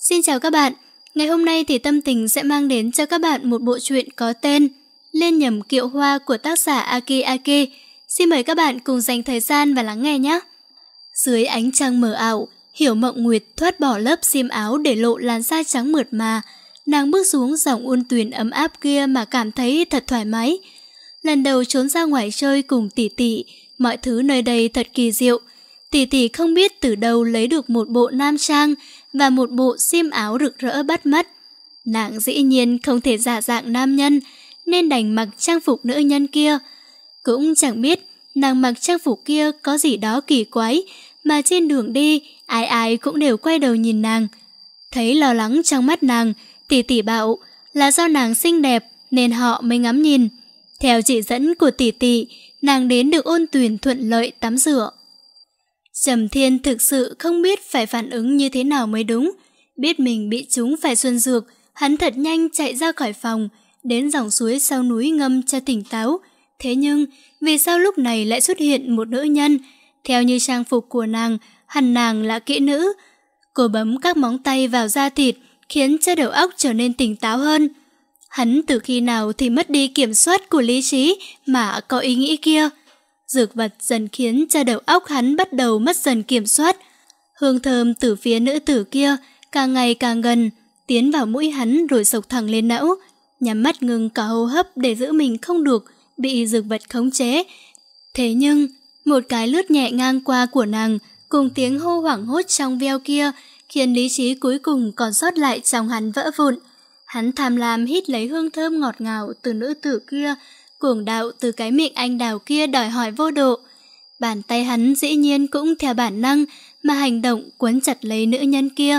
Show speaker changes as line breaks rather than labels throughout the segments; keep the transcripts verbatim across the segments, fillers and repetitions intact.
Xin chào các bạn, ngày hôm nay thì Tâm Tình sẽ mang đến cho các bạn một bộ truyện có tên Lên nhầm kiệu hoa của tác giả Aki Aki. Xin mời các bạn cùng dành thời gian và lắng nghe nhé. Dưới ánh trăng mờ ảo, Hiểu Mộng Nguyệt thoát bỏ lớp xiêm áo để lộ làn da trắng mượt mà. Nàng bước xuống dòng ôn tuyền ấm áp kia mà cảm thấy thật thoải mái. Lần đầu trốn ra ngoài chơi cùng tỷ tỷ, mọi thứ nơi đây thật kỳ diệu. Tỷ tỷ không biết từ đâu lấy được một bộ nam trang và một bộ xiêm áo rực rỡ bắt mắt. Nàng dĩ nhiên không thể giả dạng nam nhân, nên đành mặc trang phục nữ nhân kia. Cũng chẳng biết nàng mặc trang phục kia có gì đó kỳ quái, mà trên đường đi ai ai cũng đều quay đầu nhìn nàng. Thấy lo lắng trong mắt nàng, tỷ tỷ bảo là do nàng xinh đẹp nên họ mới ngắm nhìn. Theo chỉ dẫn của tỷ tỷ, nàng đến được ôn tuyền thuận lợi tắm rửa. Trầm Thiên thực sự không biết phải phản ứng như thế nào mới đúng. Biết mình bị chúng phải xuân dược, hắn thật nhanh chạy ra khỏi phòng, đến dòng suối sau núi ngâm cho tỉnh táo. Thế nhưng, vì sao lúc này lại xuất hiện một nữ nhân? Theo như trang phục của nàng, hẳn nàng là kỹ nữ. Cô bấm các móng tay vào da thịt, khiến cho đầu óc trở nên tỉnh táo hơn. Hắn từ khi nào thì mất đi kiểm soát của lý trí mà có ý nghĩ kia. Dược vật dần khiến cho đầu óc hắn bắt đầu mất dần kiểm soát. Hương thơm từ phía nữ tử kia càng ngày càng gần, tiến vào mũi hắn rồi sộc thẳng lên não. Nhắm mắt ngừng cả hô hấp để giữ mình không được bị dược vật khống chế. Thế nhưng, một cái lướt nhẹ ngang qua của nàng cùng tiếng hô hoảng hốt trong veo kia khiến lý trí cuối cùng còn sót lại trong hắn vỡ vụn. Hắn tham lam hít lấy hương thơm ngọt ngào từ nữ tử kia, cuồng đạo từ cái miệng anh đào kia đòi hỏi vô độ. Bàn tay hắn dĩ nhiên cũng theo bản năng mà hành động quấn chặt lấy nữ nhân kia.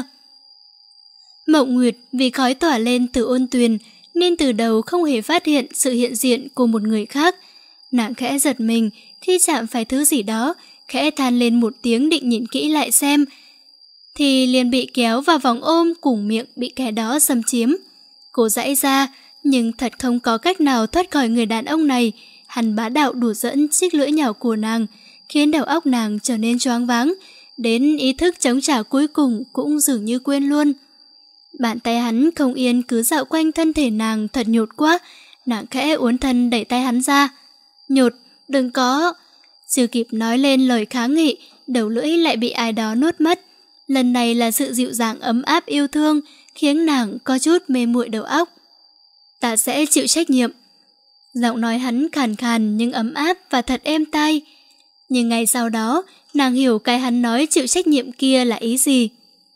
Mộng Nguyệt vì khói tỏa lên từ ôn tuyền nên từ đầu không hề phát hiện sự hiện diện của một người khác. Nàng khẽ giật mình khi chạm phải thứ gì đó, khẽ than lên một tiếng định nhìn kỹ lại xem, thì liền bị kéo vào vòng ôm cùng miệng bị kẻ đó xâm chiếm. Cô giãy ra, nhưng thật không có cách nào thoát khỏi người đàn ông này. Hắn bá đạo đùa giỡn chiếc lưỡi nhào của nàng, khiến đầu óc nàng trở nên choáng váng, đến ý thức chống trả cuối cùng cũng dường như quên luôn. Bàn tay hắn không yên cứ dạo quanh thân thể nàng thật nhột quá. Nàng khẽ uốn thân đẩy tay hắn ra. Nhột, đừng có... Chưa kịp nói lên lời kháng nghị, đầu lưỡi lại bị ai đó nuốt mất. Lần này là sự dịu dàng ấm áp yêu thương khiến nàng có chút mê muội đầu óc. Ta sẽ chịu trách nhiệm. Giọng nói hắn khàn khàn nhưng ấm áp và thật êm tai. Nhưng ngay sau đó, nàng hiểu cái hắn nói chịu trách nhiệm kia là ý gì.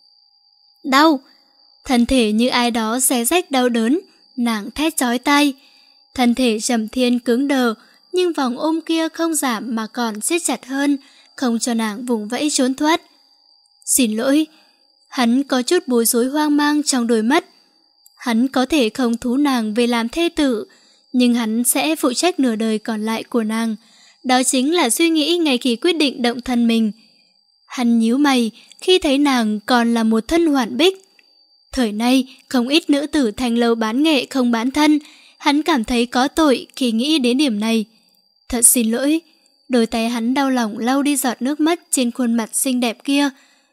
Đau! Thân thể như ai đó xé rách đau đớn, nàng thét chói tai. Thân thể Trầm Thiên cứng đờ, nhưng vòng ôm kia không giảm mà còn siết chặt hơn, không cho nàng vùng vẫy trốn thoát. Xin lỗi. Hắn có chút bối rối hoang mang trong đôi mắt. Hắn có thể không thú nàng về làm thê tử, nhưng hắn sẽ phụ trách nửa đời còn lại của nàng. Đó chính là suy nghĩ ngay khi quyết định động thân mình. Hắn nhíu mày khi thấy nàng còn là một thân hoàn bích. Thời nay, không ít nữ tử thành lâu bán nghệ không bán thân. Hắn cảm thấy có tội khi nghĩ đến điểm này. Thật xin lỗi. Đôi tay hắn đau lòng lau đi giọt nước mắt trên khuôn mặt xinh đẹp kia.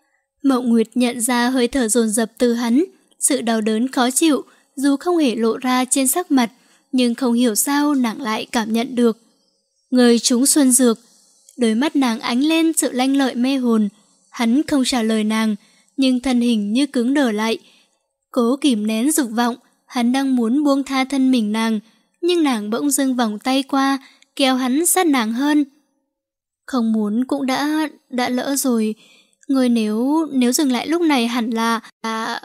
Mộng Nguyệt nhận ra hơi thở dồn dập từ hắn. Sự đau đớn khó chịu, dù không hề lộ ra trên sắc mặt, nhưng không hiểu sao nàng lại cảm nhận được. Người trúng xuân dược. Đôi mắt nàng ánh lên sự lanh lợi mê hồn. Hắn không trả lời nàng, nhưng thân hình như cứng đờ lại. Cố kìm nén dục vọng, hắn đang muốn buông tha thân mình nàng, nhưng nàng bỗng dưng vòng tay qua, kéo hắn sát nàng hơn. Không muốn cũng đã, đã lỡ rồi. Người nếu, nếu dừng lại lúc này hẳn là, là,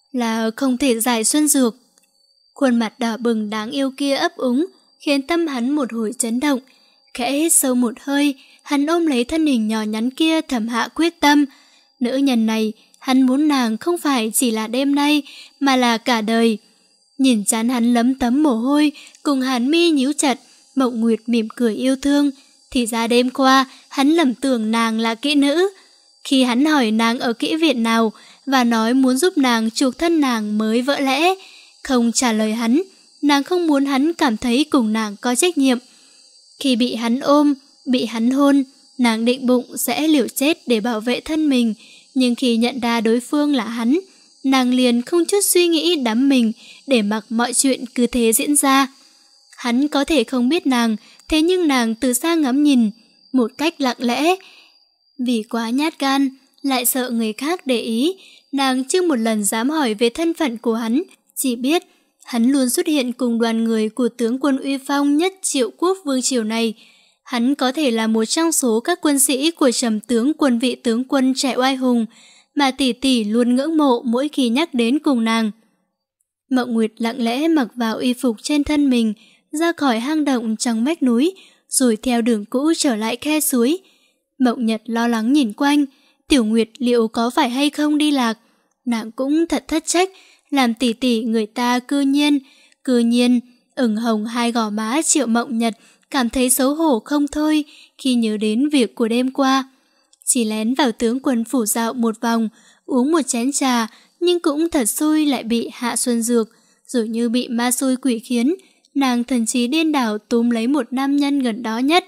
là không thể giải xuân dược. Khuôn mặt đỏ bừng đáng yêu kia ấp úng, khiến tâm hắn một hồi chấn động. Khẽ hít sâu một hơi, hắn ôm lấy thân hình nhỏ nhắn kia thầm hạ quyết tâm. Nữ nhân này, hắn muốn nàng không phải chỉ là đêm nay, mà là cả đời. Nhìn trán hắn lấm tấm mồ hôi, cùng hàn mi nhíu chặt, Mộng Nguyệt mỉm cười yêu thương. Thì ra đêm qua, hắn lầm tưởng nàng là kỹ nữ. Khi hắn hỏi nàng ở kỹ viện nào và nói muốn giúp nàng chuộc thân nàng mới vỡ lẽ, không trả lời hắn, nàng không muốn hắn cảm thấy cùng nàng có trách nhiệm. Khi bị hắn ôm, bị hắn hôn, nàng định bụng sẽ liều chết để bảo vệ thân mình, nhưng khi nhận ra đối phương là hắn, nàng liền không chút suy nghĩ đắm mình để mặc mọi chuyện cứ thế diễn ra. Hắn có thể không biết nàng, thế nhưng nàng từ xa ngắm nhìn, một cách lặng lẽ. Vì quá nhát gan, lại sợ người khác để ý, nàng chưa một lần dám hỏi về thân phận của hắn, chỉ biết hắn luôn xuất hiện cùng đoàn người của tướng quân uy phong nhất Triệu Quốc vương triều này. Hắn có thể là một trong số các quân sĩ của trầm tướng quân vị tướng quân trẻ oai hùng, mà tỷ tỷ luôn ngưỡng mộ mỗi khi nhắc đến cùng nàng. Mộng Nguyệt lặng lẽ mặc vào y phục trên thân mình, ra khỏi hang động trong vách núi, rồi theo đường cũ trở lại khe suối. Mộng Nhật lo lắng nhìn quanh, Tiểu Nguyệt liệu có phải hay không đi lạc. Nàng cũng thật thất trách, làm tỷ tỷ người ta cư nhiên, cư nhiên, ửng hồng hai gò má Triệu Mộng Nhật cảm thấy xấu hổ không thôi khi nhớ đến việc của đêm qua. Chỉ lén vào tướng quân phủ dạo một vòng, uống một chén trà, nhưng cũng thật xui lại bị hạ xuân dược, rồi như bị ma xui quỷ khiến, nàng thần trí điên đảo túm lấy một nam nhân gần đó nhất.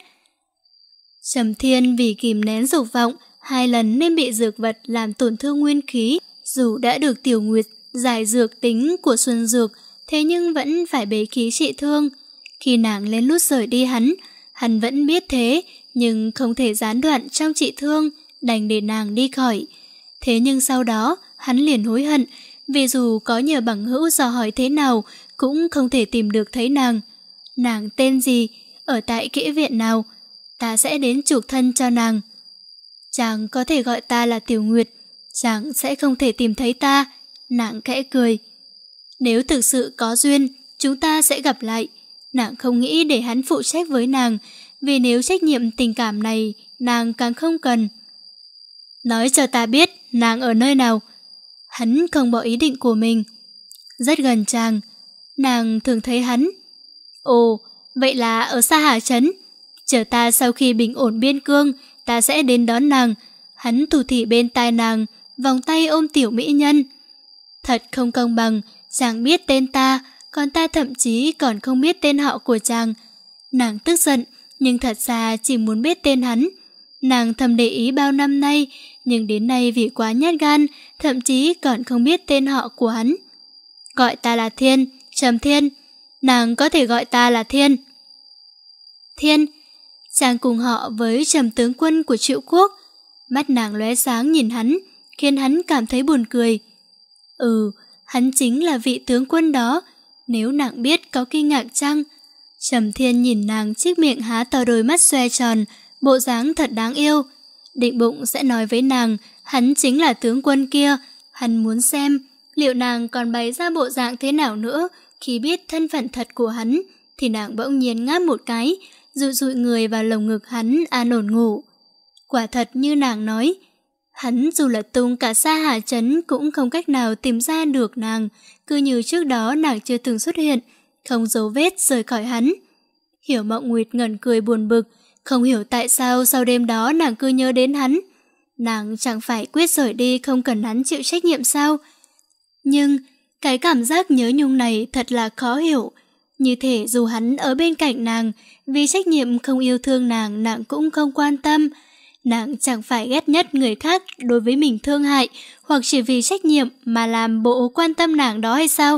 Trầm Thiên vì kìm nén dục vọng, hai lần nên bị dược vật làm tổn thương nguyên khí, dù đã được Tiểu Nguyệt giải dược tính của xuân dược, thế nhưng vẫn phải bế khí trị thương. Khi nàng lén lút rời đi hắn, hắn vẫn biết thế, nhưng không thể gián đoạn trong trị thương, đành để nàng đi khỏi. Thế nhưng sau đó, hắn liền hối hận, vì dù có nhờ bằng hữu dò hỏi thế nào, cũng không thể tìm được thấy nàng. Nàng tên gì? Ở tại kỹ viện nào? Ta sẽ đến chuộc thân cho nàng. Chàng có thể gọi ta là Tiểu Nguyệt, chàng sẽ không thể tìm thấy ta. Nàng khẽ cười. Nếu thực sự có duyên, chúng ta sẽ gặp lại. Nàng không nghĩ để hắn phụ trách với nàng, vì nếu trách nhiệm tình cảm này, nàng càng không cần. Nói cho ta biết, nàng ở nơi nào. Hắn không bỏ ý định của mình. Rất gần chàng. Nàng thường thấy hắn. Ồ, vậy là ở xa Hà Trấn. Chờ ta sau khi bình ổn biên cương, ta sẽ đến đón nàng. Hắn thủ thỉ bên tai nàng, vòng tay ôm tiểu mỹ nhân. Thật không công bằng, chàng biết tên ta, còn ta thậm chí còn không biết tên họ của chàng. Nàng tức giận, nhưng thật ra chỉ muốn biết tên hắn. Nàng thầm để ý bao năm nay, nhưng đến nay vì quá nhát gan, thậm chí còn không biết tên họ của hắn. Gọi ta là Thiên, Trầm Thiên. Nàng có thể gọi ta là Thiên. Thiên, chàng cùng họ với Trầm tướng quân của Triệu Quốc. Mắt nàng lóe sáng nhìn hắn, khiến hắn cảm thấy buồn cười. Ừ, hắn chính là vị tướng quân đó. Nếu nàng biết có kinh ngạc chăng? Trầm Thiên nhìn nàng chiếc miệng há to đôi mắt xoe tròn, bộ dáng thật đáng yêu. Định bụng sẽ nói với nàng, hắn chính là tướng quân kia. Hắn muốn xem liệu nàng còn bày ra bộ dạng thế nào nữa khi biết thân phận thật của hắn. Thì nàng bỗng nhiên ngáp một cái, dụi dụi người vào lồng ngực hắn an ổn ngủ. Quả thật như nàng nói, hắn dù lật tung cả xa Hà Trấn cũng không cách nào tìm ra được nàng, cứ như trước đó nàng chưa từng xuất hiện, không dấu vết rời khỏi hắn. Hiểu Mộng Nguyệt ngẩn cười buồn bực, không hiểu tại sao sau đêm đó nàng cứ nhớ đến hắn. Nàng chẳng phải quyết rời đi không cần hắn chịu trách nhiệm sao? Nhưng cái cảm giác nhớ nhung này thật là khó hiểu. Như thể dù hắn ở bên cạnh nàng, vì trách nhiệm không yêu thương nàng, nàng cũng không quan tâm. Nàng chẳng phải ghét nhất người khác đối với mình thương hại, hoặc chỉ vì trách nhiệm mà làm bộ quan tâm nàng đó hay sao?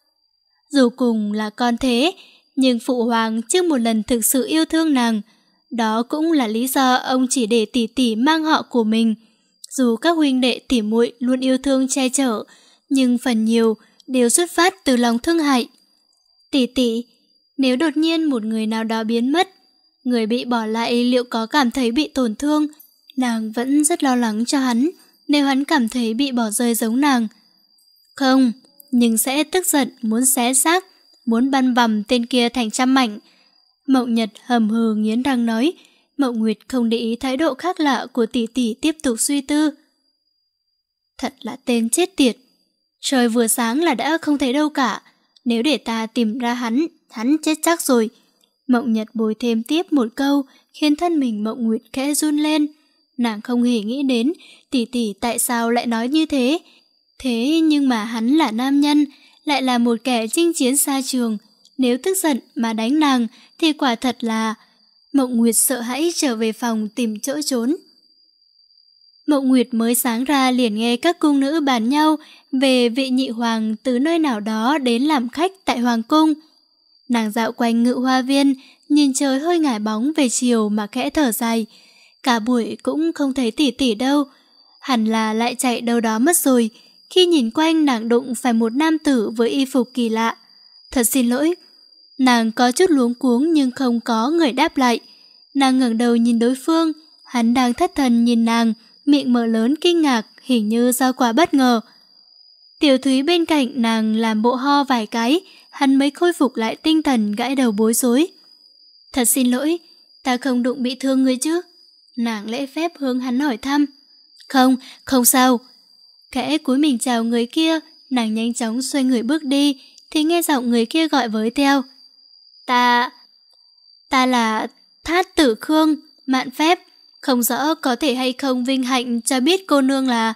Dù cùng là con thế, nhưng Phụ Hoàng chưa một lần thực sự yêu thương nàng. Đó cũng là lý do ông chỉ để tỷ tỷ mang họ của mình. Dù các huynh đệ tỉ muội luôn yêu thương che chở, nhưng phần nhiều đều xuất phát từ lòng thương hại. Tỷ tỷ, nếu đột nhiên một người nào đó biến mất, người bị bỏ lại liệu có cảm thấy bị tổn thương? Nàng vẫn rất lo lắng cho hắn, nếu hắn cảm thấy bị bỏ rơi giống nàng. Không, nhưng sẽ tức giận, muốn xé xác, muốn băm vằm tên kia thành trăm mảnh. Mộng Nhật hầm hừ nghiến răng nói. Mộng Nguyệt không để ý thái độ khác lạ của tỷ tỷ, tiếp tục suy tư. Thật là tên chết tiệt. Trời vừa sáng là đã không thấy đâu cả. Nếu để ta tìm ra hắn, hắn chết chắc rồi. Mộng Nhật bồi thêm tiếp một câu, khiến thân mình Mộng Nguyệt khẽ run lên. Nàng không hề nghĩ đến tỷ tỷ tại sao lại nói như thế. Thế nhưng mà hắn là nam nhân, lại là một kẻ chinh chiến xa trường. Nếu tức giận mà đánh nàng thì quả thật là... Mộng Nguyệt sợ hãi trở về phòng tìm chỗ trốn. Mộng Nguyệt mới sáng ra liền nghe các cung nữ bàn nhau về vị nhị hoàng từ nơi nào đó đến làm khách tại hoàng cung. Nàng dạo quanh ngự hoa viên, nhìn trời hơi ngả bóng về chiều mà khẽ thở dài. Cả buổi cũng không thấy tỷ tỷ đâu, hẳn là lại chạy đâu đó mất rồi. Khi nhìn quanh nàng đụng phải một nam tử với y phục kỳ lạ. Thật xin lỗi. Nàng có chút luống cuống nhưng không có người đáp lại. Nàng ngẩng đầu nhìn đối phương, hắn đang thất thần nhìn nàng, miệng mở lớn kinh ngạc, hình như do quá bất ngờ. Tiểu Thúy bên cạnh nàng làm bộ ho vài cái, hắn mới khôi phục lại tinh thần, gãi đầu bối rối. Thật xin lỗi, ta không đụng bị thương ngươi chứ? Nàng lễ phép hướng hắn hỏi thăm. Không, không sao. Khẽ cúi mình chào người kia, nàng nhanh chóng xoay người bước đi, thì nghe giọng người kia gọi với theo. Ta... ta là Thát Tử Khương, mạn phép, không rõ có thể hay không vinh hạnh cho biết cô nương là...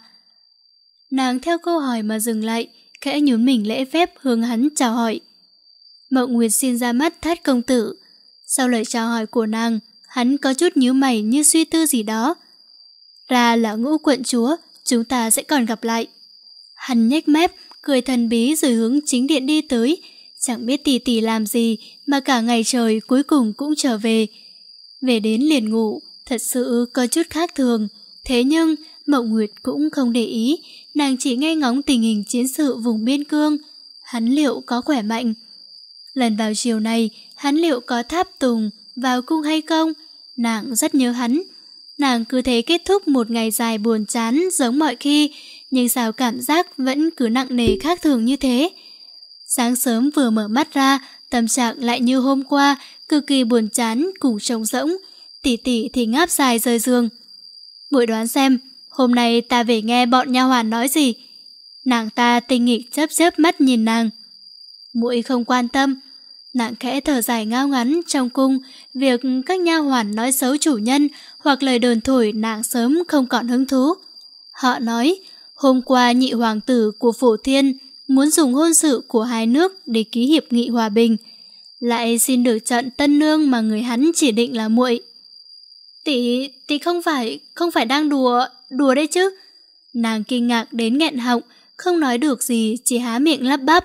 Nàng theo câu hỏi mà dừng lại, khẽ nhún mình lễ phép hướng hắn chào hỏi. Mộng Nguyệt xin ra mắt Thát công tử. Sau lời chào hỏi của nàng, hắn có chút nhíu mày như suy tư gì đó. Ra là Ngũ quận chúa, chúng ta sẽ còn gặp lại. Hắn nhếch mép, cười thần bí rồi hướng chính điện đi tới. Chẳng biết tỷ tỷ làm gì mà cả ngày trời cuối cùng cũng trở về. Về đến liền ngủ, thật sự có chút khác thường. Thế nhưng Mộng Nguyệt cũng không để ý, nàng chỉ nghe ngóng tình hình chiến sự vùng biên cương. Hắn liệu có khỏe mạnh? Lần vào chiều này, hắn liệu có tháp tùng vào cung hay không? Nàng rất nhớ hắn. Nàng cứ thế kết thúc một ngày dài buồn chán giống mọi khi, nhưng sao cảm giác vẫn cứ nặng nề khác thường như thế. Sáng sớm vừa mở mắt ra, tâm trạng lại như hôm qua, cực kỳ buồn chán cùng trống rỗng. Tỷ tỷ thì ngáp dài rời giường. Muội đoán xem, hôm nay ta về nghe bọn nha hoàn nói gì? Nàng ta tinh nghịch chớp chớp mắt nhìn nàng. Muội không quan tâm. Nàng khẽ thở dài ngao ngắn trong cung, việc các nha hoàn nói xấu chủ nhân hoặc lời đồn thổi nàng sớm không còn hứng thú. Họ nói, hôm qua nhị hoàng tử của Phổ Thiên muốn dùng hôn sự của hai nước để ký hiệp nghị hòa bình, lại xin được chọn tân nương mà người hắn chỉ định là muội. Tỷ, tỷ không phải, không phải đang đùa, đùa đấy chứ? Nàng kinh ngạc đến nghẹn họng, không nói được gì, chỉ há miệng lắp bắp.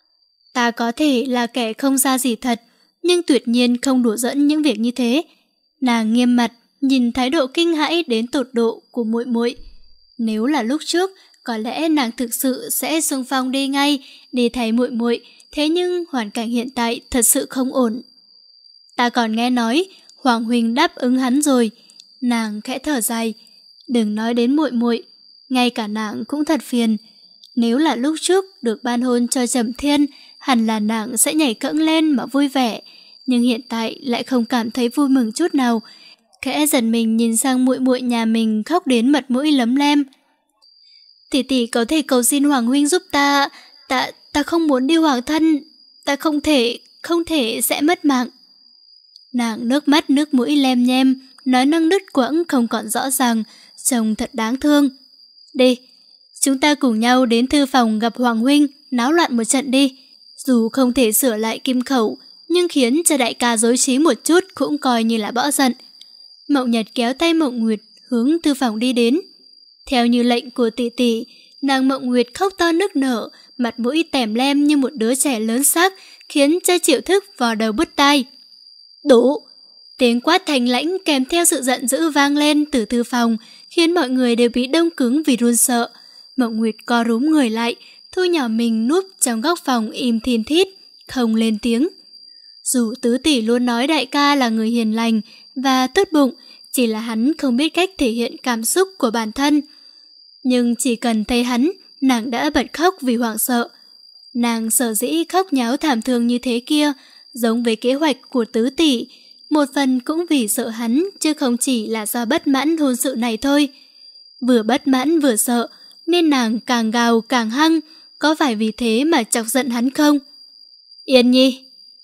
Ta có thể là kẻ không ra gì thật, nhưng tuyệt nhiên không đùa giỡn những việc như thế. Nàng nghiêm mặt, nhìn thái độ kinh hãi đến tột độ của muội muội. Nếu là lúc trước, có lẽ nàng thực sự sẽ xung phong đi ngay để thay muội muội, thế nhưng hoàn cảnh hiện tại thật sự không ổn. Ta còn nghe nói Hoàng huynh đáp ứng hắn rồi. Nàng khẽ thở dài, đừng nói đến muội muội, ngay cả nàng cũng thật phiền. Nếu là lúc trước được ban hôn cho Trầm Thiên, hẳn là nàng sẽ nhảy cẫng lên mà vui vẻ, nhưng hiện tại lại không cảm thấy vui mừng chút nào. Khẽ giật mình nhìn sang muội muội nhà mình khóc đến mặt mũi lấm lem. Tỷ tỷ có thể cầu xin Hoàng huynh giúp ta, ta ta không muốn đi hoàng thân, ta không thể, không thể sẽ mất mạng. Nàng nước mắt nước mũi lem nhem, nói năng đứt quãng không còn rõ ràng, trông thật đáng thương. Đi, chúng ta cùng nhau đến thư phòng gặp Hoàng huynh, náo loạn một trận đi. Dù không thể sửa lại kim khẩu, nhưng khiến cho đại ca rối trí một chút cũng coi như là bỏ giận. Mộng Nhật kéo tay Mộng Nguyệt hướng thư phòng đi đến. Theo như lệnh của tỷ tỷ, nàng Mộng Nguyệt khóc to nức nở, mặt mũi tèm lem như một đứa trẻ lớn xác, khiến cho Triệu Thức vò đầu bứt tai. Đủ! Tiếng quát thành lãnh kèm theo sự giận dữ vang lên từ thư phòng, khiến mọi người đều bị đông cứng vì run sợ. Mộng Nguyệt co rúm người lại, thu nhỏ mình núp trong góc phòng im thiên thít, không lên tiếng. Dù tứ tỷ luôn nói đại ca là người hiền lành và tốt bụng, chỉ là hắn không biết cách thể hiện cảm xúc của bản thân. Nhưng chỉ cần thấy hắn, nàng đã bật khóc vì hoảng sợ. Nàng sở dĩ khóc nháo thảm thương như thế kia, giống với kế hoạch của tứ tỷ, một phần cũng vì sợ hắn, chứ không chỉ là do bất mãn hôn sự này thôi. Vừa bất mãn vừa sợ, nên nàng càng gào càng hăng, có phải vì thế mà chọc giận hắn không? Yên Nhi,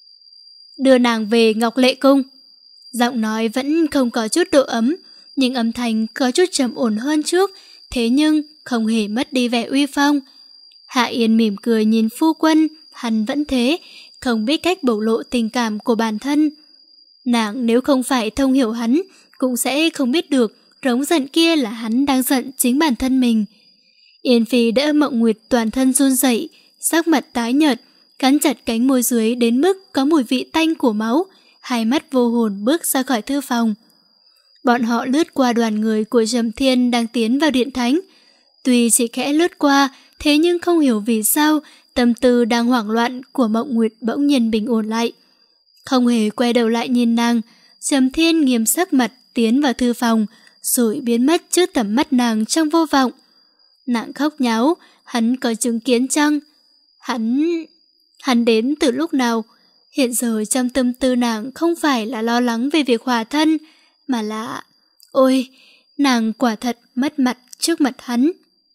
đưa nàng về Ngọc Lệ Cung. Giọng nói vẫn không có chút độ ấm, nhưng âm thanh có chút trầm ổn hơn trước, thế nhưng không hề mất đi vẻ uy phong. Hạ Yên mỉm cười nhìn phu quân, hắn vẫn thế, không biết cách bộc lộ tình cảm của bản thân. Nàng nếu không phải thông hiểu hắn, cũng sẽ không biết được trống giận kia là hắn đang giận chính bản thân mình. Yên Phi đỡ Mộng Nguyệt toàn thân run rẩy, sắc mặt tái nhợt, cắn chặt cánh môi dưới đến mức có mùi vị tanh của máu, hai mắt vô hồn bước ra khỏi thư phòng. Bọn họ lướt qua đoàn người của Trầm Thiên đang tiến vào điện thánh. Tuy chỉ khẽ lướt qua, thế nhưng không hiểu vì sao tâm tư đang hoảng loạn của Mộng Nguyệt bỗng nhiên bình ổn lại. Không hề quay đầu lại nhìn nàng, Trầm Thiên nghiêm sắc mặt tiến vào thư phòng, rồi biến mất trước tầm mắt nàng trong vô vọng. Nàng khóc nháo, hắn có chứng kiến chăng? Hắn... Hắn đến từ lúc nào? Hiện giờ trong tâm tư nàng không phải là lo lắng về việc hòa thân, mà là... Ôi, nàng quả thật mất mặt trước mặt hắn.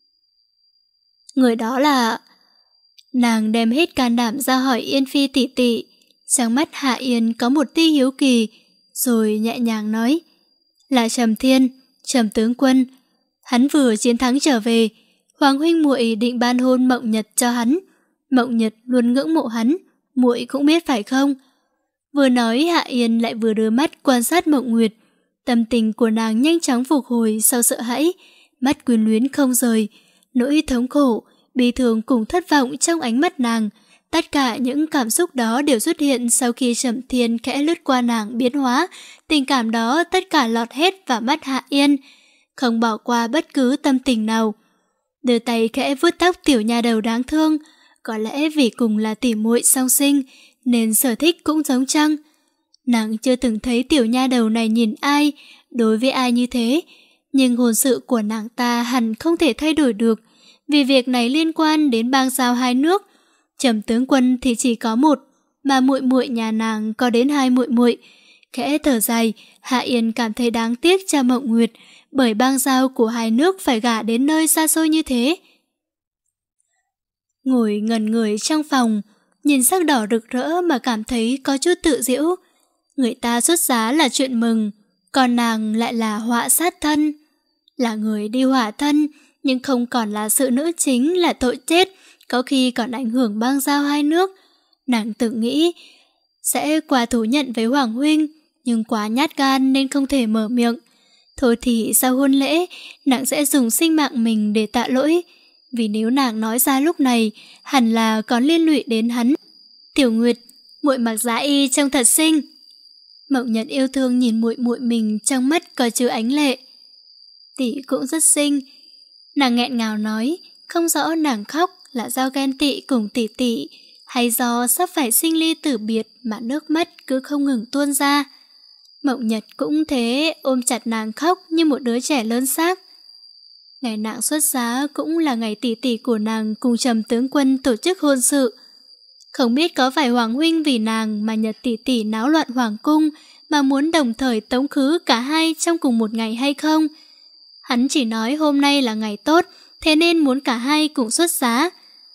Người đó là... Nàng đem hết can đảm ra hỏi Yên Phi tỷ tỷ. Trong mắt Hạ Yên có một tia hiếu kỳ, rồi nhẹ nhàng nói. Là Trầm Thiên, Trầm tướng quân. Hắn vừa chiến thắng trở về, Hoàng huynh muội định ban hôn Mộng Nhật cho hắn. Mộng Nhật luôn ngưỡng mộ hắn, muội cũng biết phải không? Vừa nói Hạ Yên lại vừa đưa mắt quan sát Mộng Nguyệt. Tâm tình của nàng nhanh chóng phục hồi sau sợ hãi, mắt quyến luyến không rời, nỗi thống khổ, bi thương cùng thất vọng trong ánh mắt nàng. Tất cả những cảm xúc đó đều xuất hiện sau khi Trầm Thiên khẽ lướt qua nàng biến hóa, tình cảm đó tất cả lọt hết vào mắt Hạ Yên, không bỏ qua bất cứ tâm tình nào. Đưa tay khẽ vuốt tóc tiểu nha đầu đáng thương, có lẽ vì cùng là tỉ muội song sinh nên sở thích cũng giống chăng. Nàng chưa từng thấy tiểu nha đầu này nhìn ai, đối với ai như thế, nhưng hôn sự của nàng ta hẳn không thể thay đổi được, vì việc này liên quan đến bang giao hai nước. Trầm tướng quân thì chỉ có một, mà muội muội nhà nàng có đến hai muội muội. Khẽ thở dài, Hạ Yên cảm thấy đáng tiếc cho Mộng Nguyệt, bởi bang giao của hai nước phải gả đến nơi xa xôi như thế. Ngồi ngẩn người trong phòng, nhìn sắc đỏ rực rỡ mà cảm thấy có chút tự giễu. Người ta xuất giá là chuyện mừng, còn nàng lại là họa sát thân. Là người đi hỏa thân, nhưng không còn là sự nữ chính, là tội chết, có khi còn ảnh hưởng bang giao hai nước. Nàng tự nghĩ sẽ qua thú nhận với Hoàng huynh, nhưng quá nhát gan nên không thể mở miệng. Thôi thì sau hôn lễ, nàng sẽ dùng sinh mạng mình để tạ lỗi, vì nếu nàng nói ra lúc này, hẳn là còn liên lụy đến hắn. Tiểu Nguyệt, muội mặc giá y trông thật xinh. Mộng Nhật yêu thương nhìn muội muội mình, trong mắt có chứa ánh lệ. Tỷ cũng rất xinh. Nàng nghẹn ngào nói, không rõ nàng khóc là do ghen tị cùng tỷ tỷ, hay do sắp phải sinh ly tử biệt mà nước mắt cứ không ngừng tuôn ra. Mộng Nhật cũng thế, ôm chặt nàng khóc như một đứa trẻ lớn xác. Ngày nàng xuất giá cũng là ngày tỷ tỷ của nàng cùng Trầm tướng quân tổ chức hôn sự. Không biết có phải Hoàng huynh vì nàng mà Nhật tỷ tỷ náo loạn hoàng cung, mà muốn đồng thời tống khứ cả hai trong cùng một ngày hay không? Hắn chỉ nói hôm nay là ngày tốt, thế nên muốn cả hai cùng xuất giá.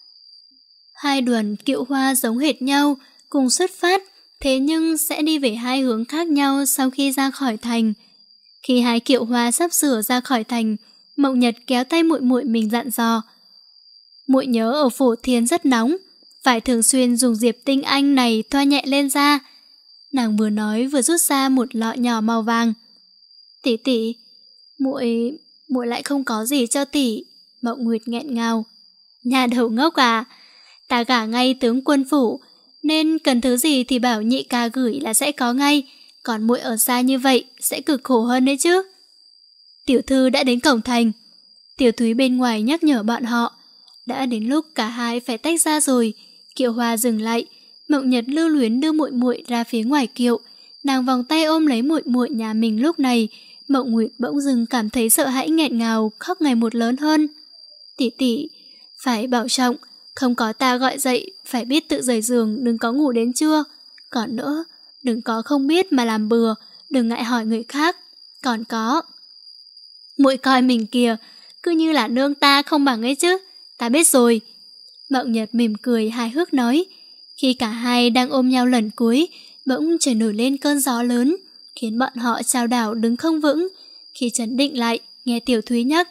Hai đoàn kiệu hoa giống hệt nhau, cùng xuất phát, thế nhưng sẽ đi về hai hướng khác nhau sau khi ra khỏi thành. Khi hai kiệu hoa sắp sửa ra khỏi thành, Mộng Nhật kéo tay muội muội mình dặn dò. Muội nhớ ở Phổ Thiên rất nóng, phải thường xuyên dùng diệp tinh anh này thoa nhẹ lên da. Nàng vừa nói vừa rút ra một lọ nhỏ màu vàng. Tỷ tỷ, muội muội lại không có gì cho tỷ. Mộng Nguyệt nghẹn ngào. Nhà đầu ngốc à, ta gả ngay tướng quân phủ, nên cần thứ gì thì bảo nhị ca gửi là sẽ có ngay, còn muội ở xa như vậy sẽ cực khổ hơn đấy chứ. Tiểu thư đã đến cổng thành. Tiểu Thúy bên ngoài nhắc nhở bọn họ. Đã đến lúc cả hai phải tách ra rồi. Kiệu hoa dừng lại. Mộng Nhật lưu luyến đưa muội muội ra phía ngoài kiệu. Nàng vòng tay ôm lấy muội muội nhà mình lúc này. Mộng Nguyệt bỗng dưng cảm thấy sợ hãi nghẹn ngào, khóc ngày một lớn hơn. Tỷ tỷ, phải bảo trọng, không có ta gọi dậy, phải biết tự rời giường, đừng có ngủ đến trưa. Còn nữa, đừng có không biết mà làm bừa, đừng ngại hỏi người khác. Còn có, muội coi mình kìa, cứ như là nương ta không bằng ấy chứ. Ta biết rồi. Mộng Nhật mỉm cười hài hước nói. Khi cả hai đang ôm nhau lần cuối, bỗng trời nổi lên cơn gió lớn, khiến bọn họ chao đảo đứng không vững. Khi chấn định lại, nghe Tiểu Thúy nhắc.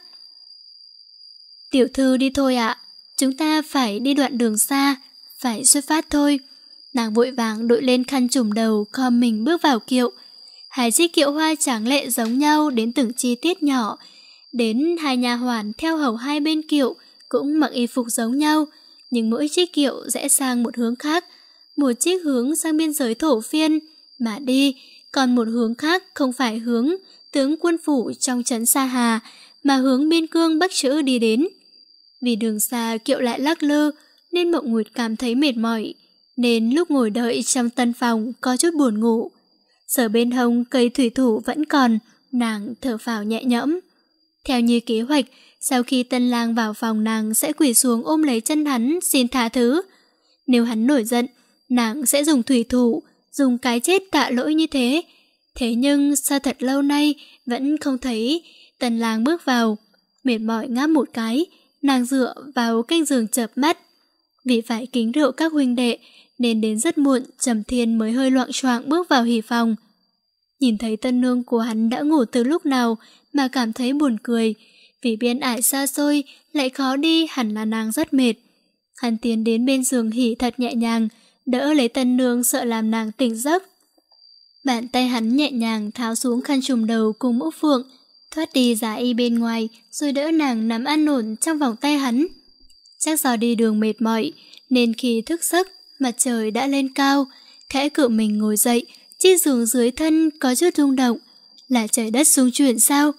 Tiểu thư đi thôi ạ, chúng ta phải đi đoạn đường xa, phải xuất phát thôi. Nàng vội vàng đội lên khăn trùm đầu, khom mình bước vào kiệu. Hai chiếc kiệu hoa tráng lệ giống nhau đến từng chi tiết nhỏ. Đến hai nha hoàn theo hầu hai bên kiệu cũng mặc y phục giống nhau, nhưng mỗi chiếc kiệu rẽ sang một hướng khác. Một chiếc hướng sang biên giới Thổ Phiên mà đi, còn một hướng khác không phải hướng tướng quân phủ trong trấn Sa Hà, mà hướng biên cương Bắc Trữ đi đến. Vì đường xa kiệu lại lắc lư, nên Mộng Nguyệt cảm thấy mệt mỏi, nên lúc ngồi đợi trong tân phòng có chút buồn ngủ. Sở bên hông cây thủy thủ vẫn còn, nàng thở phào nhẹ nhõm. Theo như kế hoạch, sau khi tân lang vào phòng nàng sẽ quỳ xuống ôm lấy chân hắn xin tha thứ. Nếu hắn nổi giận, nàng sẽ dùng thủy thủ, dùng cái chết tạ lỗi như thế. Thế nhưng sao thật lâu nay vẫn không thấy tân lang bước vào. Mệt mỏi ngáp một cái, nàng dựa vào canh giường chợp mắt. Vì phải kính rượu các huynh đệ nên đến rất muộn, Trầm Thiên mới hơi loạng choạng bước vào hỉ phòng. Nhìn thấy tân nương của hắn đã ngủ từ lúc nào mà cảm thấy buồn cười. Vì biên ải xa xôi lại khó đi, hẳn là nàng rất mệt. Hắn tiến đến bên giường hỉ thật nhẹ nhàng, đỡ lấy tân nương sợ làm nàng tỉnh giấc. Bàn tay hắn nhẹ nhàng tháo xuống khăn trùm đầu cùng mũ phượng, thoát đi giá y bên ngoài, rồi đỡ nàng nằm an ổn trong vòng tay hắn. Chắc do đi đường mệt mỏi, nên khi thức giấc, mặt trời đã lên cao, khẽ cự mình ngồi dậy, chiếc giường dưới thân có chút rung động. Là trời đất xung chuyển sao?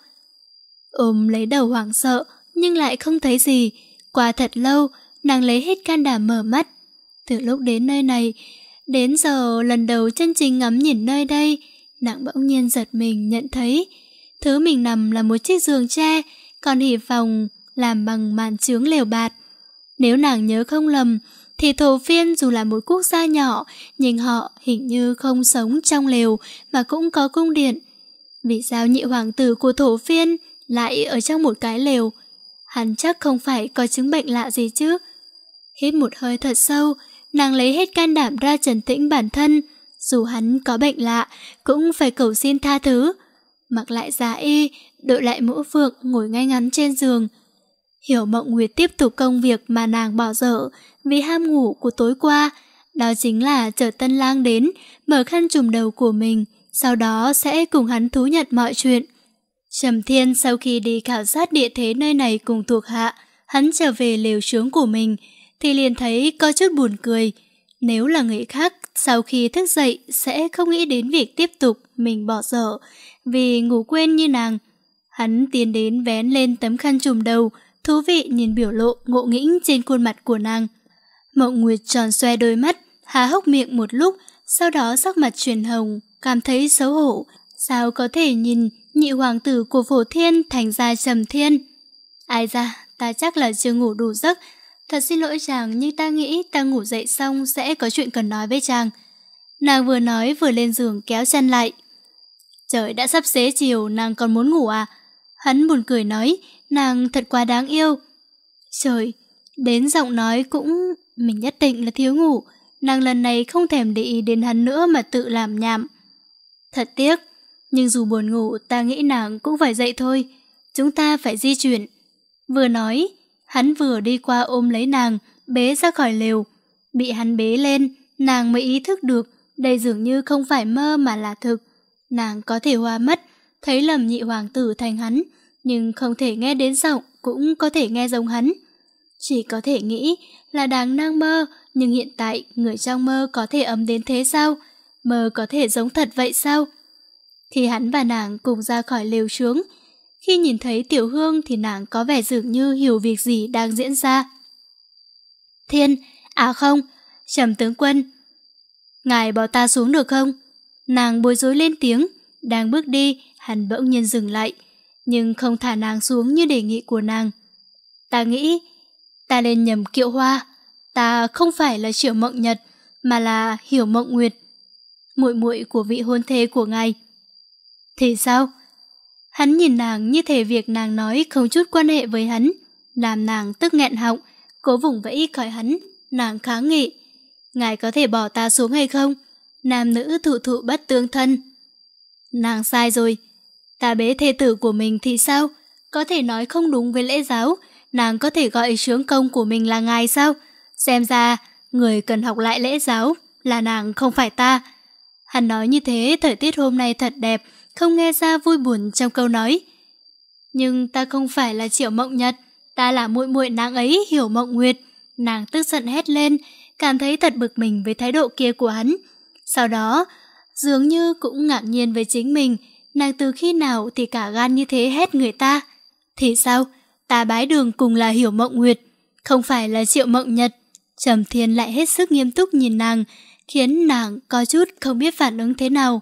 Ôm lấy đầu hoảng sợ, nhưng lại không thấy gì. Qua thật lâu, nàng lấy hết can đảm mở mắt. Từ lúc đến nơi này, đến giờ lần đầu chân chính ngắm nhìn nơi đây, nàng bỗng nhiên giật mình nhận thấy thứ mình nằm là một chiếc giường tre, còn hỉ phòng làm bằng màn chướng lều bạt. Nếu nàng nhớ không lầm, thì Thổ Phiên dù là một quốc gia nhỏ, nhưng họ hình như không sống trong lều mà cũng có cung điện. Vì sao nhị hoàng tử của Thổ Phiên lại ở trong một cái lều? Hắn chắc không phải có chứng bệnh lạ gì chứ? Hít một hơi thật sâu, nàng lấy hết can đảm ra trấn tĩnh bản thân. Dù hắn có bệnh lạ, cũng phải cầu xin tha thứ. Mặc lại giá y, đội lại mũ phượng, ngồi ngay ngắn trên giường. Hiểu Mộng Nguyệt tiếp tục công việc mà nàng bỏ dở vì ham ngủ của tối qua. Đó chính là chờ tân lang đến, mở khăn trùm đầu của mình, sau đó sẽ cùng hắn thú nhận mọi chuyện. Trầm Thiên sau khi đi khảo sát địa thế nơi này cùng thuộc hạ, hắn trở về lều trướng của mình, thì liền thấy có chút buồn cười. Nếu là người khác, sau khi thức dậy sẽ không nghĩ đến việc tiếp tục mình bỏ dở, vì ngủ quên như nàng. Hắn tiến đến vén lên tấm khăn trùm đầu, thú vị nhìn biểu lộ ngộ nghĩnh trên khuôn mặt của nàng. Mộng Nguyệt tròn xoe đôi mắt, há hốc miệng một lúc, sau đó sắc mặt chuyển hồng, cảm thấy xấu hổ. Sao có thể nhìn nhị hoàng tử của Phổ Thiên thành ra Trầm Thiên? Ai ra, ta chắc là chưa ngủ đủ giấc. Thật xin lỗi chàng, nhưng ta nghĩ ta ngủ dậy xong sẽ có chuyện cần nói với chàng. Nàng vừa nói vừa lên giường kéo chăn lại. Trời đã sắp xế chiều, nàng còn muốn ngủ à? Hắn buồn cười nói, nàng thật quá đáng yêu. Trời, đến giọng nói cũng... Mình nhất định là thiếu ngủ. Nàng lần này không thèm để ý đến hắn nữa mà tự làm nhảm. Thật tiếc, nhưng dù buồn ngủ ta nghĩ nàng cũng phải dậy thôi. Chúng ta phải di chuyển. Vừa nói, hắn vừa đi qua ôm lấy nàng, bế ra khỏi lều. Bị hắn bế lên, nàng mới ý thức được đây dường như không phải mơ mà là thực. Nàng có thể hoa mắt, thấy lầm nhị hoàng tử thành hắn, nhưng không thể nghe đến giọng, cũng có thể nghe giống hắn. Chỉ có thể nghĩ là đang đang mơ, nhưng hiện tại người trong mơ có thể ấm đến thế sao? Mơ có thể giống thật vậy sao? Khi hắn và nàng cùng ra khỏi lều trướng, khi nhìn thấy Tiểu Hương thì nàng có vẻ dường như hiểu việc gì đang diễn ra. Thiên, à không, Trầm tướng quân, ngài bỏ ta xuống được không? Nàng bối rối lên tiếng, đang bước đi, hắn bỗng nhiên dừng lại, nhưng không thả nàng xuống như đề nghị của nàng. Ta nghĩ, ta lên nhầm kiệu hoa, ta không phải là Triệu Mộng Nhật, mà là Hiểu Mộng Nguyệt, muội muội của vị hôn thê của ngài. Thì sao? Hắn nhìn nàng như thể việc nàng nói không chút quan hệ với hắn, làm nàng tức nghẹn họng, cố vùng vẫy khỏi hắn, nàng kháng nghị. Ngài có thể bỏ ta xuống hay không? Nam nữ thụ thụ bất tương thân. Nàng sai rồi. Ta bế thê tử của mình thì sao? Có thể nói không đúng với lễ giáo. Nàng có thể gọi chướng công của mình là ngài sao? Xem ra, người cần học lại lễ giáo là nàng không phải ta. Hắn nói như thế thời tiết hôm nay thật đẹp, không nghe ra vui buồn trong câu nói. Nhưng ta không phải là Triệu Mộng Nhật, ta là muội muội nàng ấy, Hiểu Mộng Nguyệt. Nàng tức giận hét lên, cảm thấy thật bực mình với thái độ kia của hắn. Sau đó, dường như cũng ngạc nhiên với chính mình, nàng từ khi nào thì cả gan như thế hét người ta. Thì sao? Ta bái đường cùng là Hiểu Mộng Nguyệt, không phải là Triệu Mộng Nhật. Trầm Thiên lại hết sức nghiêm túc nhìn nàng, khiến nàng có chút không biết phản ứng thế nào.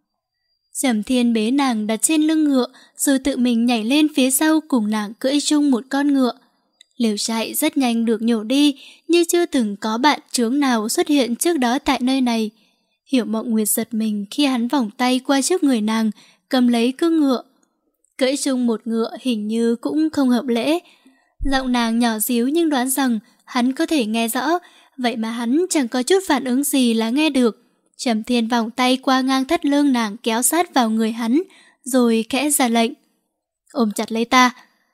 Trầm Thiên bế nàng đặt trên lưng ngựa, rồi tự mình nhảy lên phía sau cùng nàng cưỡi chung một con ngựa. Lều trại rất nhanh được nhổ đi, như chưa từng có bạn chướng nào xuất hiện trước đó tại nơi này. Hiểu Mộng Nguyệt giật mình khi hắn vòng tay qua trước người nàng, cầm lấy cương ngựa. Cưỡi chung một ngựa hình như cũng không hợp lễ. Giọng nàng nhỏ díu nhưng đoán rằng hắn có thể nghe rõ, vậy mà hắn chẳng có chút phản ứng gì là nghe được. Trầm Thiên vòng tay qua ngang thắt lưng nàng kéo sát vào người hắn, rồi khẽ ra lệnh. Ôm chặt lấy ta.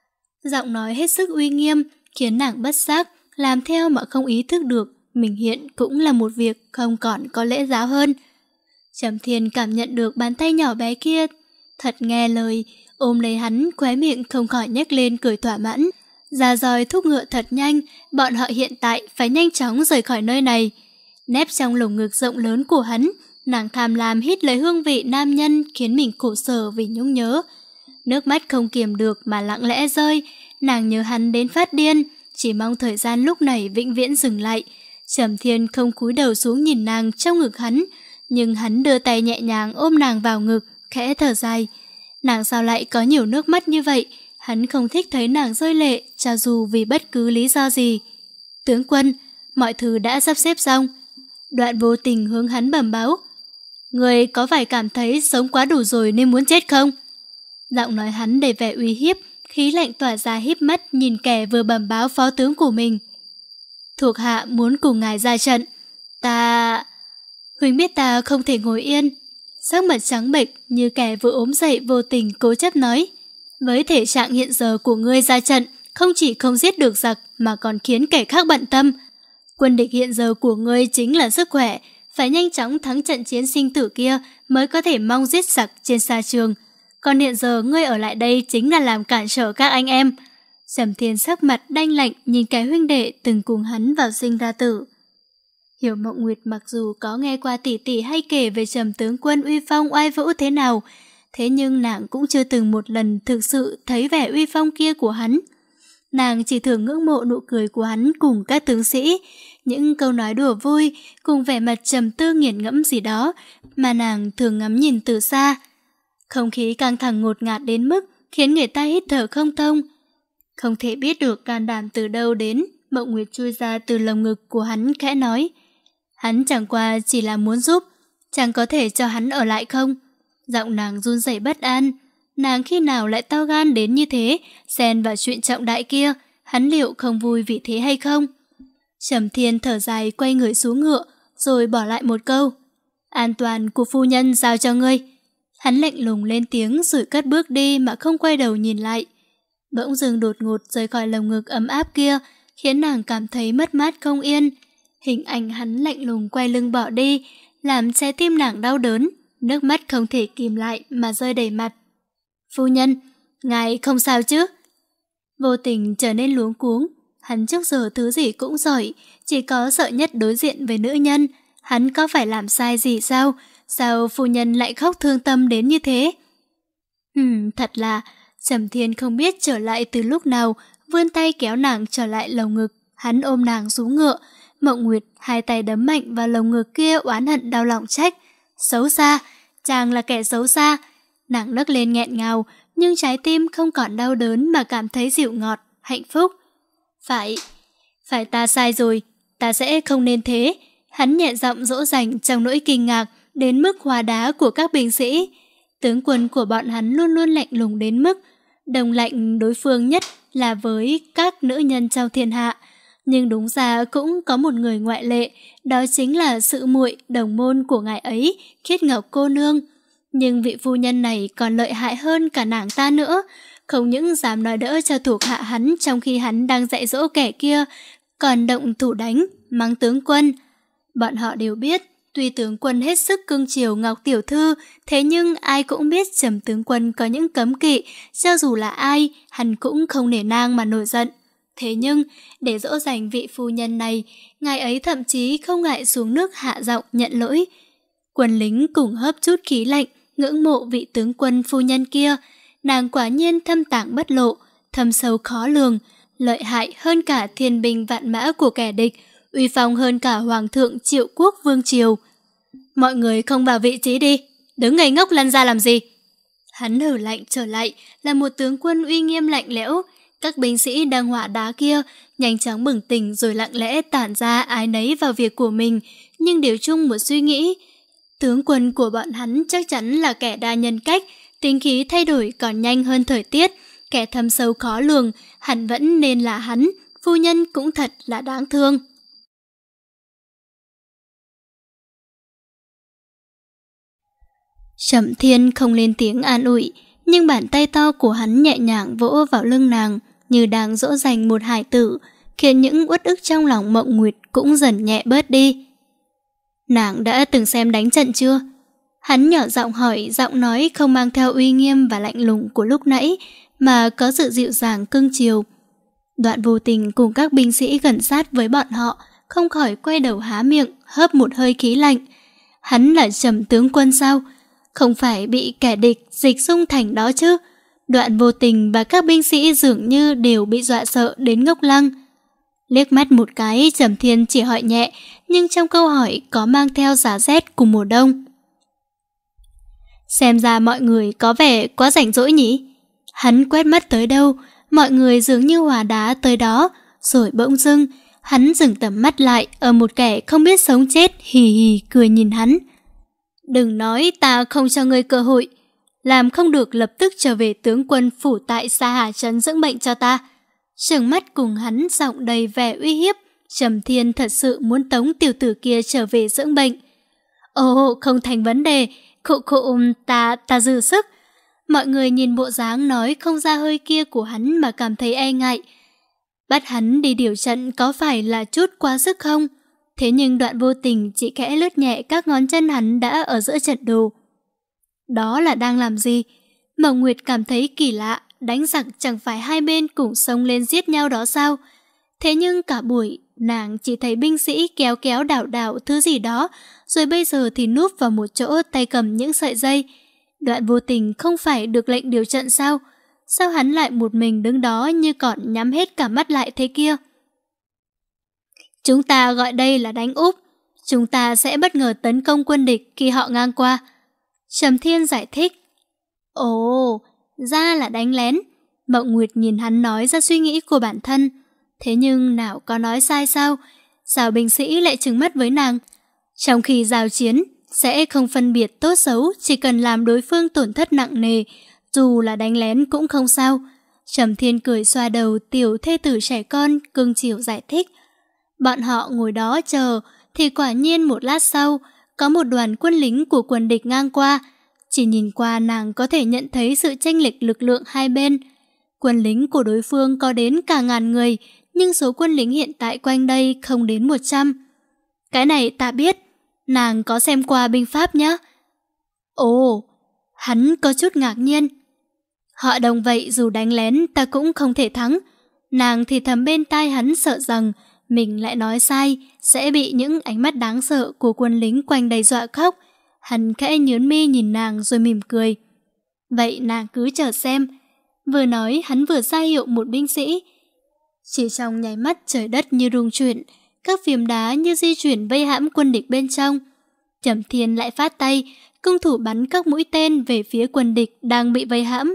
Giọng nói hết sức uy nghiêm, khiến nàng bất giác, làm theo mà không ý thức được, mình hiện cũng là một việc không còn có lễ giáo hơn. Trầm Thiên cảm nhận được bàn tay nhỏ bé kia, thật nghe lời, ôm lấy hắn, khóe miệng không khỏi nhếch lên cười thỏa mãn. Ra roi thúc ngựa thật nhanh, bọn họ hiện tại phải nhanh chóng rời khỏi nơi này. Nép trong lồng ngực rộng lớn của hắn, nàng tham lam hít lấy hương vị nam nhân khiến mình khổ sở vì nhung nhớ. Nước mắt không kiềm được mà lặng lẽ rơi, nàng nhớ hắn đến phát điên, chỉ mong thời gian lúc này vĩnh viễn dừng lại. Trầm Thiên không cúi đầu xuống nhìn nàng trong ngực hắn, nhưng hắn đưa tay nhẹ nhàng ôm nàng vào ngực, khẽ thở dài. Nàng sao lại có nhiều nước mắt như vậy? Hắn không thích thấy nàng rơi lệ, cho dù vì bất cứ lý do gì. Tướng quân, mọi thứ đã sắp xếp xong. Đoạn vô tình hướng hắn bẩm báo. Người có phải cảm thấy sống quá đủ rồi nên muốn chết không? Giọng nói hắn đầy vẻ uy hiếp, khí lạnh tỏa ra híp mắt nhìn kẻ vừa bẩm báo phó tướng của mình. Thuộc hạ muốn cùng ngài ra trận. Ta... Huỳnh biết ta không thể ngồi yên. Sắc mặt trắng bệch như kẻ vừa ốm dậy vô tình cố chấp nói. Với thể trạng hiện giờ của ngươi ra trận, không chỉ không giết được giặc mà còn khiến kẻ khác bận tâm. Quân địch hiện giờ của ngươi chính là sức khỏe, phải nhanh chóng thắng trận chiến sinh tử kia mới có thể mong giết giặc trên xa trường. Còn hiện giờ ngươi ở lại đây chính là làm cản trở các anh em. Trầm Thiên sắc mặt đanh lạnh nhìn cái huynh đệ từng cùng hắn vào sinh ra tử. Hiểu Mộng Nguyệt mặc dù có nghe qua tỷ tỷ hay kể về Trầm tướng quân uy phong oai vũ thế nào, thế nhưng nàng cũng chưa từng một lần thực sự thấy vẻ uy phong kia của hắn. Nàng chỉ thường ngưỡng mộ nụ cười của hắn cùng các tướng sĩ, những câu nói đùa vui cùng vẻ mặt trầm tư nghiền ngẫm gì đó mà nàng thường ngắm nhìn từ xa. Không khí căng thẳng ngột ngạt đến mức khiến người ta hít thở không thông. Không thể biết được can đảm từ đâu đến, Mộng Nguyệt chui ra từ lồng ngực của hắn khẽ nói. Hắn chẳng qua chỉ là muốn giúp, chẳng có thể cho hắn ở lại không? Giọng nàng run rẩy bất an. Nàng khi nào lại to gan đến như thế, xen vào chuyện trọng đại kia, hắn liệu không vui vì thế hay không? Trầm Thiên thở dài quay người xuống ngựa, rồi bỏ lại một câu. An toàn của phu nhân giao cho ngươi. Hắn lạnh lùng lên tiếng rồi cất bước đi mà không quay đầu nhìn lại. Bỗng dưng đột ngột rời khỏi lồng ngực ấm áp kia, khiến nàng cảm thấy mất mát không yên. Hình ảnh hắn lạnh lùng quay lưng bỏ đi, làm trái tim nàng đau đớn, nước mắt không thể kìm lại mà rơi đầy mặt. Phu nhân, ngài không sao chứ? Vô tình trở nên luống cuống, hắn trước giờ thứ gì cũng giỏi, chỉ có sợ nhất đối diện với nữ nhân. Hắn có phải làm sai gì sao? Sao phu nhân lại khóc thương tâm đến như thế? Ừm, thật là, Trầm Thiên không biết trở lại từ lúc nào, vươn tay kéo nàng trở lại lồng ngực, hắn ôm nàng xuống ngựa. Mộng Nguyệt hai tay đấm mạnh vào lồng ngực kia oán hận đau lòng trách. Xấu xa, chàng là kẻ xấu xa. Nàng nấc lên nghẹn ngào, nhưng trái tim không còn đau đớn mà cảm thấy dịu ngọt, hạnh phúc. Phải, phải ta sai rồi, ta sẽ không nên thế. Hắn nhẹ giọng dỗ dành trong nỗi kinh ngạc đến mức hóa đá của các binh sĩ. Tướng quân của bọn hắn luôn luôn lạnh lùng đến mức đồng lạnh đối phương nhất là với các nữ nhân trong thiên hạ. Nhưng đúng ra cũng có một người ngoại lệ, đó chính là sự muội đồng môn của ngài ấy, Khiết Ngọc cô nương. Nhưng vị phu nhân này còn lợi hại hơn cả nàng ta nữa, không những dám nói đỡ cho thuộc hạ hắn trong khi hắn đang dạy dỗ kẻ kia, còn động thủ đánh, mắng tướng quân. Bọn họ đều biết, tuy tướng quân hết sức cưng chiều Ngọc tiểu thư, thế nhưng ai cũng biết Trầm tướng quân có những cấm kỵ, cho dù là ai, hắn cũng không nể nang mà nổi giận. Thế nhưng, để dỗ dành vị phu nhân này, ngài ấy thậm chí không ngại xuống nước hạ giọng nhận lỗi. Quân lính cùng hấp chút khí lạnh, ngưỡng mộ vị tướng quân phu nhân kia. Nàng quả nhiên thâm tàng bất lộ, thâm sâu khó lường, lợi hại hơn cả thiên binh vạn mã của kẻ địch, uy phong hơn cả hoàng thượng Triệu quốc vương triều. Mọi người không vào vị trí đi, đứng ngây ngốc lăn ra làm gì? Hắn hử lạnh trở lại, là một tướng quân uy nghiêm lạnh lẽo. Các binh sĩ đang hỏa đá kia nhanh chóng bừng tỉnh rồi lặng lẽ tản ra ai nấy vào việc của mình, nhưng đều chung một suy nghĩ. Tướng quân của bọn hắn chắc chắn là kẻ đa nhân cách, tính khí thay đổi còn nhanh hơn thời tiết, kẻ thâm sâu khó lường, hẳn vẫn nên là hắn, phu nhân cũng thật là đáng thương. Trầm Thiên không lên tiếng an ủi, nhưng bàn tay to của hắn nhẹ nhàng vỗ vào lưng nàng, như đang dỗ dành một hài tử, khiến những uất ức trong lòng Mộng Nguyệt cũng dần nhẹ bớt đi. Nàng đã từng xem đánh trận chưa? Hắn nhỏ giọng hỏi, giọng nói không mang theo uy nghiêm và lạnh lùng của lúc nãy, mà có sự dịu dàng cưng chiều. Đoạn Vô Tình cùng các binh sĩ gần sát với bọn họ, không khỏi quay đầu há miệng, hớp một hơi khí lạnh. Hắn là Trầm tướng quân sao? Không phải bị kẻ địch dịch dung thành đó chứ? Đoạn Vô Tình và các binh sĩ dường như đều bị dọa sợ đến ngốc lăng. Liếc mắt một cái, Trầm Thiên chỉ hỏi nhẹ, nhưng trong câu hỏi có mang theo giá rét của mùa đông. Xem ra mọi người có vẻ quá rảnh rỗi nhỉ? Hắn quét mắt tới đâu, mọi người dường như hòa đá tới đó, rồi bỗng dưng, hắn dừng tầm mắt lại ở một kẻ không biết sống chết, hì hì cười nhìn hắn. Đừng nói ta không cho ngươi cơ hội, làm không được lập tức trở về tướng quân phủ tại Sa Hà Trấn dưỡng bệnh cho ta. Trừng mắt cùng hắn giọng đầy vẻ uy hiếp, Trầm Thiên thật sự muốn tống tiểu tử kia trở về dưỡng bệnh. Ồ, không thành vấn đề, khụ khụ, ta, ta dư sức. Mọi người nhìn bộ dáng nói không ra hơi kia của hắn mà cảm thấy e ngại. Bắt hắn đi điều trận có phải là chút quá sức không? Thế nhưng Đoạn Vô Tình chỉ khẽ lướt nhẹ các ngón chân hắn đã ở giữa trận đồ. Đó là đang làm gì? Mộng Nguyệt cảm thấy kỳ lạ, đánh giặc chẳng phải hai bên cùng xông lên giết nhau đó sao? Thế nhưng cả buổi, nàng chỉ thấy binh sĩ kéo kéo đảo đảo thứ gì đó, rồi bây giờ thì núp vào một chỗ tay cầm những sợi dây. Đoạn Vô Tình không phải được lệnh điều trận sao? Sao hắn lại một mình đứng đó như còn nhắm hết cả mắt lại thế kia? Chúng ta gọi đây là đánh úp. Chúng ta sẽ bất ngờ tấn công quân địch khi họ ngang qua. Trầm Thiên giải thích. Ồ, ra là đánh lén. Mộng Nguyệt nhìn hắn nói ra suy nghĩ của bản thân. Thế nhưng nào có nói sai sao? Sao binh sĩ lại trừng mắt với nàng? Trong khi giao chiến, sẽ không phân biệt tốt xấu, chỉ cần làm đối phương tổn thất nặng nề, dù là đánh lén cũng không sao. Trầm Thiên cười xoa đầu tiểu thê tử trẻ con, cưng chiều giải thích. Bọn họ ngồi đó chờ, thì quả nhiên một lát sau, có một đoàn quân lính của quân địch ngang qua. Chỉ nhìn qua nàng có thể nhận thấy sự chênh lệch lực lượng hai bên. Quân lính của đối phương có đến cả ngàn người, nhưng số quân lính hiện tại quanh đây không đến một trăm. Cái này ta biết, nàng có xem qua binh pháp nhá. Ồ, hắn có chút ngạc nhiên. Họ đồng vậy dù đánh lén ta cũng không thể thắng. Nàng thì thầm bên tai hắn sợ rằng mình lại nói sai, sẽ bị những ánh mắt đáng sợ của quân lính quanh đây dọa khóc. Hắn khẽ nhướng mi nhìn nàng rồi mỉm cười. Vậy nàng cứ chờ xem. Vừa nói hắn vừa ra hiệu một binh sĩ. Chỉ trong nháy mắt trời đất như rung chuyển, các phiến đá như di chuyển vây hãm quân địch bên trong. Trầm Thiên lại phát tay, cung thủ bắn các mũi tên về phía quân địch đang bị vây hãm.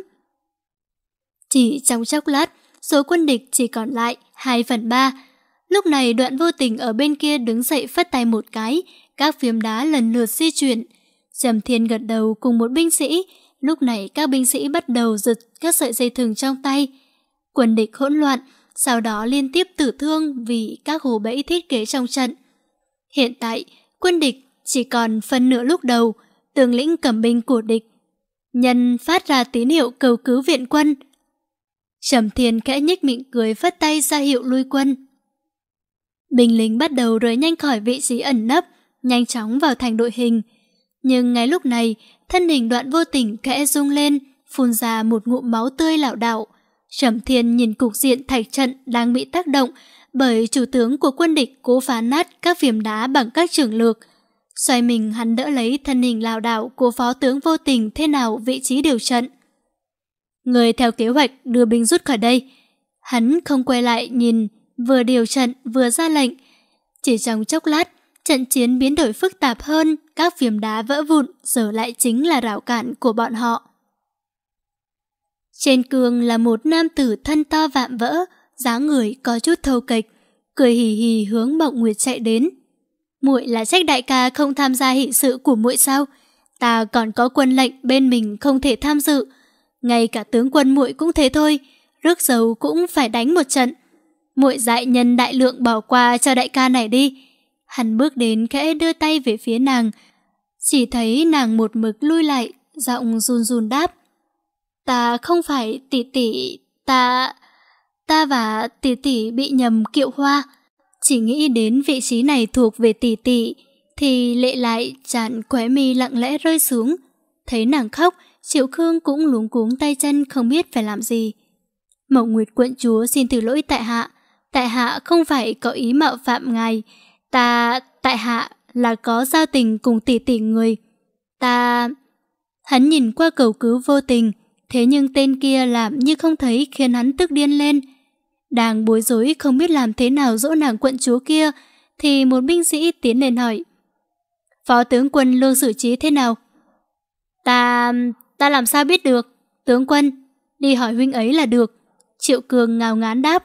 Chỉ trong chốc lát, số quân địch chỉ còn lại hai phần ba. Lúc này Đoạn Vô Tình ở bên kia đứng dậy phất tay một cái, các phiến đá lần lượt di chuyển. Trầm Thiên gật đầu cùng một binh sĩ, lúc này các binh sĩ bắt đầu giật các sợi dây thừng trong tay. Quân địch hỗn loạn, sau đó liên tiếp tử thương vì các hố bẫy thiết kế trong trận. Hiện tại, quân địch chỉ còn phân nửa lúc đầu, tướng lĩnh cầm binh của địch nhân phát ra tín hiệu cầu cứu viện quân. Trầm Thiên khẽ nhếch miệng cười phất tay ra hiệu lui quân. Binh lính bắt đầu rời nhanh khỏi vị trí ẩn nấp, nhanh chóng vào thành đội hình. Nhưng ngay lúc này, thân hình Đoạn Vô Tình khẽ rung lên, phun ra một ngụm máu tươi lảo đảo. Trầm Thiên nhìn cục diện thạch trận đang bị tác động bởi chủ tướng của quân địch cố phá nát các phiến đá bằng các trường lược. Xoay mình hắn đỡ lấy thân hình lảo đảo của phó tướng Vô Tình thế nào vị trí điều trận. Người theo kế hoạch đưa binh rút khỏi đây. Hắn không quay lại nhìn, vừa điều trận vừa ra lệnh. Chỉ trong chốc lát, trận chiến biến đổi phức tạp hơn, các phiến đá vỡ vụn giờ lại chính là rào cản của bọn họ. Trên cương là một nam tử thân to vạm vỡ, dáng người có chút thô kệch, cười hì hì hướng Mộng Nguyệt chạy đến. Muội là trách đại ca không tham gia hỷ sự của muội sao? Ta còn có quân lệnh bên mình không thể tham dự. Ngay cả tướng quân muội cũng thế thôi, rước dầu cũng phải đánh một trận. Muội dạy nhân đại lượng bỏ qua cho đại ca này đi. Hắn bước đến khẽ đưa tay về phía nàng, chỉ thấy nàng một mực lui lại, giọng run run đáp. Ta không phải tỷ tỷ, ta... Ta và tỷ tỷ bị nhầm kiệu hoa. Chỉ nghĩ đến vị trí này thuộc về tỷ tỷ, thì lệ lại tràn khóe mi lặng lẽ rơi xuống. Thấy nàng khóc, Triệu Khương cũng luống cuống tay chân không biết phải làm gì. Mộng Nguyệt quận chúa xin thứ lỗi tại hạ. Tại hạ không phải có ý mạo phạm ngài. Ta... Tại hạ là có giao tình cùng tỷ tỷ người. Ta... Hắn nhìn qua cầu cứu Vô Tình, thế nhưng tên kia làm như không thấy khiến hắn tức điên lên. Đang bối rối không biết làm thế nào dỗ nàng quận chúa kia, thì một binh sĩ tiến lên hỏi. Phó tướng quân lương xử trí thế nào? Ta... ta làm sao biết được? Tướng quân, đi hỏi huynh ấy là được. Triệu Cường ngao ngán đáp.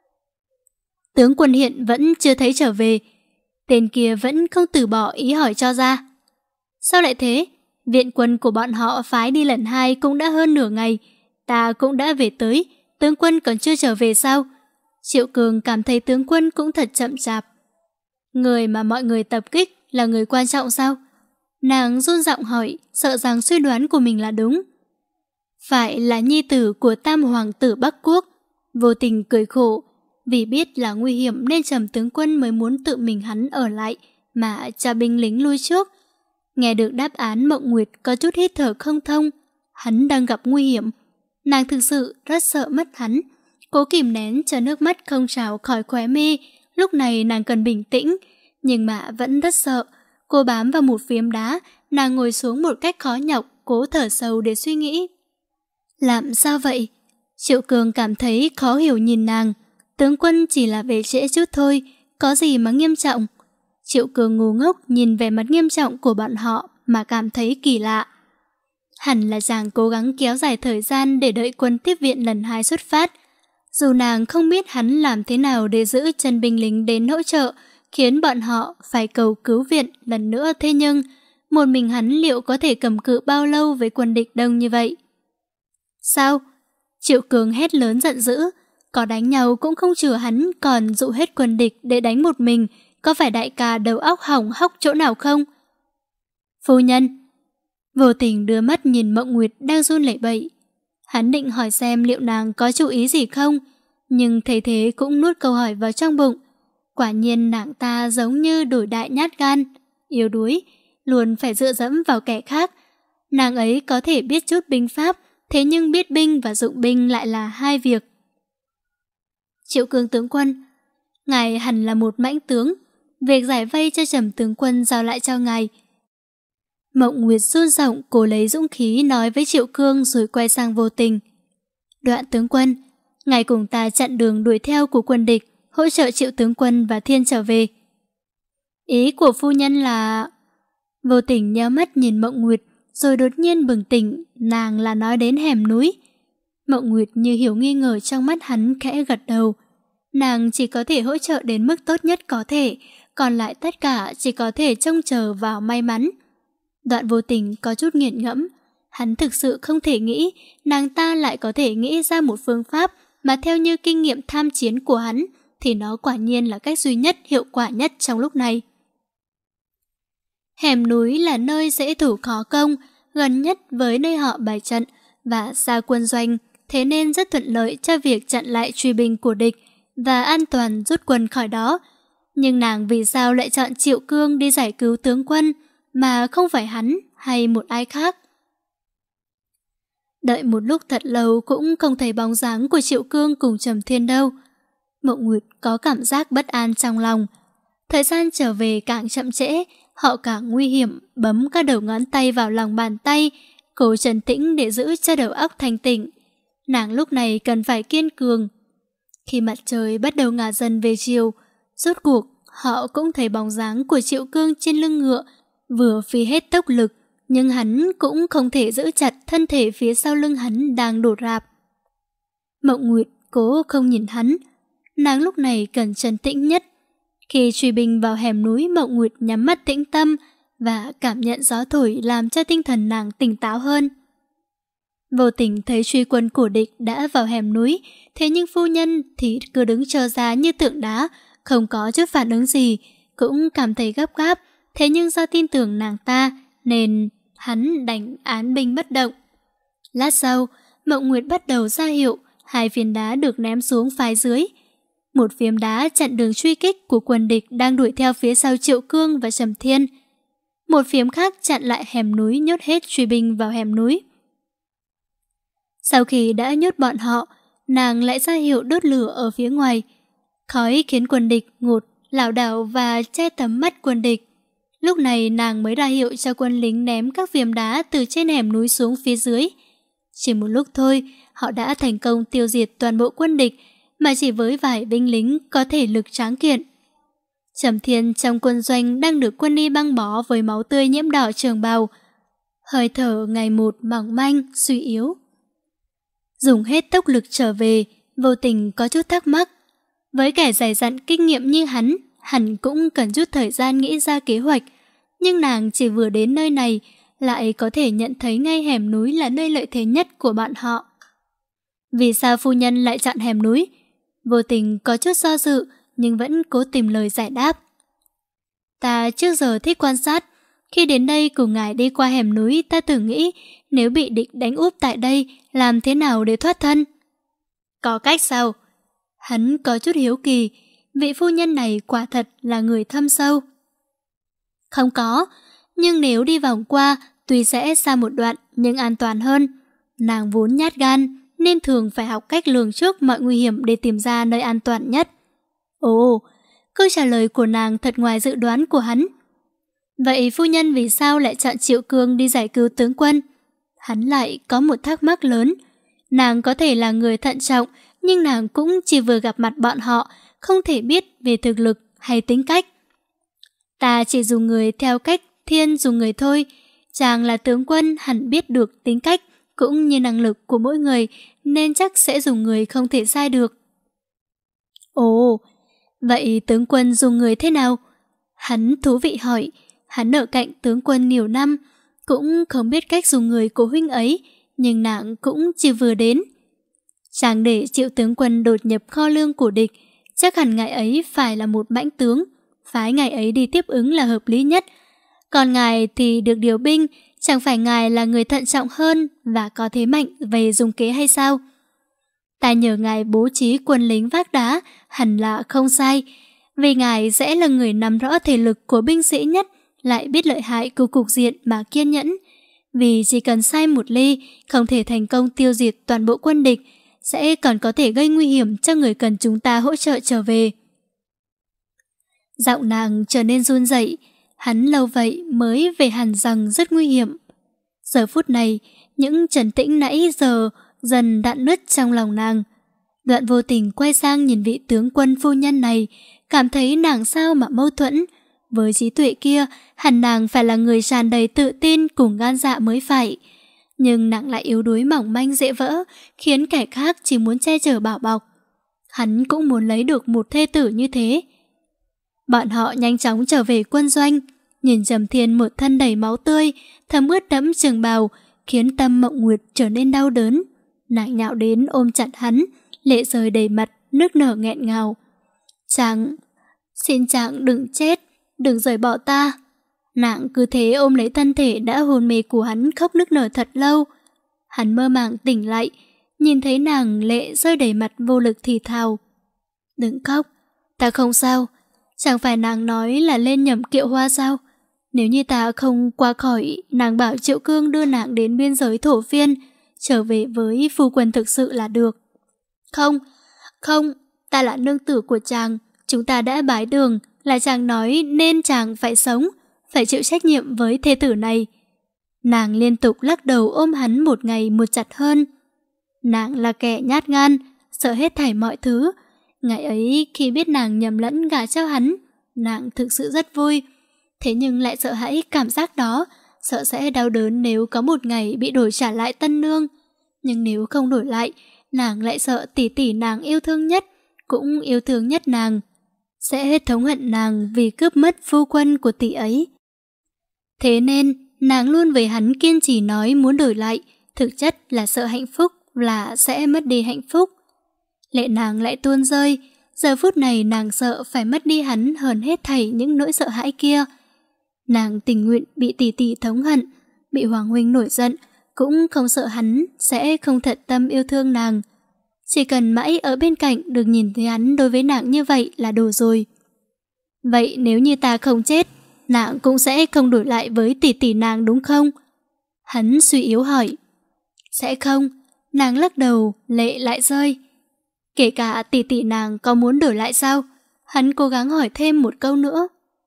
Tướng quân hiện vẫn chưa thấy trở về. Tên kia vẫn không từ bỏ ý hỏi cho ra. Sao lại thế? Viện quân của bọn họ phái đi lần hai cũng đã hơn nửa ngày. Ta cũng đã về tới, tướng quân còn chưa trở về sao? Triệu Cường cảm thấy tướng quân cũng thật chậm chạp. Người mà mọi người tập kích là người quan trọng sao? Nàng run giọng hỏi, sợ rằng suy đoán của mình là đúng. Phải là nhi tử của tam hoàng tử Bắc Quốc. Vô Tình cười khổ, vì biết là nguy hiểm nên Trầm tướng quân mới muốn tự mình hắn ở lại mà cho binh lính lui trước. Nghe được đáp án, Mộng Nguyệt có chút hít thở không thông. Hắn đang gặp nguy hiểm. Nàng thực sự rất sợ mất hắn, cố kìm nén cho nước mắt không trào khỏi khóe mi. Lúc này nàng cần bình tĩnh, nhưng mà vẫn rất sợ. Cô bám vào một phiến đá, nàng ngồi xuống một cách khó nhọc, cố thở sâu để suy nghĩ. Làm sao vậy? Triệu Cường cảm thấy khó hiểu nhìn nàng. Tướng quân chỉ là về trễ chút thôi, có gì mà nghiêm trọng? Triệu Cường ngu ngốc nhìn vẻ mặt nghiêm trọng của bọn họ mà cảm thấy kỳ lạ. Hẳn là chàng cố gắng kéo dài thời gian để đợi quân tiếp viện lần hai xuất phát. Dù nàng không biết hắn làm thế nào để giữ chân binh lính đến hỗ trợ, khiến bọn họ phải cầu cứu viện lần nữa, thế nhưng một mình hắn liệu có thể cầm cự bao lâu với quân địch đông như vậy? Sao? Triệu Cường hét lớn giận dữ, có đánh nhau cũng không chừa hắn còn dụ hết quân địch để đánh một mình, có phải đại ca đầu óc hỏng hóc chỗ nào không? Phu nhân. Vô Tình đưa mắt nhìn Mộng Nguyệt đang run lẩy bẩy. Hắn định hỏi xem liệu nàng có chú ý gì không, nhưng thấy thế cũng nuốt câu hỏi vào trong bụng. Quả nhiên nàng ta giống như đổi đại nhát gan, yếu đuối, luôn phải dựa dẫm vào kẻ khác. Nàng ấy có thể biết chút binh pháp, thế nhưng biết binh và dụng binh lại là hai việc. Triệu Cường tướng quân, ngài hẳn là một mãnh tướng, việc giải vây cho Trầm tướng quân giao lại cho ngài. Mộng Nguyệt run giọng cố lấy dũng khí nói với Triệu Cương rồi quay sang Vô Tình. Đoạn tướng quân, ngài cùng ta chặn đường đuổi theo của quân địch, hỗ trợ Triệu tướng quân và Thiên trở về. Ý của phu nhân là... Vô Tình nhíu mắt nhìn Mộng Nguyệt rồi đột nhiên bừng tỉnh, nàng là nói đến hẻm núi. Mộng Nguyệt như hiểu nghi ngờ trong mắt hắn, khẽ gật đầu. Nàng chỉ có thể hỗ trợ đến mức tốt nhất có thể, còn lại tất cả chỉ có thể trông chờ vào may mắn. Đoạn Vô Tình có chút nghiền ngẫm, hắn thực sự không thể nghĩ nàng ta lại có thể nghĩ ra một phương pháp mà theo như kinh nghiệm tham chiến của hắn thì nó quả nhiên là cách duy nhất hiệu quả nhất trong lúc này. Hẻm núi là nơi dễ thủ khó công, gần nhất với nơi họ bày trận và xa quân doanh, thế nên rất thuận lợi cho việc chặn lại truy binh của địch và an toàn rút quân khỏi đó. Nhưng nàng vì sao lại chọn Triệu Cương đi giải cứu tướng quân, mà không phải hắn hay một ai khác? Đợi một lúc thật lâu cũng không thấy bóng dáng của Triệu Cương cùng Trầm Thiên đâu. Mộng Nguyệt có cảm giác bất an trong lòng. Thời gian trở về càng chậm trễ, họ càng nguy hiểm, bấm các đầu ngón tay vào lòng bàn tay, cố trấn tĩnh để giữ cho đầu óc thanh tịnh. Nàng lúc này cần phải kiên cường. Khi mặt trời bắt đầu ngả dần về chiều, rốt cuộc họ cũng thấy bóng dáng của Triệu Cương trên lưng ngựa, vừa phi hết tốc lực, nhưng hắn cũng không thể giữ chặt thân thể phía sau lưng hắn đang đổ rạp. Mộng Nguyệt cố không nhìn hắn, nàng lúc này cần trấn tĩnh nhất. Khi truy binh vào hẻm núi, Mộng Nguyệt nhắm mắt tĩnh tâm và cảm nhận gió thổi làm cho tinh thần nàng tỉnh táo hơn. Vô tình thấy truy quân của địch đã vào hẻm núi, thế nhưng phu nhân thì cứ đứng chờ ra như tượng đá, không có chút phản ứng gì, cũng cảm thấy gấp gáp, thế nhưng do tin tưởng nàng ta nên hắn đành án binh bất động. Lát sau, Mộng Nguyệt bắt đầu ra hiệu, hai phiến đá được ném xuống phái dưới. Một phiến đá chặn đường truy kích của quân địch đang đuổi theo phía sau Triệu Cương và Trầm Thiên. Một phiến khác chặn lại hẻm núi, nhốt hết truy binh vào hẻm núi. Sau khi đã nhốt bọn họ, nàng lại ra hiệu đốt lửa ở phía ngoài. Khói khiến quân địch ngột, lảo đảo và che tấm mắt quân địch. Lúc này nàng mới ra hiệu cho quân lính ném các phiến đá từ trên hẻm núi xuống phía dưới. Chỉ một lúc thôi, họ đã thành công tiêu diệt toàn bộ quân địch, mà chỉ với vài binh lính có thể lực tráng kiện. Trầm Thiên trong quân doanh đang được quân y băng bó với máu tươi nhiễm đỏ trường bào. Hơi thở ngày một mỏng manh, suy yếu. Dùng hết tốc lực trở về, vô tình có chút thắc mắc. Với kẻ dày dặn kinh nghiệm như hắn, hẳn cũng cần chút thời gian nghĩ ra kế hoạch. Nhưng nàng chỉ vừa đến nơi này, lại có thể nhận thấy ngay hẻm núi là nơi lợi thế nhất của bọn họ. Vì sao phu nhân lại chọn hẻm núi? Vô tình có chút do dự, nhưng vẫn cố tìm lời giải đáp. Ta trước giờ thích quan sát. Khi đến đây cùng ngài đi qua hẻm núi, ta từng nghĩ nếu bị địch đánh úp tại đây, làm thế nào để thoát thân? Có cách sao? Hắn có chút hiếu kỳ, vị phu nhân này quả thật là người thâm sâu. Không có, nhưng nếu đi vòng qua, tuy sẽ xa một đoạn nhưng an toàn hơn. Nàng vốn nhát gan, nên thường phải học cách lường trước mọi nguy hiểm để tìm ra nơi an toàn nhất. Ồ, câu trả lời của nàng thật ngoài dự đoán của hắn. Vậy phu nhân vì sao lại chọn Triệu Cương đi giải cứu tướng quân? Hắn lại có một thắc mắc lớn. Nàng có thể là người thận trọng, nhưng nàng cũng chỉ vừa gặp mặt bọn họ, không thể biết về thực lực hay tính cách. Ta chỉ dùng người theo cách thiên dùng người thôi. Chàng là tướng quân hẳn biết được tính cách cũng như năng lực của mỗi người, nên chắc sẽ dùng người không thể sai được. Ồ, vậy tướng quân dùng người thế nào? Hắn thú vị hỏi. Hắn ở cạnh tướng quân nhiều năm, cũng không biết cách dùng người của huynh ấy, nhưng nàng cũng chỉ vừa đến. Chàng để Triệu tướng quân đột nhập kho lương của địch, chắc hẳn ngài ấy phải là một mãnh tướng, phái ngài ấy đi tiếp ứng là hợp lý nhất. Còn ngài thì được điều binh, chẳng phải ngài là người thận trọng hơn và có thế mạnh về dùng kế hay sao? Ta nhờ ngài bố trí quân lính vác đá, hẳn là không sai, vì ngài sẽ là người nắm rõ thể lực của binh sĩ nhất, lại biết lợi hại của cục diện mà kiên nhẫn. Vì chỉ cần sai một ly, không thể thành công tiêu diệt toàn bộ quân địch, sẽ còn có thể gây nguy hiểm cho người cần chúng ta hỗ trợ trở về. Giọng nàng trở nên run rẩy. Hắn lâu vậy mới về hẳn rằng rất nguy hiểm. Giờ phút này, những trấn tĩnh nãy giờ dần đạn nứt trong lòng nàng. Đoạn vô tình quay sang nhìn vị tướng quân phu nhân này, cảm thấy nàng sao mà mâu thuẫn. Với trí tuệ kia, hẳn nàng phải là người tràn đầy tự tin cùng gan dạ mới phải. Nhưng nàng lại yếu đuối mỏng manh dễ vỡ, khiến kẻ khác chỉ muốn che chở bảo bọc. Hắn cũng muốn lấy được một thê tử như thế. Bọn họ nhanh chóng trở về quân doanh, nhìn Trầm Thiên một thân đầy máu tươi, thấm ướt đẫm trường bào, khiến tâm Mộng Nguyệt trở nên đau đớn. Nàng nhạo đến ôm chặt hắn, lệ rơi đầy mặt, nước nở nghẹn ngào. Chàng, xin chàng đừng chết, đừng rời bỏ ta. Nàng cứ thế ôm lấy thân thể đã hôn mê của hắn, khóc nức nở thật lâu. Hắn mơ màng tỉnh lại, nhìn thấy nàng lệ rơi đầy mặt vô lực thì thào. Đừng khóc, ta không sao. Chẳng phải nàng nói là lên nhầm kiệu hoa sao? Nếu như ta không qua khỏi, nàng bảo Triệu Cương đưa nàng đến biên giới thổ phiên, trở về với phu quân thực sự là được. Không, không, ta là nương tử của chàng, chúng ta đã bái đường, là chàng nói nên chàng phải sống, phải chịu trách nhiệm với thê tử này. Nàng liên tục lắc đầu ôm hắn một ngày một chặt hơn. Nàng là kẻ nhát gan, sợ hết thảy mọi thứ. Ngày ấy khi biết nàng nhầm lẫn gả cho hắn, nàng thực sự rất vui. Thế nhưng lại sợ hãi cảm giác đó, sợ sẽ đau đớn nếu có một ngày bị đổi trả lại tân nương. Nhưng nếu không đổi lại, nàng lại sợ tỷ tỷ nàng yêu thương nhất, cũng yêu thương nhất nàng, sẽ thống hận nàng vì cướp mất phu quân của tỷ ấy. Thế nên, nàng luôn với hắn kiên trì nói muốn đổi lại, thực chất là sợ hạnh phúc, là sẽ mất đi hạnh phúc. Lệ nàng lại tuôn rơi, giờ phút này nàng sợ phải mất đi hắn hơn hết thảy những nỗi sợ hãi kia. Nàng tình nguyện bị tỷ tỷ thống hận, bị Hoàng huynh nổi giận, cũng không sợ hắn sẽ không thật tâm yêu thương nàng. Chỉ cần mãi ở bên cạnh được nhìn thấy hắn đối với nàng như vậy là đủ rồi. Vậy nếu như ta không chết, nàng cũng sẽ không đổi lại với tỷ tỷ nàng đúng không? Hắn suy yếu hỏi. Sẽ không, nàng lắc đầu, lệ lại rơi. Kể cả tỷ tỷ nàng có muốn đổi lại sao? Hắn cố gắng hỏi thêm một câu nữa.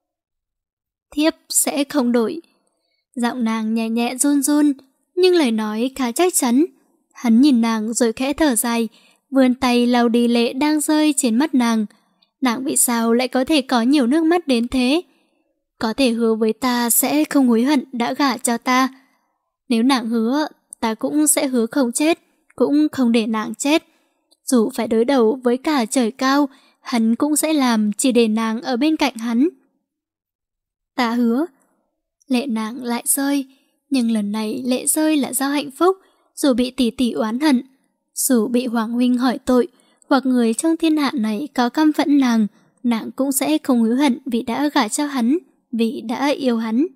Thiếp sẽ không đổi. Giọng nàng nhẹ nhẹ run run, nhưng lời nói khá chắc chắn. Hắn nhìn nàng rồi khẽ thở dài, vươn tay lau đi lệ đang rơi trên mắt nàng. Nàng vì sao lại có thể có nhiều nước mắt đến thế? Có thể hứa với ta sẽ không hối hận đã gả cho ta. Nếu nàng hứa, ta cũng sẽ hứa không chết, cũng không để nàng chết. Dù phải đối đầu với cả trời cao, hắn cũng sẽ làm chỉ để nàng ở bên cạnh hắn. Ta hứa. Lệ nàng lại rơi, nhưng lần này lệ rơi là do hạnh phúc, dù bị tỷ tỷ oán hận, dù bị Hoàng huynh hỏi tội, hoặc người trong thiên hạ này có căm phẫn nàng, nàng cũng sẽ không hối hận vì đã gả cho hắn, vì đã yêu hắn.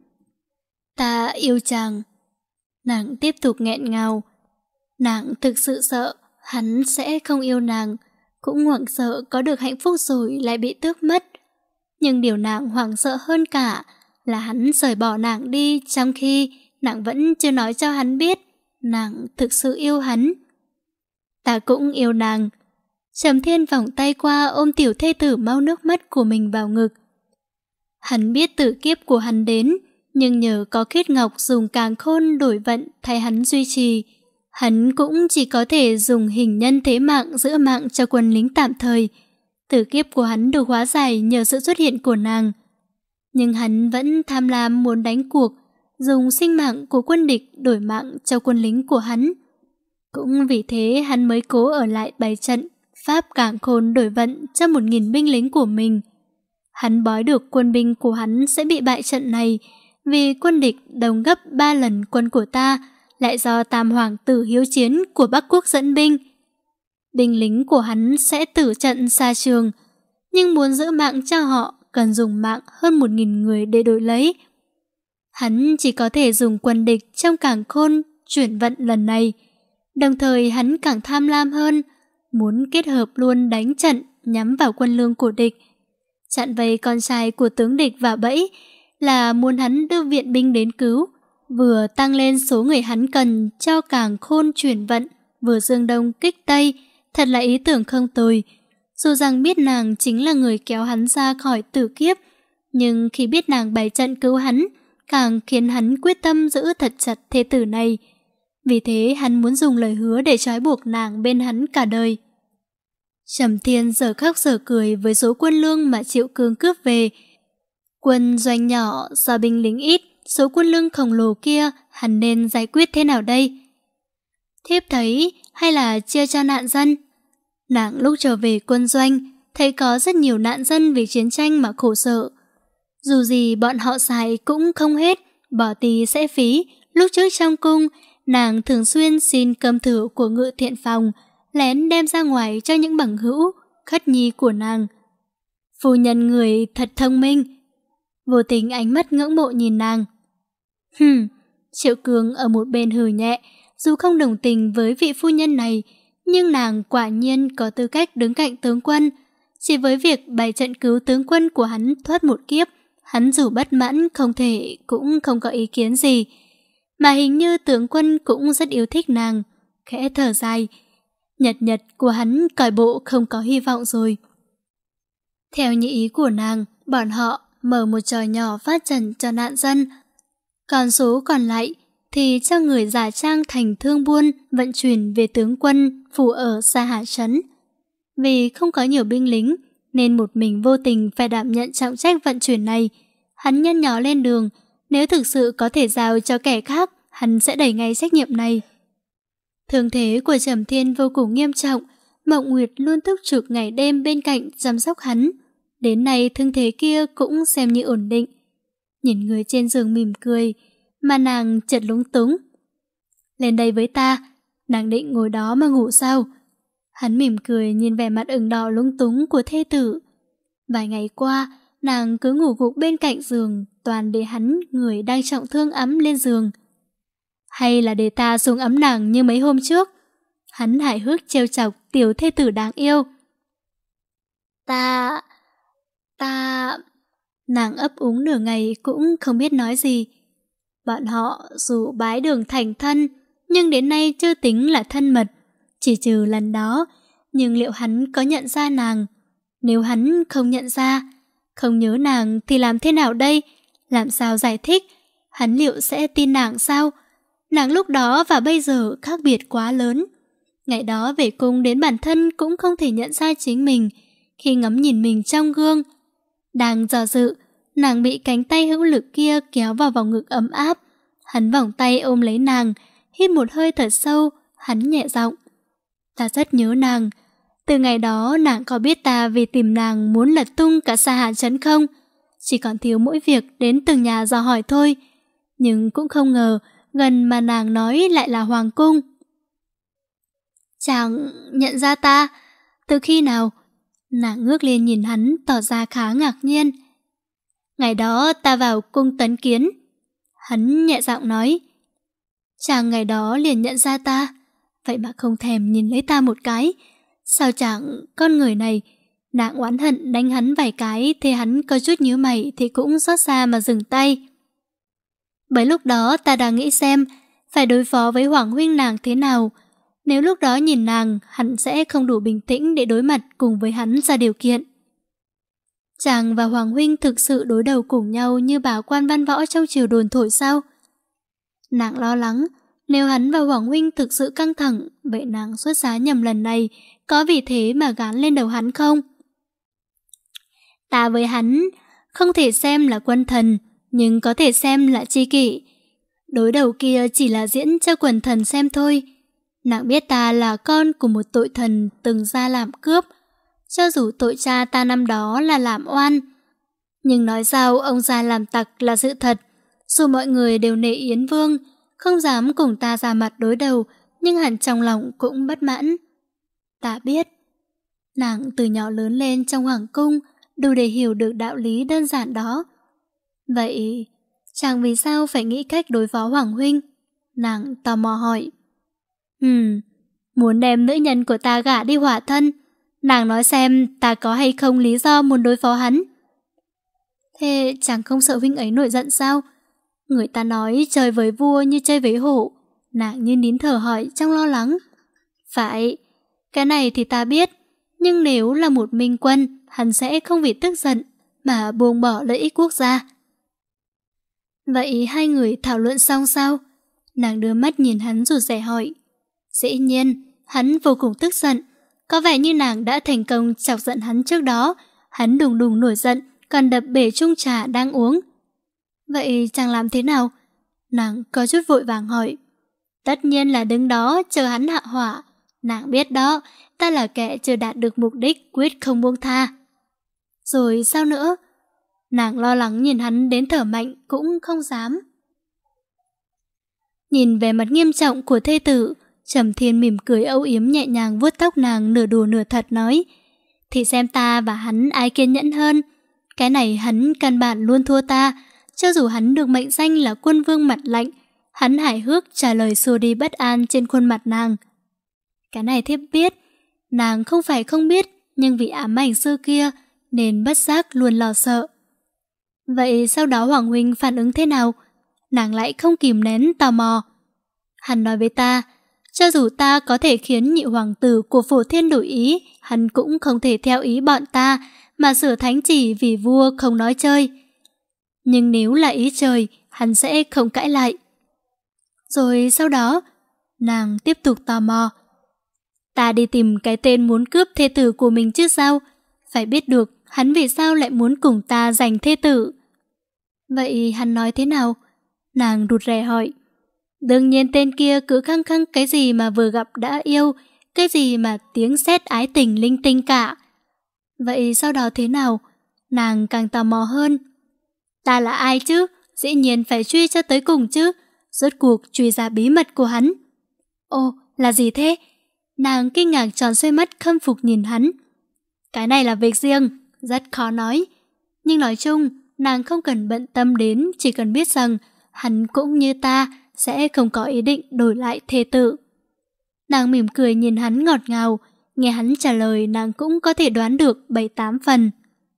Ta yêu chàng. Nàng tiếp tục nghẹn ngào. Nàng thực sự sợ hắn sẽ không yêu nàng, cũng hoảng sợ có được hạnh phúc rồi lại bị tước mất. Nhưng điều nàng hoảng sợ hơn cả là hắn rời bỏ nàng đi, trong khi nàng vẫn chưa nói cho hắn biết nàng thực sự yêu hắn. Ta cũng yêu nàng. Trầm Thiên vòng tay qua ôm tiểu thê tử mau nước mắt của mình vào ngực. Hắn biết tử kiếp của hắn đến, nhưng nhờ có Kết Ngọc dùng càn khôn đổi vận thay hắn duy trì, hắn cũng chỉ có thể dùng hình nhân thế mạng giữ mạng cho quân lính tạm thời. Tử kiếp của hắn được hóa giải nhờ sự xuất hiện của nàng. Nhưng hắn vẫn tham lam muốn đánh cuộc, dùng sinh mạng của quân địch đổi mạng cho quân lính của hắn. Cũng vì thế hắn mới cố ở lại bày trận, pháp càn khôn đổi vận cho một nghìn binh lính của mình. Hắn bói được quân binh của hắn sẽ bị bại trận này, vì quân địch đồng gấp ba lần quân của ta, lại do Tam Hoàng tử hiếu chiến của Bắc Quốc dẫn binh. Binh lính của hắn sẽ tử trận xa trường, nhưng muốn giữ mạng cho họ cần dùng mạng hơn một nghìn người để đổi lấy. Hắn chỉ có thể dùng quân địch trong càn khôn chuyển vận lần này. Đồng thời hắn càng tham lam hơn, muốn kết hợp luôn đánh trận nhắm vào quân lương của địch. Chặn vây con trai của tướng địch vào bẫy là muốn hắn đưa viện binh đến cứu, vừa tăng lên số người hắn cần cho càn khôn chuyển vận, vừa dương đông kích tây, thật là ý tưởng không tồi. Dù rằng biết nàng chính là người kéo hắn ra khỏi tử kiếp, nhưng khi biết nàng bày trận cứu hắn, càng khiến hắn quyết tâm giữ thật chặt thê tử này. Vì thế hắn muốn dùng lời hứa để trói buộc nàng bên hắn cả đời. Trầm Thiên giờ khóc giờ cười với số quân lương mà Triệu Cương cướp về. Quân doanh nhỏ do binh lính ít, số quân lương khổng lồ kia hắn nên giải quyết thế nào đây? Thiếp thấy hay là chia cho nạn dân? Nàng lúc trở về quân doanh, thấy có rất nhiều nạn dân vì chiến tranh mà khổ sở. Dù gì bọn họ xài cũng không hết, bỏ tí sẽ phí. Lúc trước trong cung, nàng thường xuyên xin cơm thừa của Ngự Thiện Phòng, lén đem ra ngoài cho những bằng hữu, khất nhi của nàng. Phu nhân người thật thông minh. Vô tình ánh mắt ngưỡng mộ nhìn nàng. Hừm, Triệu Cương ở một bên hừ nhẹ, dù không đồng tình với vị phu nhân này, nhưng nàng quả nhiên có tư cách đứng cạnh tướng quân. Chỉ với việc bày trận cứu tướng quân của hắn thoát một kiếp, hắn dù bất mãn không thể cũng không có ý kiến gì. Mà hình như tướng quân cũng rất yêu thích nàng, khẽ thở dài. Nhật nhật của hắn coi bộ không có hy vọng rồi. Theo như ý của nàng, bọn họ mở một trò nhỏ phát trần cho nạn dân. Còn số còn lại thì cho người giả trang thành thương buôn vận chuyển về tướng quân phủ ở Sa Hà Trấn. Vì không có nhiều binh lính nên một mình vô tình phải đảm nhận trọng trách vận chuyển này. Hắn nhăn nhó lên đường, nếu thực sự có thể giao cho kẻ khác, hắn sẽ đẩy ngay trách nhiệm này. Thương thế của Trầm Thiên vô cùng nghiêm trọng, Mộng Nguyệt luôn túc trực ngày đêm bên cạnh chăm sóc hắn. Đến nay thương thế kia cũng xem như ổn định. Nhìn người trên giường mỉm cười, mà nàng chợt lúng túng. Lên đây với ta, nàng định ngồi đó mà ngủ sao? Hắn mỉm cười nhìn vẻ mặt ửng đỏ lúng túng của thê tử. Vài ngày qua, nàng cứ ngủ gục bên cạnh giường, toàn để hắn người đang trọng thương ấm lên giường. Hay là để ta xuống ấm nàng như mấy hôm trước? Hắn hài hước trêu chọc tiểu thê tử đáng yêu. Ta... ta... Nàng ấp úng nửa ngày cũng không biết nói gì. Bọn họ dù bái đường thành thân, nhưng đến nay chưa tính là thân mật. Chỉ trừ lần đó, nhưng liệu hắn có nhận ra nàng? Nếu hắn không nhận ra, không nhớ nàng thì làm thế nào đây? Làm sao giải thích? Hắn liệu sẽ tin nàng sao? Nàng lúc đó và bây giờ khác biệt quá lớn. Ngày đó về cung đến bản thân cũng không thể nhận ra chính mình khi ngắm nhìn mình trong gương. Đang dò dự, nàng bị cánh tay hữu lực kia kéo vào vòng ngực ấm áp. Hắn vòng tay ôm lấy nàng, hít một hơi thật sâu, hắn nhẹ giọng. Ta rất nhớ nàng. Từ ngày đó nàng có biết ta vì tìm nàng muốn lật tung cả Sa Hà Trấn không? Chỉ còn thiếu mỗi việc đến từng nhà dò hỏi thôi. Nhưng cũng không ngờ gần mà nàng nói lại là hoàng cung. Chàng nhận ra ta? Từ khi nào? Nàng ngước lên nhìn hắn tỏ ra khá ngạc nhiên. Ngày đó ta vào cung tấn kiến. Hắn nhẹ giọng nói. Chàng ngày đó liền nhận ra ta, vậy mà không thèm nhìn lấy ta một cái. Sao chẳng con người này? Nàng oán hận đánh hắn vài cái, thế hắn có chút nhíu mày thì cũng xót xa mà dừng tay. Bởi lúc đó ta đang nghĩ xem phải đối phó với Hoàng huynh nàng thế nào. Nếu lúc đó nhìn nàng, hắn sẽ không đủ bình tĩnh để đối mặt cùng với hắn ra điều kiện. Chàng và Hoàng huynh thực sự đối đầu cùng nhau như bảo quan văn võ trong triều đồn thổi sao? Nàng lo lắng, nếu hắn và Hoàng huynh thực sự căng thẳng, vậy nàng xuất giá nhầm lần này có vì thế mà gán lên đầu hắn không? Ta với hắn không thể xem là quân thần, nhưng có thể xem là tri kỷ. Đối đầu kia chỉ là diễn cho quần thần xem thôi. Nàng biết ta là con của một tội thần từng ra làm cướp, cho dù tội cha ta năm đó là làm oan. Nhưng nói sao ông già làm tặc là sự thật. Dù mọi người đều nể Yến Vương, không dám cùng ta ra mặt đối đầu, nhưng hẳn trong lòng cũng bất mãn. Ta biết, nàng từ nhỏ lớn lên trong hoàng cung, đủ để hiểu được đạo lý đơn giản đó. Vậy, chàng vì sao phải nghĩ cách đối phó Hoàng huynh? Nàng tò mò hỏi. Ừm, muốn đem nữ nhân của ta gả đi hỏa thân. Nàng nói xem ta có hay không lý do muốn đối phó hắn. Thế chàng không sợ huynh ấy nổi giận sao? Người ta nói chơi với vua như chơi với hổ. Nàng như nín thở hỏi trong lo lắng. Phải, cái này thì ta biết. Nhưng nếu là một minh quân, hắn sẽ không vì tức giận mà buông bỏ lợi ích quốc gia. Vậy hai người thảo luận xong sao? Nàng đưa mắt nhìn hắn rụt rè hỏi. Dĩ nhiên, hắn vô cùng tức giận. Có vẻ như nàng đã thành công chọc giận hắn trước đó. Hắn đùng đùng nổi giận, còn đập bể chung trà đang uống. Vậy chàng làm thế nào? Nàng có chút vội vàng hỏi. Tất nhiên là đứng đó chờ hắn hạ hỏa. Nàng biết đó, ta là kẻ chưa đạt được mục đích quyết không buông tha. Rồi sao nữa? Nàng lo lắng nhìn hắn đến thở mạnh cũng không dám. Nhìn vẻ mặt nghiêm trọng của thê tử, Trầm Thiên mỉm cười âu yếm nhẹ nhàng vuốt tóc nàng nửa đùa nửa thật nói. Thì xem ta và hắn ai kiên nhẫn hơn. Cái này hắn căn bản luôn thua ta. Cho dù hắn được mệnh danh là quân vương mặt lạnh, hắn hài hước trả lời xua đi bất an trên khuôn mặt nàng. Cái này thiếp biết. Nàng không phải không biết, nhưng vì ám ảnh xưa kia nên bất giác luôn lo sợ. Vậy sau đó Hoàng huynh phản ứng thế nào? Nàng lại không kìm nén tò mò. Hắn nói với ta, cho dù ta có thể khiến nhị hoàng tử của Phổ Thiên đổi ý, hắn cũng không thể theo ý bọn ta mà sửa thánh chỉ vì vua không nói chơi. Nhưng nếu là ý trời, hắn sẽ không cãi lại. Rồi sau đó, nàng tiếp tục tò mò. Ta đi tìm cái tên muốn cướp thê tử của mình chứ sao? Phải biết được hắn vì sao lại muốn cùng ta giành thê tử. Vậy hắn nói thế nào? Nàng rụt rè hỏi. Đương nhiên tên kia cứ khăng khăng cái gì mà vừa gặp đã yêu, cái gì mà tiếng sét ái tình linh tinh cả. Vậy sau đó thế nào? Nàng càng tò mò hơn. Ta là ai chứ? Dĩ nhiên phải truy cho tới cùng chứ. Rốt cuộc truy ra bí mật của hắn. Ồ, là gì thế? Nàng kinh ngạc tròn xoay mắt khâm phục nhìn hắn. Cái này là việc riêng, rất khó nói. Nhưng nói chung, nàng không cần bận tâm đến, chỉ cần biết rằng hắn cũng như ta sẽ không có ý định đổi lại thê tử. Nàng mỉm cười nhìn hắn ngọt ngào, nghe hắn trả lời nàng cũng có thể đoán được bảy tám phần.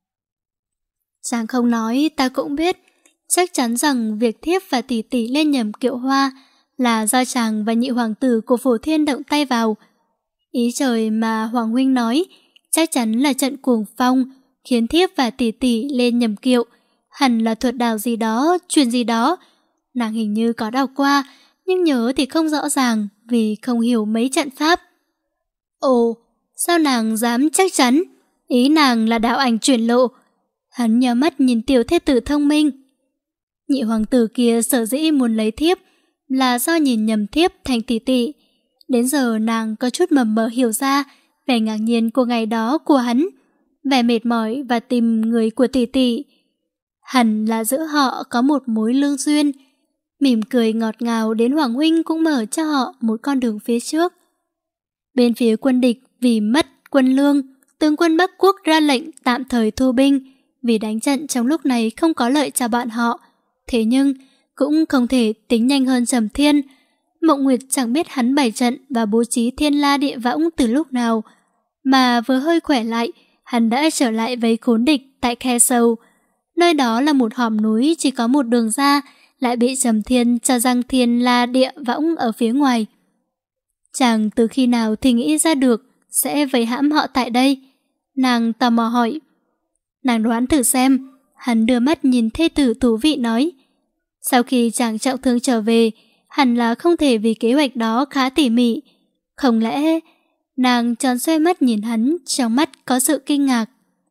Chàng không nói ta cũng biết, chắc chắn rằng việc thiếp và tỷ tỷ lên nhầm kiệu hoa là do chàng và nhị hoàng tử của Phổ Thiên động tay vào. Ý trời mà Hoàng huynh nói chắc chắn là trận cuồng phong khiến thiếp và tỷ tỷ lên nhầm kiệu, hẳn là thuật đào gì đó, truyền gì đó. Nàng hình như có đọc qua, nhưng nhớ thì không rõ ràng vì không hiểu mấy trận pháp. Ồ, sao nàng dám chắc chắn? Ý nàng là đạo ảnh chuyển lộ. Hắn nhíu mắt nhìn tiểu thê tử thông minh. Nhị hoàng tử kia sở dĩ muốn lấy thiếp là do nhìn nhầm thiếp thành tỷ tỷ. Đến giờ nàng có chút mầm mờ hiểu ra vẻ ngạc nhiên của ngày đó của hắn, vẻ mệt mỏi và tìm người của tỷ tỷ. Hẳn là giữa họ có một mối lương duyên. Mỉm cười ngọt ngào đến Hoàng huynh cũng mở cho họ một con đường phía trước. Bên phía quân địch vì mất quân lương, tướng quân Bắc Quốc ra lệnh tạm thời thu binh vì đánh trận trong lúc này không có lợi cho bọn họ. Thế nhưng cũng không thể tính nhanh hơn Trầm Thiên. Mộng Nguyệt chẳng biết hắn bày trận và bố trí thiên la địa võng từ lúc nào, mà vừa hơi khỏe lại, hắn đã trở lại với khốn địch tại khe sâu. Nơi đó là một hòm núi chỉ có một đường ra, lại bị Trầm Thiên cho răng thiên la địa võng ở phía ngoài. Chàng từ khi nào thì nghĩ ra được sẽ vây hãm họ tại đây? Nàng tò mò hỏi. Nàng đoán thử xem. Hắn đưa mắt nhìn thê tử thú vị nói. Sau khi chàng trọng thương trở về, hẳn là không thể vì kế hoạch đó khá tỉ mỉ. Không lẽ... Nàng tròn xoay mắt nhìn hắn, trong mắt có sự kinh ngạc.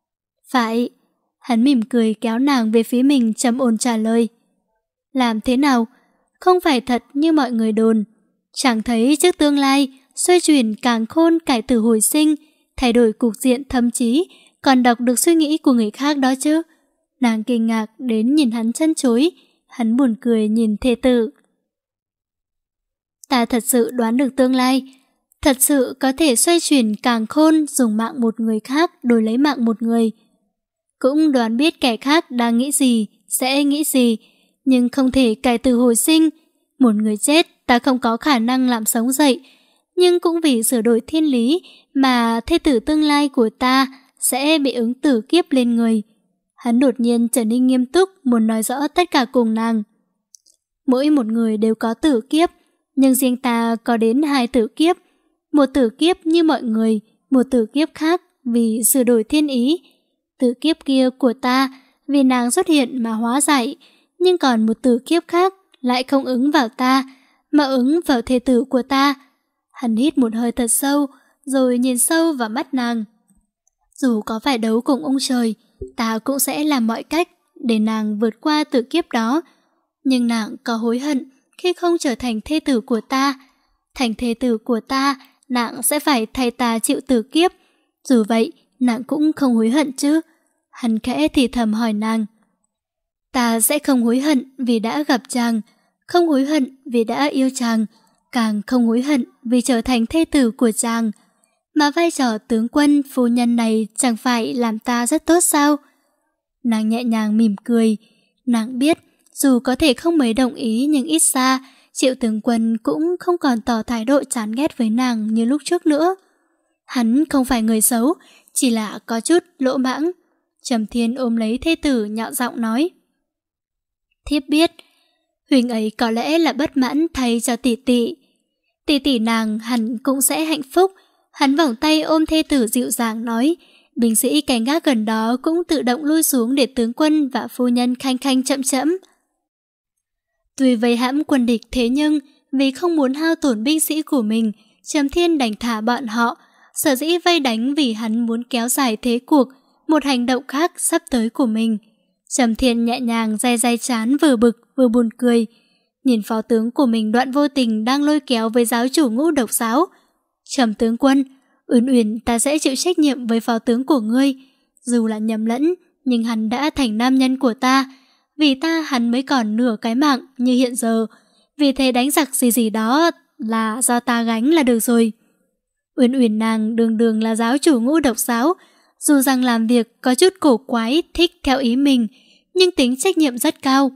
Phải. Hắn mỉm cười kéo nàng về phía mình trầm ổn trả lời. Làm thế nào? Không phải thật như mọi người đồn. Chẳng thấy trước tương lai, xoay chuyển càng khôn cải tử hồi sinh, thay đổi cục diện thậm chí còn đọc được suy nghĩ của người khác đó chứ. Nàng kinh ngạc đến nhìn hắn chân chối, hắn buồn cười nhìn thê tử. Ta thật sự đoán được tương lai, thật sự có thể xoay chuyển càng khôn dùng mạng một người khác đổi lấy mạng một người. Cũng đoán biết kẻ khác đang nghĩ gì, sẽ nghĩ gì, nhưng không thể cải tử hồi sinh. Một người chết ta không có khả năng làm sống dậy, nhưng cũng vì sửa đổi thiên lý mà thê tử tương lai của ta sẽ bị ứng tử kiếp lên người. Hắn đột nhiên trở nên nghiêm túc muốn nói rõ tất cả cùng nàng. Mỗi một người đều có tử kiếp, nhưng riêng ta có đến hai tử kiếp. Một tử kiếp như mọi người, một tử kiếp khác vì sửa đổi thiên ý. Tử kiếp kia của ta vì nàng xuất hiện mà hóa giải, nhưng còn một tử kiếp khác lại không ứng vào ta, mà ứng vào thê tử của ta. Hắn hít một hơi thật sâu, rồi nhìn sâu vào mắt nàng. Dù có phải đấu cùng ông trời, ta cũng sẽ làm mọi cách để nàng vượt qua tử kiếp đó. Nhưng nàng có hối hận khi không trở thành thê tử của ta. Thành thê tử của ta, nàng sẽ phải thay ta chịu tử kiếp. Dù vậy, nàng cũng không hối hận chứ? Hắn khẽ thì thầm hỏi nàng. Ta sẽ không hối hận vì đã gặp chàng, không hối hận vì đã yêu chàng, càng không hối hận vì trở thành thê tử của chàng. Mà vai trò tướng quân phu nhân này chẳng phải làm ta rất tốt sao? Nàng nhẹ nhàng mỉm cười. Nàng biết dù có thể không mấy đồng ý, nhưng ít ra Triệu tướng quân cũng không còn tỏ thái độ chán ghét với nàng như lúc trước nữa. Hắn không phải người xấu, chỉ là có chút lỗ mãng. Trầm Thiên ôm lấy thê tử nhạo giọng nói. Thiếp biết, huynh ấy có lẽ là bất mãn thay cho tỷ tỷ. Tỷ tỷ nàng hẳn cũng sẽ hạnh phúc. Hắn vòng tay ôm thê tử dịu dàng nói. Binh sĩ canh gác gần đó cũng tự động lui xuống để tướng quân và phu nhân khanh khanh chậm chậm. Tuy vây hãm quân địch thế nhưng vì không muốn hao tổn binh sĩ của mình, Trầm Thiên đành thả bọn họ. Sở dĩ vây đánh vì hắn muốn kéo dài thế cuộc, một hành động khác sắp tới của mình. Trầm Thiên nhẹ nhàng day day chán, vừa bực vừa buồn cười. Nhìn phó tướng của mình Đoạn Vô Tình đang lôi kéo với giáo chủ Ngũ Độc Giáo. Trầm tướng quân, Uyển Uyển ta sẽ chịu trách nhiệm với phó tướng của ngươi. Dù là nhầm lẫn, nhưng hắn đã thành nam nhân của ta. Vì ta hắn mới còn nửa cái mạng như hiện giờ. Vì thế đánh giặc gì gì đó là do ta gánh là được rồi. Uyển Uyển nàng đường đường là giáo chủ Ngũ Độc Giáo. Dù rằng làm việc có chút cổ quái, thích theo ý mình, nhưng tính trách nhiệm rất cao.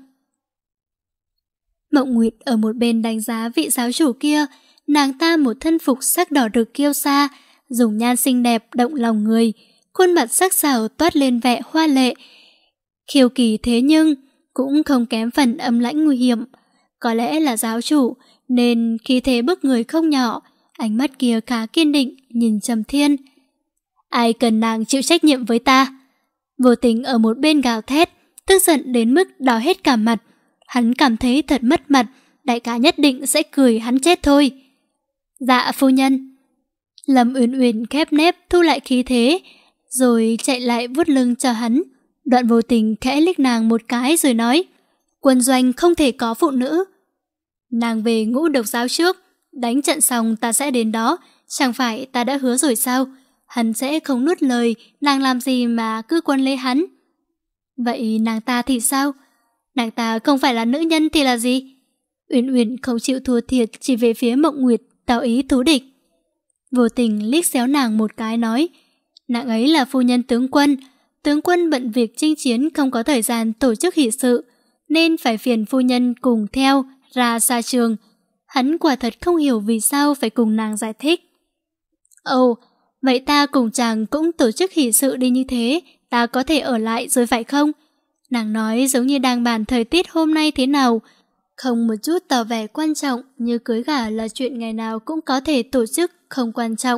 Mộng Nguyệt ở một bên đánh giá vị giáo chủ kia. Nàng ta một thân phục sắc đỏ rực kiêu sa, dùng nhan xinh đẹp động lòng người, khuôn mặt sắc sảo toát lên vẻ hoa lệ. Khiêu kỳ thế nhưng cũng không kém phần âm lãnh nguy hiểm. Có lẽ là giáo chủ nên khí thế bức người không nhỏ, ánh mắt kia khá kiên định nhìn Trầm Thiên. Ai cần nàng chịu trách nhiệm với ta? Vô Tình ở một bên gào thét, tức giận đến mức đỏ hết cả mặt. Hắn cảm thấy thật mất mặt, đại ca nhất định sẽ cười hắn chết thôi. Dạ phu nhân. Lâm Uyển Uyển khép nép thu lại khí thế, rồi chạy lại vuốt lưng cho hắn. Đoạn Vô Tình khẽ liếc nàng một cái rồi nói, quân doanh không thể có phụ nữ. Nàng về Ngũ Độc Giáo trước, đánh trận xong ta sẽ đến đó, chẳng phải ta đã hứa rồi sao? Hắn sẽ không nuốt lời, nàng làm gì mà cứ quân lấy hắn. Vậy nàng ta thì sao? Nàng ta không phải là nữ nhân thì là gì? Uyển Uyển không chịu thua thiệt, chỉ về phía Mộng Nguyệt tỏ ý thú địch. Vô Tình liếc xéo nàng một cái nói, nàng ấy là phu nhân tướng quân, tướng quân bận việc chinh chiến không có thời gian tổ chức hỷ sự, nên phải phiền phu nhân cùng theo ra xa trường. Hắn quả thật không hiểu vì sao phải cùng nàng giải thích. Ồ, vậy ta cùng chàng cũng tổ chức hỷ sự đi như thế, ta có thể ở lại rồi phải không? Nàng nói giống như đang bàn thời tiết hôm nay thế nào, không một chút tỏ vẻ quan trọng, như cưới gả là chuyện ngày nào cũng có thể tổ chức, không quan trọng.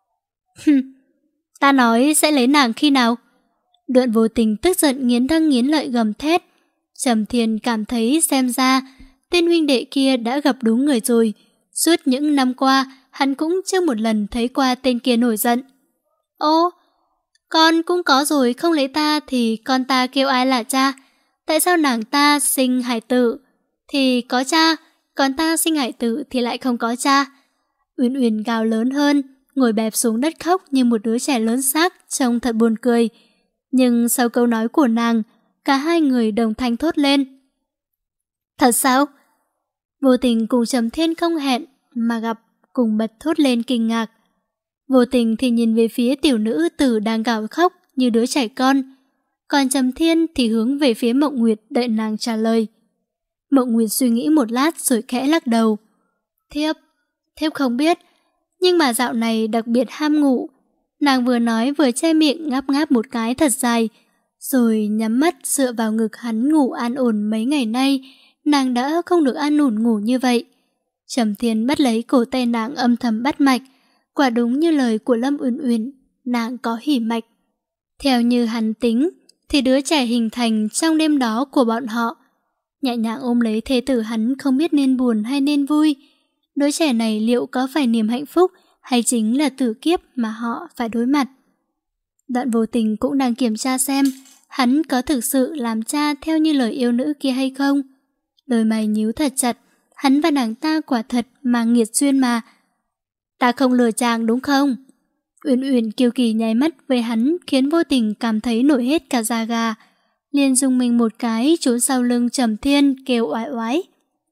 Ta nói sẽ lấy nàng khi nào? Đoạn Vô Tình tức giận nghiến răng nghiến lợi gầm thét. Trầm Thiên cảm thấy xem ra tên huynh đệ kia đã gặp đúng người rồi. Suốt những năm qua, hắn cũng chưa một lần thấy qua tên kia nổi giận. Ô, con cũng có rồi, không lấy ta thì con ta kêu ai là cha? Tại sao nàng ta sinh hải tử thì có cha, còn ta sinh hải tử thì lại không có cha? Uyển Uyển gào lớn hơn, ngồi bẹp xuống đất khóc như một đứa trẻ lớn xác, trông thật buồn cười. Nhưng sau câu nói của nàng, cả hai người đồng thanh thốt lên. Thật sao? Vô Tình cùng Trầm Thiên không hẹn mà gặp, cùng bật thốt lên kinh ngạc. Vô Tình thì nhìn về phía tiểu nữ tử đang gào khóc như đứa trẻ con, còn Trầm Thiên thì hướng về phía Mộng Nguyệt đợi nàng trả lời. Mộng Nguyệt suy nghĩ một lát rồi khẽ lắc đầu. Thiếp, thiếp không biết, nhưng mà dạo này đặc biệt ham ngủ. Nàng vừa nói vừa che miệng ngáp ngáp một cái thật dài, rồi nhắm mắt dựa vào ngực hắn ngủ an ổn. Mấy ngày nay, nàng đã không được an ổn ngủ như vậy. Trầm Thiên bắt lấy cổ tay nàng âm thầm bắt mạch. Quả đúng như lời của Lâm Uyển Uyển, nàng có hỉ mạch. Theo như hắn tính, thì đứa trẻ hình thành trong đêm đó của bọn họ. Nhẹ nhàng ôm lấy thê tử hắn, không biết nên buồn hay nên vui. Đứa trẻ này liệu có phải niềm hạnh phúc hay chính là tử kiếp mà họ phải đối mặt? Đoạn Vô Tình cũng đang kiểm tra xem hắn có thực sự làm cha theo như lời yêu nữ kia hay không. Đôi mày nhíu thật chặt, hắn và nàng ta quả thật mà nghiệt duyên mà. Ta không lừa chàng đúng không? Uyển Uyển kiêu kỳ nháy mắt với hắn, khiến Vô Tình cảm thấy nổi hết cả da gà. Liền dùng mình một cái trốn sau lưng Trầm Thiên kêu oái oái.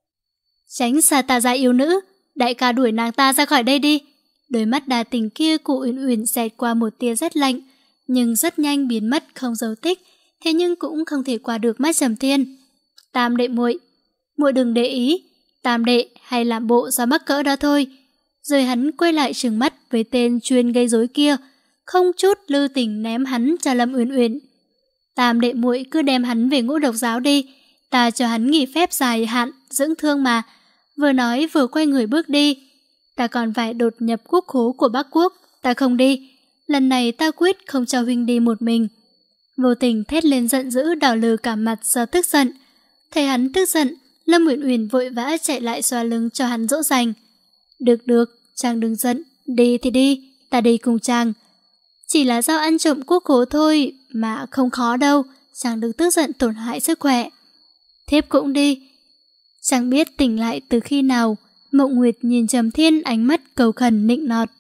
Tránh xa ta ra yêu nữ, đại ca đuổi nàng ta ra khỏi đây đi. Đôi mắt đa tình kia của Uyển Uyển xẹt qua một tia rất lạnh, nhưng rất nhanh biến mất không dấu tích, thế nhưng cũng không thể qua được mắt Trầm Thiên. Tam đệ muội, muội đừng để ý, tam đệ hay làm bộ do mắc cỡ đó thôi. Rồi hắn quay lại trừng mắt với tên chuyên gây rối kia, không chút lưu tình ném hắn cho Lâm Uyển Uyển. Tam đệ muội cứ đem hắn về Ngũ Độc giáo đi, ta cho hắn nghỉ phép dài hạn dưỡng thương mà. Vừa nói vừa quay người bước đi. Ta còn phải đột nhập quốc khố của Bắc Quốc, ta không đi. Lần này ta quyết không cho huynh đi một mình. Vô Tình thét lên giận dữ, đỏ lừ cả mặt do tức giận. Thấy hắn tức giận, Lâm Uyển Uyển vội vã chạy lại xoa lưng cho hắn dỗ dành. Được được, chàng đừng giận, đi thì đi, ta đi cùng chàng. Chỉ là do ăn trộm quốc khố thôi mà không khó đâu, chàng đừng tức giận tổn hại sức khỏe. Thiếp cũng đi. Chẳng biết tỉnh lại từ khi nào, Mộng Nguyệt nhìn Trầm Thiên ánh mắt cầu khẩn nịnh nọt.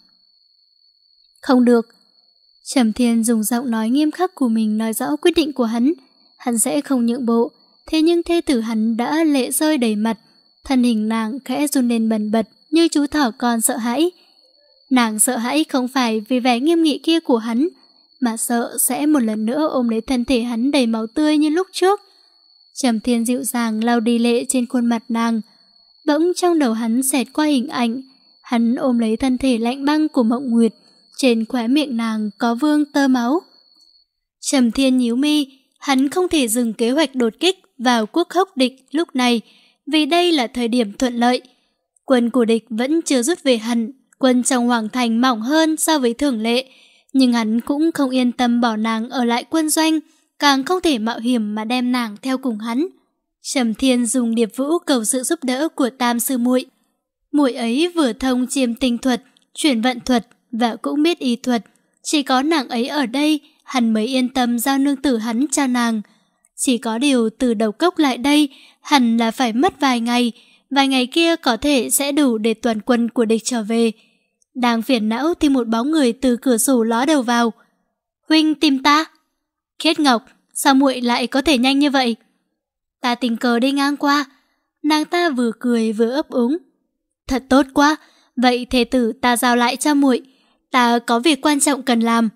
Không được. Trầm Thiên dùng giọng nói nghiêm khắc của mình nói rõ quyết định của hắn. Hắn sẽ không nhượng bộ. Thế nhưng thê tử hắn đã lệ rơi đầy mặt. Thân hình nàng khẽ run lên bần bật như chú thỏ con sợ hãi. Nàng sợ hãi không phải vì vẻ nghiêm nghị kia của hắn, mà sợ sẽ một lần nữa ôm lấy thân thể hắn đầy máu tươi như lúc trước. Trầm Thiên dịu dàng lau đi lệ trên khuôn mặt nàng. Bỗng trong đầu hắn xẹt qua hình ảnh. Hắn ôm lấy thân thể lạnh băng của Mộng Nguyệt. Trên khóe miệng nàng có vương tơ máu. Trầm Thiên nhíu mi. Hắn không thể dừng kế hoạch đột kích vào quốc hốc địch lúc này, vì đây là thời điểm thuận lợi. Quân của địch vẫn chưa rút về hẳn. Quân trong Hoàng Thành mỏng hơn so với thường lệ. Nhưng hắn cũng không yên tâm bỏ nàng ở lại quân doanh, càng không thể mạo hiểm mà đem nàng theo cùng hắn. Trầm Thiên dùng điệp vũ cầu sự giúp đỡ của Tam sư muội. Muội ấy vừa thông chiêm tinh thuật, chuyển vận thuật và cũng biết y thuật. Chỉ có nàng ấy ở đây, hắn mới yên tâm giao nương tử hắn cho nàng. Chỉ có điều từ đầu cốc lại đây, hẳn là phải mất vài ngày. Vài ngày kia có thể sẽ đủ để toàn quân của địch trở về. Đang phiền não thì một bóng người từ cửa sổ ló đầu vào. Huynh tìm ta? Khiết Ngọc, sao muội lại có thể nhanh như vậy? Ta tình cờ đi ngang qua. Nàng ta vừa cười vừa ấp úng. Thật tốt quá, vậy thê tử ta giao lại cho muội. Ta có việc quan trọng cần làm.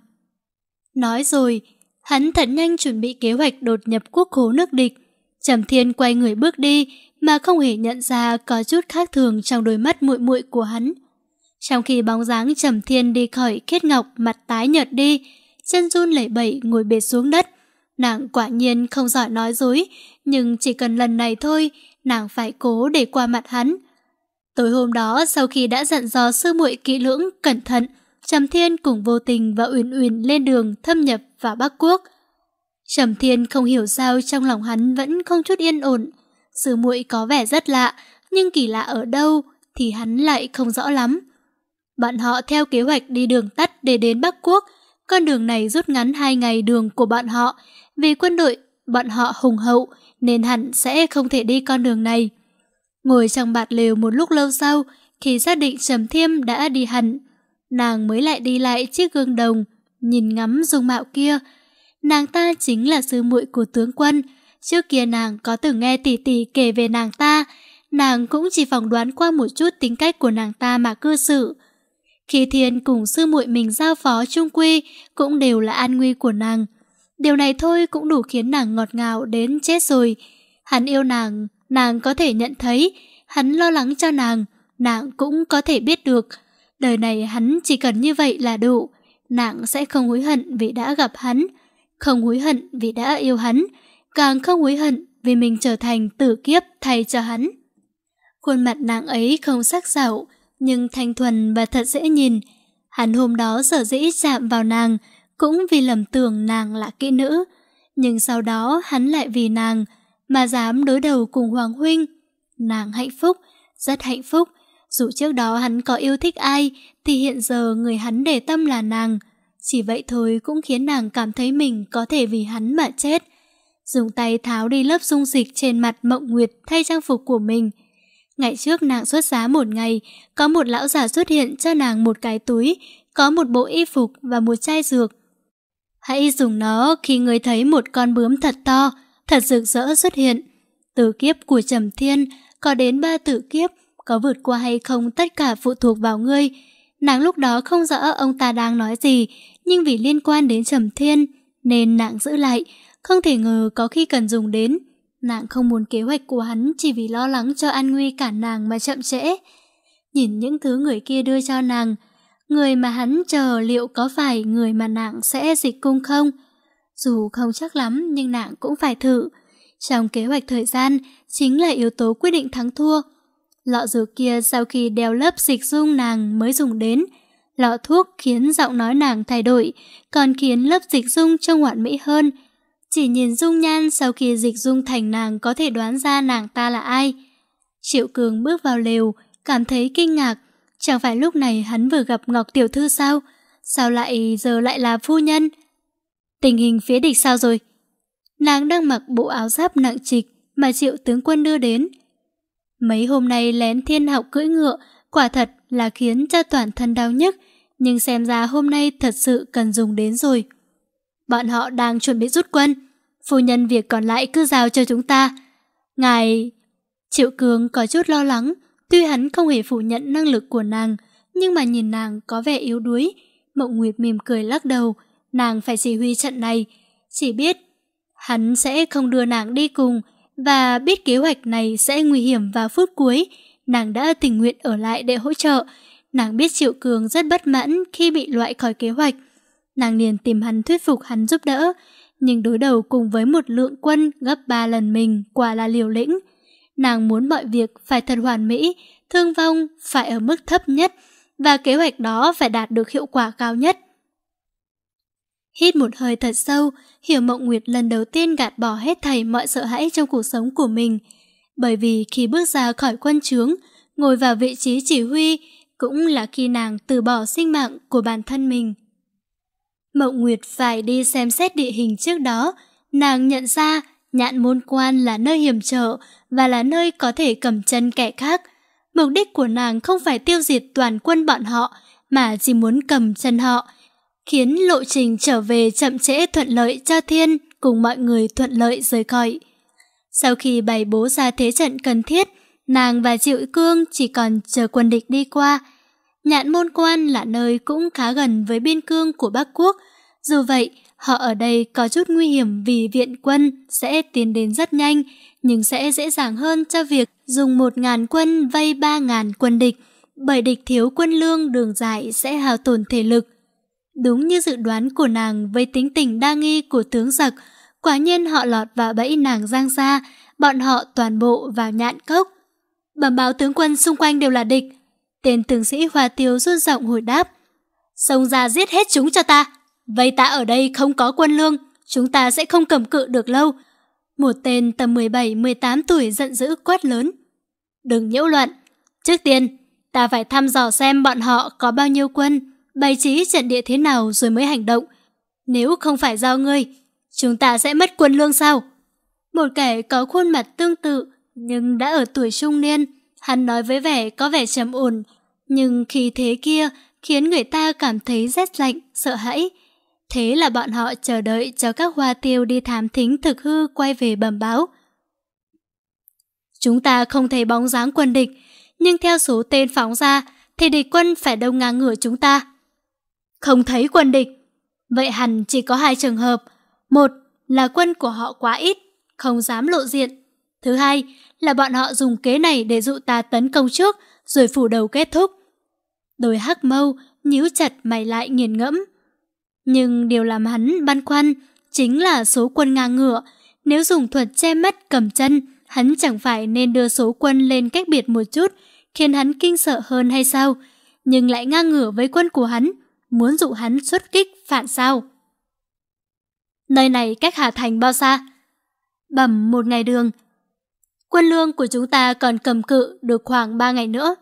Nói rồi, hắn thật nhanh chuẩn bị kế hoạch đột nhập quốc khố nước địch. Trầm Thiên quay người bước đi mà không hề nhận ra có chút khác thường trong đôi mắt muội muội của hắn. Trong khi bóng dáng Trầm Thiên đi khỏi, Khiết Ngọc mặt tái nhợt đi, chân run lẩy bẩy ngồi bệt xuống đất. Nàng quả nhiên không giỏi nói dối, nhưng chỉ cần lần này thôi, nàng phải cố để qua mặt hắn. Tối hôm đó, sau khi đã dặn dò sư muội kỹ lưỡng, cẩn thận, Trầm Thiên cùng Vô Tình và Uyển Uyển lên đường thâm nhập vào Bắc Quốc. Trầm Thiên không hiểu sao trong lòng hắn vẫn không chút yên ổn. Sư muội có vẻ rất lạ, nhưng kỳ lạ ở đâu thì hắn lại không rõ lắm. Bọn họ theo kế hoạch đi đường tắt để đến Bắc Quốc. Con đường này rút ngắn hai ngày đường của bọn họ. Vì quân đội bọn họ hùng hậu nên hẳn sẽ không thể đi con đường này. Ngồi trong bạt lều một lúc lâu sau, khi xác định Trầm Thiêm đã đi hẳn, nàng mới lại đi lại chiếc gương đồng, nhìn ngắm dung mạo kia. Nàng ta chính là sư muội của tướng quân. Trước kia nàng có từng nghe tỷ tỷ kể về nàng ta. Nàng cũng chỉ phỏng đoán qua một chút tính cách của nàng ta mà cư xử. Khi Thiên cùng sư muội mình giao phó chung quy cũng đều là an nguy của nàng. Điều này thôi cũng đủ khiến nàng ngọt ngào đến chết rồi. Hắn yêu nàng, nàng có thể nhận thấy. Hắn lo lắng cho nàng, nàng cũng có thể biết được. Đời này hắn chỉ cần như vậy là đủ. Nàng sẽ không hối hận vì đã gặp hắn, không hối hận vì đã yêu hắn, càng không hối hận vì mình trở thành tử kiếp thay cho hắn. Khuôn mặt nàng ấy không sắc sảo, nhưng thanh thuần và thật dễ nhìn. Hắn hôm đó sở dĩ chạm vào nàng cũng vì lầm tưởng nàng là kỹ nữ, nhưng sau đó hắn lại vì nàng mà dám đối đầu cùng Hoàng huynh. Nàng hạnh phúc, rất hạnh phúc. Dù trước đó hắn có yêu thích ai thì hiện giờ người hắn để tâm là nàng. Chỉ vậy thôi cũng khiến nàng cảm thấy mình có thể vì hắn mà chết. Dùng tay tháo đi lớp dung dịch trên mặt Mộng Nguyệt thay trang phục của mình. Ngày trước nàng xuất giá một ngày, có một lão già xuất hiện cho nàng một cái túi, có một bộ y phục và một chai dược. Hãy dùng nó khi người thấy một con bướm thật to, thật rực rỡ xuất hiện. Tử kiếp của Trầm Thiên có đến ba tử kiếp, có vượt qua hay không tất cả phụ thuộc vào ngươi. Nàng lúc đó không rõ ông ta đang nói gì, nhưng vì liên quan đến Trầm Thiên nên nàng giữ lại, không thể ngờ có khi cần dùng đến. Nàng không muốn kế hoạch của hắn chỉ vì lo lắng cho an nguy cả nàng mà chậm trễ. Nhìn những thứ người kia đưa cho nàng, Người mà hắn chờ liệu có phải người mà nàng sẽ dịch cung không? Dù không chắc lắm nhưng nàng cũng phải thử. Trong kế hoạch thời gian chính là yếu tố quyết định thắng thua. Lọ dược kia sau khi đeo lớp dịch dung nàng mới dùng đến. Lọ thuốc khiến giọng nói nàng thay đổi, còn khiến lớp dịch dung trông hoàn mỹ hơn. Chỉ nhìn dung nhan sau khi dịch dung thành nàng có thể đoán ra nàng ta là ai. Triệu Cường bước vào lều, cảm thấy kinh ngạc. Chẳng phải lúc này hắn vừa gặp Ngọc Tiểu Thư sao? Sao lại giờ lại là phu nhân? Tình hình phía địch sao rồi? Nàng đang mặc bộ áo giáp nặng trịch mà Triệu tướng quân đưa đến. Mấy hôm nay lén thiên học cưỡi ngựa, quả thật là khiến cho toàn thân đau nhức, nhưng xem ra hôm nay thật sự cần dùng đến rồi. Bọn họ đang chuẩn bị rút quân, phu nhân việc còn lại cứ giao cho chúng ta. Ngài... Triệu Cường có chút lo lắng, tuy hắn không hề phủ nhận năng lực của nàng, nhưng mà nhìn nàng có vẻ yếu đuối. Mộng Nguyệt mỉm cười lắc đầu, nàng phải chỉ huy trận này, chỉ biết hắn sẽ không đưa nàng đi cùng, và biết kế hoạch này sẽ nguy hiểm vào phút cuối, nàng đã tình nguyện ở lại để hỗ trợ. Nàng biết Triệu Cường rất bất mãn khi bị loại khỏi kế hoạch. Nàng liền tìm hắn thuyết phục hắn giúp đỡ, nhưng đối đầu cùng với một lượng quân gấp ba lần mình quả là liều lĩnh. Nàng muốn mọi việc phải thật hoàn mỹ, thương vong phải ở mức thấp nhất, và kế hoạch đó phải đạt được hiệu quả cao nhất. Hít một hơi thật sâu, Hiểu Mộng Nguyệt lần đầu tiên gạt bỏ hết thảy mọi sợ hãi trong cuộc sống của mình. Bởi vì khi bước ra khỏi quân trướng, ngồi vào vị trí chỉ huy, cũng là khi nàng từ bỏ sinh mạng của bản thân mình. Mộng Nguyệt phải đi xem xét địa hình trước đó, nàng nhận ra Nhạn Môn Quan là nơi hiểm trở và là nơi có thể cầm chân kẻ khác. Mục đích của nàng không phải tiêu diệt toàn quân bọn họ, mà chỉ muốn cầm chân họ, khiến lộ trình trở về chậm trễ thuận lợi cho Thiên cùng mọi người thuận lợi rời khỏi. Sau khi bày bố ra thế trận cần thiết, nàng và Triệu Cương chỉ còn chờ quân địch đi qua. Nhạn Môn Quan là nơi cũng khá gần với biên cương của Bắc Quốc. Dù vậy, họ ở đây có chút nguy hiểm vì viện quân sẽ tiến đến rất nhanh, nhưng sẽ dễ dàng hơn cho việc dùng một ngàn quân vây ba ngàn quân địch, bởi địch thiếu quân lương đường dài sẽ hao tổn thể lực. Đúng như dự đoán của nàng với tính tình đa nghi của tướng giặc, quả nhiên họ lọt vào bẫy nàng giang ra, bọn họ toàn bộ vào Nhạn Cốc. Bẩm báo tướng quân xung quanh đều là địch. Tên tướng sĩ Hoa Tiêu run giọng hồi đáp. Xông ra giết hết chúng cho ta. Vây ta ở đây không có quân lương, chúng ta sẽ không cầm cự được lâu. Một tên tầm mười bảy mười tám tuổi giận dữ quát lớn. Đừng nhiễu loạn. Trước tiên, ta phải thăm dò xem bọn họ có bao nhiêu quân, bày trí trận địa thế nào rồi mới hành động. Nếu không phải do ngươi, chúng ta sẽ mất quân lương sao? Một kẻ có khuôn mặt tương tự, nhưng đã ở tuổi trung niên, hắn nói với vẻ có vẻ trầm ổn, nhưng khi thế kia khiến người ta cảm thấy rét lạnh, sợ hãi. Thế là bọn họ chờ đợi cho các Hoa Tiêu đi thám thính thực hư quay về bẩm báo. Chúng ta không thấy bóng dáng quân địch, nhưng theo số tên phóng ra thì địch quân phải đông ngang ngửa chúng ta. Không thấy quân địch. Vậy hẳn chỉ có hai trường hợp. Một là quân của họ quá ít, không dám lộ diện. Thứ hai là bọn họ dùng kế này để dụ ta tấn công trước, rồi phủ đầu kết thúc. Đôi hắc mâu nhíu chặt mày lại nghiền ngẫm. Nhưng điều làm hắn băn khoăn chính là số quân ngang ngửa. Nếu dùng thuật che mắt cầm chân, hắn chẳng phải nên đưa số quân lên cách biệt một chút, khiến hắn kinh sợ hơn hay sao? Nhưng lại ngang ngửa với quân của hắn, muốn dụ hắn xuất kích phản sao? Nơi này cách Hà Thành bao xa? Bẩm một ngày đường. Quân lương của chúng ta còn cầm cự được khoảng ba ngày nữa.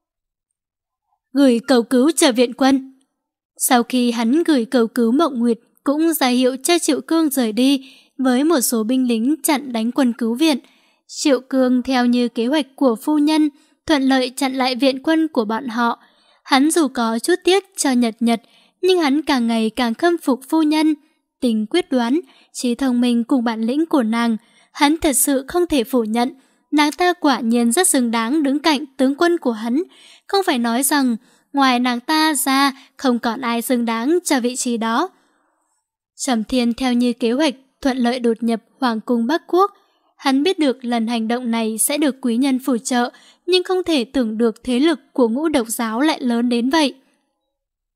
Gửi cầu cứu chờ viện quân. Sau khi hắn gửi cầu cứu, Mộng Nguyệt cũng ra hiệu cho Triệu Cương rời đi với một số binh lính chặn đánh quân cứu viện. Triệu Cương theo như kế hoạch của phu nhân, thuận lợi chặn lại viện quân của bọn họ. Hắn dù có chút tiếc cho Nhật Nhật, nhưng hắn càng ngày càng khâm phục phu nhân. Tình quyết đoán, trí thông minh cùng bản lĩnh của nàng, hắn thật sự không thể phủ nhận. Nàng ta quả nhiên rất xứng đáng đứng cạnh tướng quân của hắn. Không phải nói rằng ngoài nàng ta ra không còn ai xứng đáng cho vị trí đó. Trầm Thiên theo như kế hoạch thuận lợi đột nhập Hoàng cung Bắc Quốc. Hắn biết được lần hành động này sẽ được quý nhân phù trợ, nhưng không thể tưởng được thế lực của Ngũ Độc giáo lại lớn đến vậy.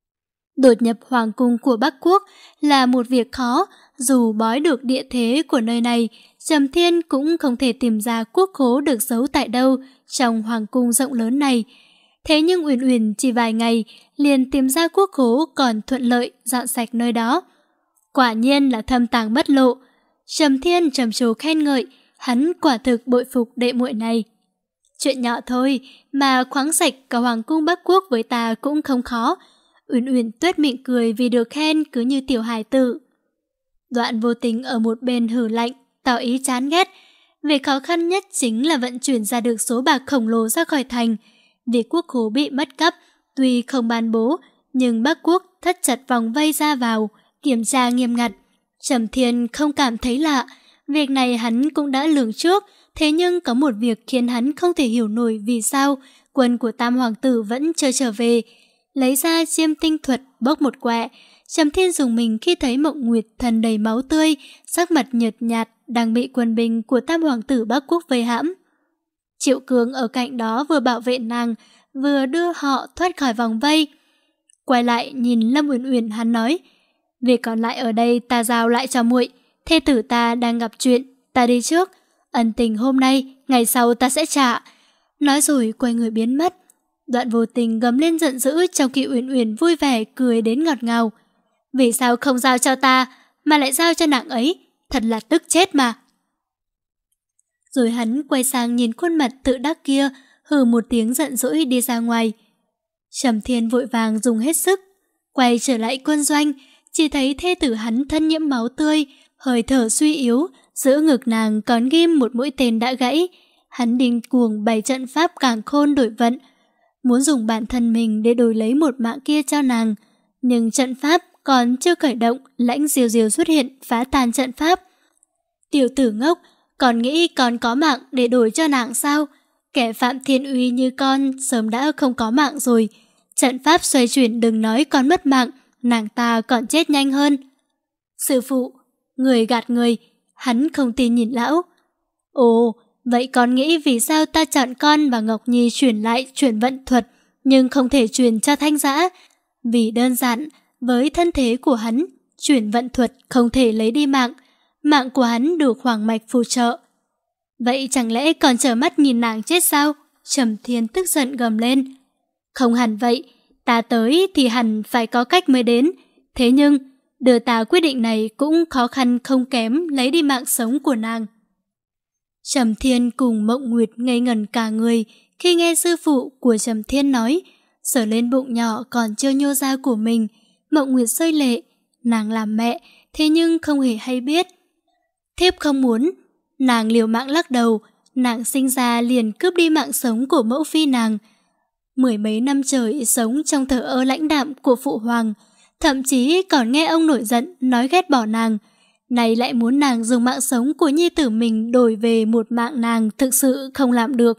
Đột nhập hoàng cung của Bắc Quốc là một việc khó, dù bói được địa thế của nơi này, Trầm Thiên cũng không thể tìm ra quốc khố được giấu tại đâu trong hoàng cung rộng lớn này. Thế nhưng Uyển Uyển chỉ vài ngày liền tìm ra quốc khố, còn thuận lợi dọn sạch nơi đó. Quả nhiên là thâm tàng bất lộ. Trầm Thiên trầm trồ khen ngợi, hắn quả thực bội phục đệ muội này. Chuyện nhỏ thôi mà khoáng sạch cả hoàng cung Bắc Quốc với ta cũng không khó. Uyển Uyển tuét miệng cười vì được khen cứ như tiểu hài tử. Đoạn Vô Tình ở một bên hừ lạnh, tỏ ý chán ghét. Việc khó khăn nhất chính là vận chuyển ra được số bạc khổng lồ ra khỏi thành. Việc quốc khố bị mất cắp, tuy không ban bố, nhưng Bắc Quốc thắt chặt vòng vây ra vào, kiểm tra nghiêm ngặt. Trầm Thiên không cảm thấy lạ, việc này hắn cũng đã lường trước, thế nhưng có một việc khiến hắn không thể hiểu nổi vì sao quân của Tam Hoàng tử vẫn chưa trở về. Lấy ra chiêm tinh thuật bốc một quẹ, Trầm Thiên dùng mình khi thấy Mộng Nguyệt thân đầy máu tươi, sắc mặt nhợt nhạt đang bị quân binh của Tam Hoàng tử Bắc Quốc vây hãm. Triệu Cường ở cạnh đó vừa bảo vệ nàng, vừa đưa họ thoát khỏi vòng vây. Quay lại nhìn Lâm Uyển Uyển, hắn nói: "Việc còn lại ở đây ta giao lại cho muội, thê tử ta đang gặp chuyện, ta đi trước, ân tình hôm nay, ngày sau ta sẽ trả." Nói rồi quay người biến mất. Đoạn Vô Tình gầm lên giận dữ, trong khi Uyển Uyển vui vẻ cười đến ngọt ngào. "Vì sao không giao cho ta mà lại giao cho nàng ấy, thật là tức chết mà." Rồi hắn quay sang nhìn khuôn mặt tự đắc kia, hừ một tiếng giận dỗi đi ra ngoài. Trầm Thiên vội vàng dùng hết sức quay trở lại quân doanh, chỉ thấy thê tử hắn thân nhiễm máu tươi, hơi thở suy yếu, giữa ngực nàng còn ghim một mũi tên đã gãy. Hắn điên cuồng bày trận pháp càn khôn đổi vận, muốn dùng bản thân mình để đổi lấy một mạng kia cho nàng, nhưng trận pháp còn chưa khởi động, Lãnh Diều Diều xuất hiện phá tan trận pháp. Tiểu tử ngốc, còn nghĩ còn có mạng để đổi cho nàng sao? Kẻ phạm thiên uy như con sớm đã không có mạng rồi. Trận pháp xoay chuyển, đừng nói con mất mạng, nàng ta còn chết nhanh hơn. Sư phụ, người gạt người, hắn không tin nhìn lão. Ồ, vậy con nghĩ vì sao ta chọn con và Ngọc Nhi chuyển lại chuyển vận thuật, nhưng không thể truyền cho Thanh Dã? Vì đơn giản, với thân thế của hắn, chuyển vận thuật không thể lấy đi mạng, mạng của hắn được Hoàng Mạch phù trợ. Vậy chẳng lẽ còn trở mắt nhìn nàng chết sao? Trầm Thiên tức giận gầm lên. Không hẳn vậy, ta tới thì hẳn phải có cách mới đến. Thế nhưng, đưa ta quyết định này cũng khó khăn không kém lấy đi mạng sống của nàng. Trầm Thiên cùng Mộng Nguyệt ngây ngẩn cả người khi nghe sư phụ của Trầm Thiên nói, sờ lên bụng nhỏ còn chưa nhô ra của mình. Mộng Nguyệt rơi lệ, nàng làm mẹ, thế nhưng không hề hay biết. Thiếp không muốn. Nàng liều mạng lắc đầu, nàng sinh ra liền cướp đi mạng sống của mẫu phi nàng. Mười mấy năm trời sống trong thờ ơ lãnh đạm của phụ hoàng, thậm chí còn nghe ông nổi giận nói ghét bỏ nàng. Này lại muốn nàng dùng mạng sống của nhi tử mình đổi về một mạng nàng thực sự không làm được.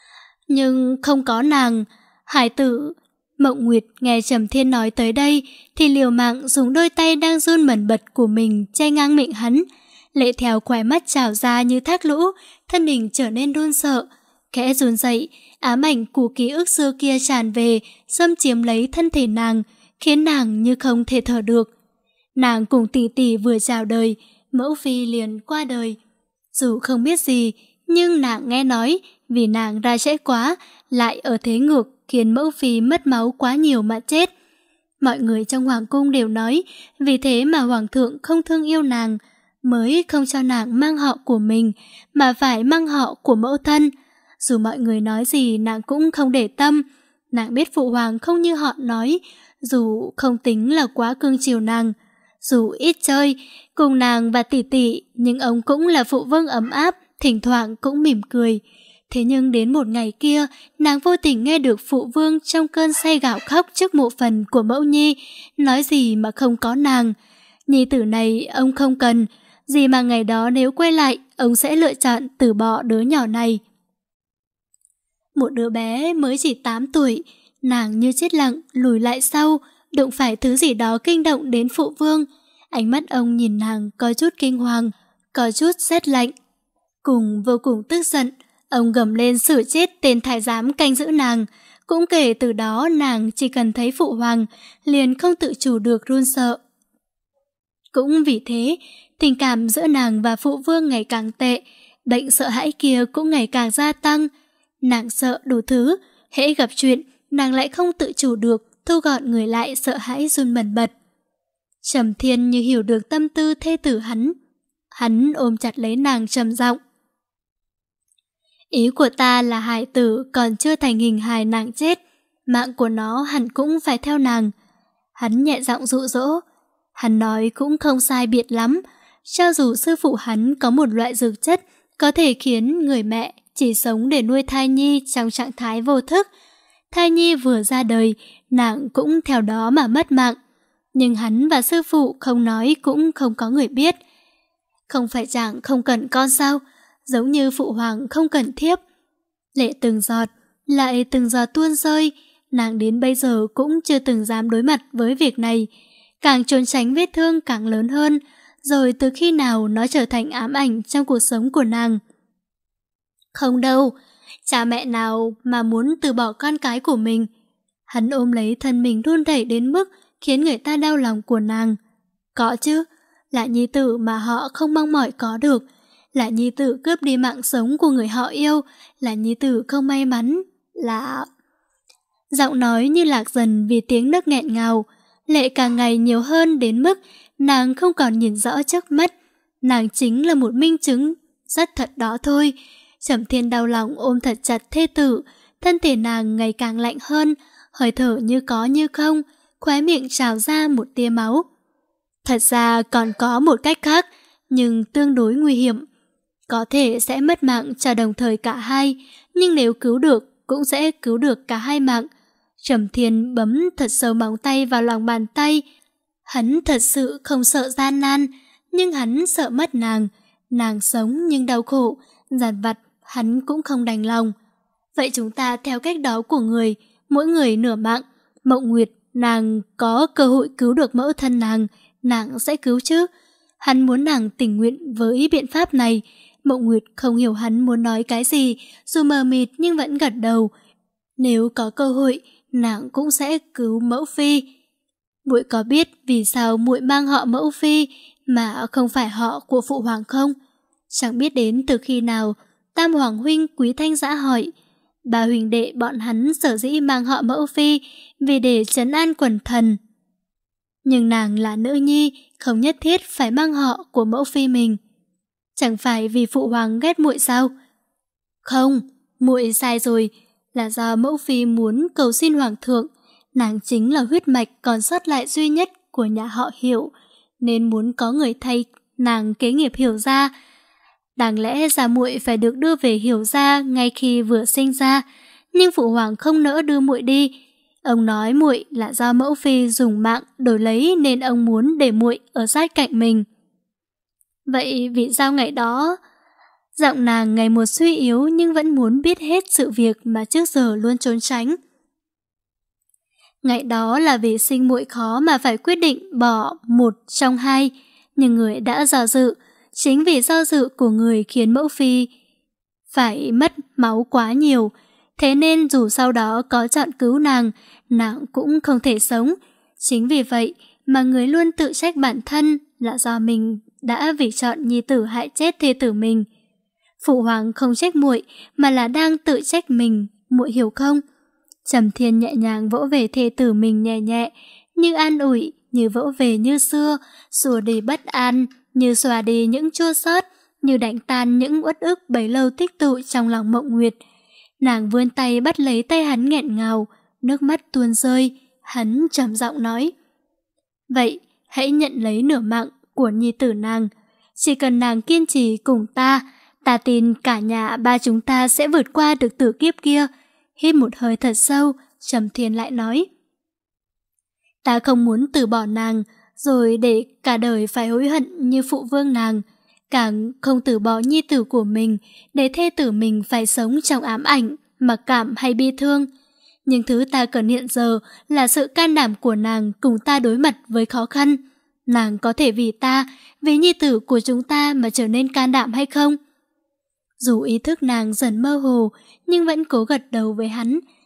Nhưng không có nàng, hải tử... Mộng Nguyệt nghe Trầm Thiên nói tới đây thì liều mạng dùng đôi tay đang run bần bật của mình che ngang miệng hắn. Lệ theo khóe mắt trào ra như thác lũ, thân hình trở nên run sợ. Khẽ run dậy, ám ảnh của ký ức xưa kia tràn về, xâm chiếm lấy thân thể nàng, khiến nàng như không thể thở được. Nàng cùng tỷ tỷ vừa chào đời, mẫu phi liền qua đời. Dù không biết gì, nhưng nàng nghe nói vì nàng ra trễ quá, lại ở thế ngược khiến mẫu phi mất máu quá nhiều mà chết. Mọi người trong hoàng cung đều nói vì thế mà hoàng thượng không thương yêu nàng, mới không cho nàng mang họ của mình mà phải mang họ của mẫu thân. Dù mọi người nói gì nàng cũng không để tâm. Nàng biết phụ hoàng không như họ nói, dù không tính là quá cưng chiều nàng, dù ít chơi cùng nàng và tỷ tỷ, nhưng ông cũng là phụ vương ấm áp, thỉnh thoảng cũng mỉm cười. Thế nhưng đến một ngày kia, nàng vô tình nghe được phụ vương trong cơn say gào khóc trước mộ phần của mẫu nhi, nói gì mà không có nàng. Nhi tử này ông không cần, gì mà ngày đó nếu quay lại, ông sẽ lựa chọn từ bỏ đứa nhỏ này. Một đứa bé mới chỉ tám tuổi, nàng như chết lặng lùi lại sau, đụng phải thứ gì đó kinh động đến phụ vương. Ánh mắt ông nhìn nàng có chút kinh hoàng, có chút rét lạnh. Cùng vô cùng tức giận, ông gầm lên xử chết tên thái giám canh giữ nàng, Cũng kể từ đó nàng chỉ cần thấy phụ hoàng liền không tự chủ được run sợ. Cũng vì thế, tình cảm giữa nàng và phụ vương ngày càng tệ, bệnh sợ hãi kia cũng ngày càng gia tăng. Nàng sợ đủ thứ, hễ gặp chuyện, nàng lại không tự chủ được, thu gọn người lại sợ hãi run bần bật. Trầm Thiên như hiểu được tâm tư thê tử hắn. Hắn ôm chặt lấy nàng trầm giọng. Ý của ta là hài tử còn chưa thành hình hài nàng chết, mạng của nó hẳn cũng phải theo nàng. Hắn nhẹ giọng dụ dỗ. Hắn nói cũng không sai biệt lắm. Cho dù sư phụ hắn có một loại dược chất có thể khiến người mẹ chỉ sống để nuôi thai nhi trong trạng thái vô thức. Thai nhi vừa ra đời, nàng cũng theo đó mà mất mạng. Nhưng hắn và sư phụ không nói cũng không có người biết. Không phải chàng không cần con sao? Giống như phụ hoàng không cần thiếp. Lệ từng giọt, lại từng giọt tuôn rơi. Nàng đến bây giờ cũng chưa từng dám đối mặt với việc này. Càng trốn tránh vết thương càng lớn hơn. Rồi từ khi nào nó trở thành ám ảnh trong cuộc sống của nàng? Không đâu, cha mẹ nào mà muốn từ bỏ con cái của mình. Hắn ôm lấy thân mình run rẩy đến mức khiến người ta đau lòng của nàng. Có chứ, là nhi tử mà họ không mong mỏi có được, là nhi tử cướp đi mạng sống của người họ yêu, là nhi tử không may mắn, là... Giọng nói như lạc dần vì tiếng nấc nghẹn ngào, lệ càng ngày nhiều hơn đến mức nàng không còn nhìn rõ trước mắt. Nàng chính là một minh chứng, rất thật đó thôi. Trầm Thiên đau lòng ôm thật chặt thê tử, thân thể nàng ngày càng lạnh hơn, hơi thở như có như không, khóe miệng trào ra một tia máu. Thật ra còn có một cách khác, nhưng tương đối nguy hiểm. Có thể sẽ mất mạng cho đồng thời cả hai, nhưng nếu cứu được, cũng sẽ cứu được cả hai mạng. Trầm Thiên bấm thật sâu móng tay vào lòng bàn tay. Hắn thật sự không sợ gian nan, nhưng hắn sợ mất nàng. Nàng sống nhưng đau khổ, dằn vặt, hắn cũng không đành lòng. Vậy chúng ta theo cách đó của người, mỗi người nửa mạng. Mộng Nguyệt, nàng có cơ hội cứu được mẫu thân nàng, nàng sẽ cứu chứ. Hắn muốn nàng tình nguyện với biện pháp này. Mộng Nguyệt không hiểu hắn muốn nói cái gì, dù mờ mịt nhưng vẫn gật đầu. Nếu có cơ hội, nàng cũng sẽ cứu mẫu phi. Muội có biết vì sao muội mang họ Mẫu Phi mà không phải họ của phụ hoàng không? Chẳng biết đến từ khi nào, Tam Hoàng huynh Quý Thanh Giã hỏi. Ba huynh đệ bọn hắn sở dĩ mang họ Mẫu Phi vì để trấn an quần thần. Nhưng nàng là nữ nhi, không nhất thiết phải mang họ của Mẫu Phi mình. Chẳng phải vì phụ hoàng ghét muội sao? Không, muội sai rồi, là do Mẫu Phi muốn cầu xin hoàng thượng. Nàng chính là huyết mạch còn sót lại duy nhất của nhà họ Hiểu, nên muốn có người thay nàng kế nghiệp Hiểu gia. Đáng lẽ gia muội phải được đưa về Hiểu gia ngay khi vừa sinh ra, nhưng phụ hoàng không nỡ đưa muội đi. Ông nói muội là do Mẫu Phi dùng mạng đổi lấy nên ông muốn để muội ở sát cạnh mình. Vậy vì sao ngày đó... Giọng nàng ngày một suy yếu nhưng vẫn muốn biết hết sự việc mà trước giờ luôn trốn tránh. Ngày đó là vì sinh muội khó mà phải quyết định bỏ một trong hai, nhưng người đã do dự. Chính vì do dự của người khiến Mẫu Phi phải mất máu quá nhiều. Thế nên dù sau đó có chọn cứu nàng, nàng cũng không thể sống. Chính vì vậy mà người luôn tự trách bản thân là do mình đã vì chọn nhi tử hại chết thê tử mình. Phụ hoàng không trách muội mà là đang tự trách mình, muội hiểu không? Trầm Thiên nhẹ nhàng vỗ về thê tử mình nhẹ nhẹ, như an ủi, như vỗ về như xưa, xua đi bất an, như xóa đi những chua xót, như đánh tan những uất ức bấy lâu tích tụ trong lòng Mộng Nguyệt. Nàng vươn tay bắt lấy tay hắn nghẹn ngào, nước mắt tuôn rơi, hắn trầm giọng nói. Vậy, hãy nhận lấy nửa mạng của nhi tử nàng. Chỉ cần nàng kiên trì cùng ta, ta tin cả nhà ba chúng ta sẽ vượt qua được tử kiếp kia. Hít một hơi thật sâu, Trầm Thiên lại nói. Ta không muốn từ bỏ nàng, rồi để cả đời phải hối hận như phụ vương nàng. Càng không từ bỏ nhi tử của mình, để thê tử mình phải sống trong ám ảnh, mặc cảm hay bi thương. Nhưng thứ ta cần hiện giờ là sự can đảm của nàng cùng ta đối mặt với khó khăn. Nàng có thể vì ta, vì nhi tử của chúng ta mà trở nên can đảm hay không? Dù ý thức nàng dần mơ hồ, nhưng vẫn cố gật đầu với hắn,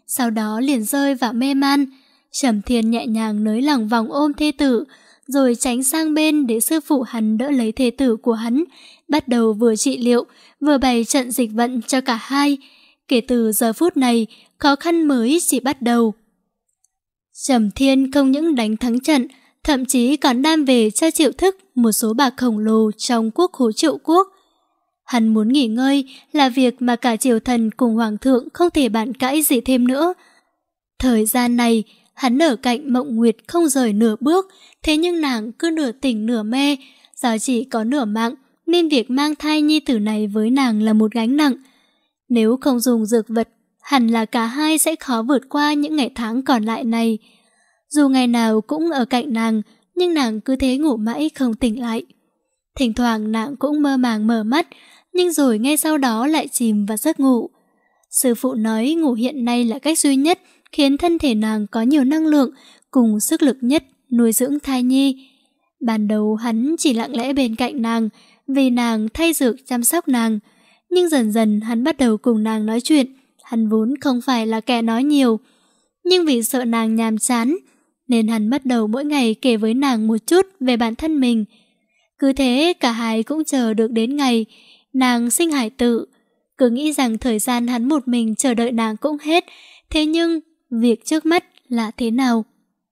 sau đó liền rơi vào mê man. Trầm Thiên nhẹ nhàng nới lỏng vòng ôm thê tử, rồi tránh sang bên để sư phụ hắn đỡ lấy thê tử của hắn, bắt đầu vừa trị liệu, vừa bày trận dịch vận cho cả hai. Kể từ giờ phút này, khó khăn mới chỉ bắt đầu. Trầm Thiên không những đánh thắng trận, thậm chí còn đem về cho Triệu Thức một số bạc khổng lồ trong quốc khố Triệu Quốc. Hắn muốn nghỉ ngơi là việc mà cả triều thần cùng hoàng thượng không thể bàn cãi gì thêm nữa. Thời gian này, hắn ở cạnh Mộng Nguyệt không rời nửa bước, thế nhưng nàng cứ nửa tỉnh nửa mê, do chỉ có nửa mạng nên việc mang thai nhi tử này với nàng là một gánh nặng. Nếu không dùng dược vật, hẳn là cả hai sẽ khó vượt qua những ngày tháng còn lại này. Dù ngày nào cũng ở cạnh nàng, nhưng nàng cứ thế ngủ mãi không tỉnh lại. Thỉnh thoảng nàng cũng mơ màng mở mắt, nhưng rồi ngay sau đó lại chìm vào giấc ngủ. Sư phụ nói ngủ hiện nay là cách duy nhất khiến thân thể nàng có nhiều năng lượng cùng sức lực nhất nuôi dưỡng thai nhi. Ban đầu hắn chỉ lặng lẽ bên cạnh nàng vì nàng thay dược chăm sóc nàng, nhưng dần dần hắn bắt đầu cùng nàng nói chuyện. Hắn vốn không phải là kẻ nói nhiều, nhưng vì sợ nàng nhàm chán nên hắn bắt đầu mỗi ngày kể với nàng một chút về bản thân mình. Cứ thế cả hai cũng chờ được đến ngày nàng sinh hải tử. Cứ nghĩ rằng thời gian hắn một mình chờ đợi nàng cũng hết, thế nhưng việc trước mắt là thế nào?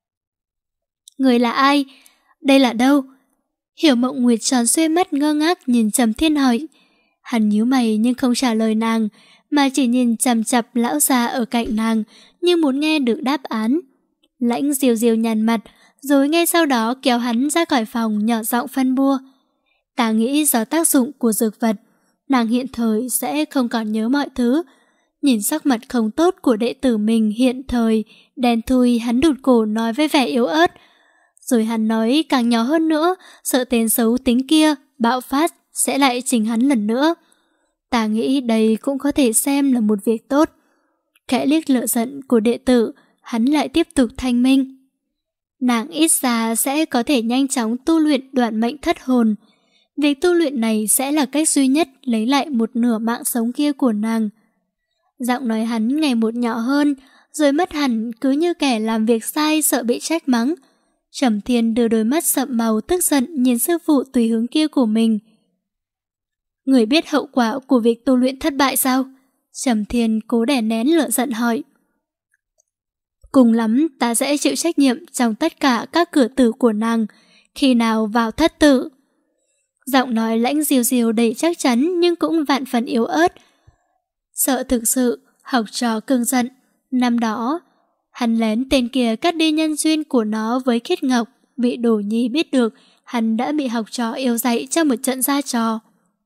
Người là ai? Đây là đâu? Hiểu Mộng Nguyệt tròn xoe mắt ngơ ngác nhìn Trầm Thiên hỏi. Hắn nhíu mày nhưng không trả lời nàng, mà chỉ nhìn chằm chằm lão già ở cạnh nàng như muốn nghe được đáp án. Lãnh Diều Diều nhàn mặt, rồi ngay sau đó kéo hắn ra khỏi phòng nhỏ giọng phân bua. Ta nghĩ do tác dụng của dược vật, nàng hiện thời sẽ không còn nhớ mọi thứ. Nhìn sắc mặt không tốt của đệ tử mình hiện thời, đen thui, hắn đụt cổ nói với vẻ yếu ớt. Rồi hắn nói càng nhỏ hơn nữa, sợ tên xấu tính kia bạo phát sẽ lại chỉnh hắn lần nữa. Ta nghĩ đây cũng có thể xem là một việc tốt. Khẽ liếc lửa giận của đệ tử, hắn lại tiếp tục thanh minh. Nàng ít ra sẽ có thể nhanh chóng tu luyện đoạn mệnh thất hồn. Việc tu luyện này sẽ là cách duy nhất lấy lại một nửa mạng sống kia của nàng. Giọng nói hắn ngày một nhỏ hơn, rồi mất hẳn cứ như kẻ làm việc sai sợ bị trách mắng. Trầm Thiên đưa đôi mắt sậm màu tức giận nhìn sư phụ tùy hướng kia của mình. Người biết hậu quả của việc tu luyện thất bại sao? Trầm Thiên cố đè nén lửa giận hỏi. Cùng lắm ta sẽ chịu trách nhiệm trong tất cả các cửa tử của nàng, khi nào vào thất tử. Giọng nói Lãnh Diều Diều đầy chắc chắn nhưng cũng vạn phần yếu ớt. Sợ thực sự, học trò cưng giận. Năm đó, hắn lén tên kia cắt đi nhân duyên của nó với Khiết Ngọc. Bị Đổ Nhi biết được, hắn đã bị học trò yêu dạy trong một trận gia trò.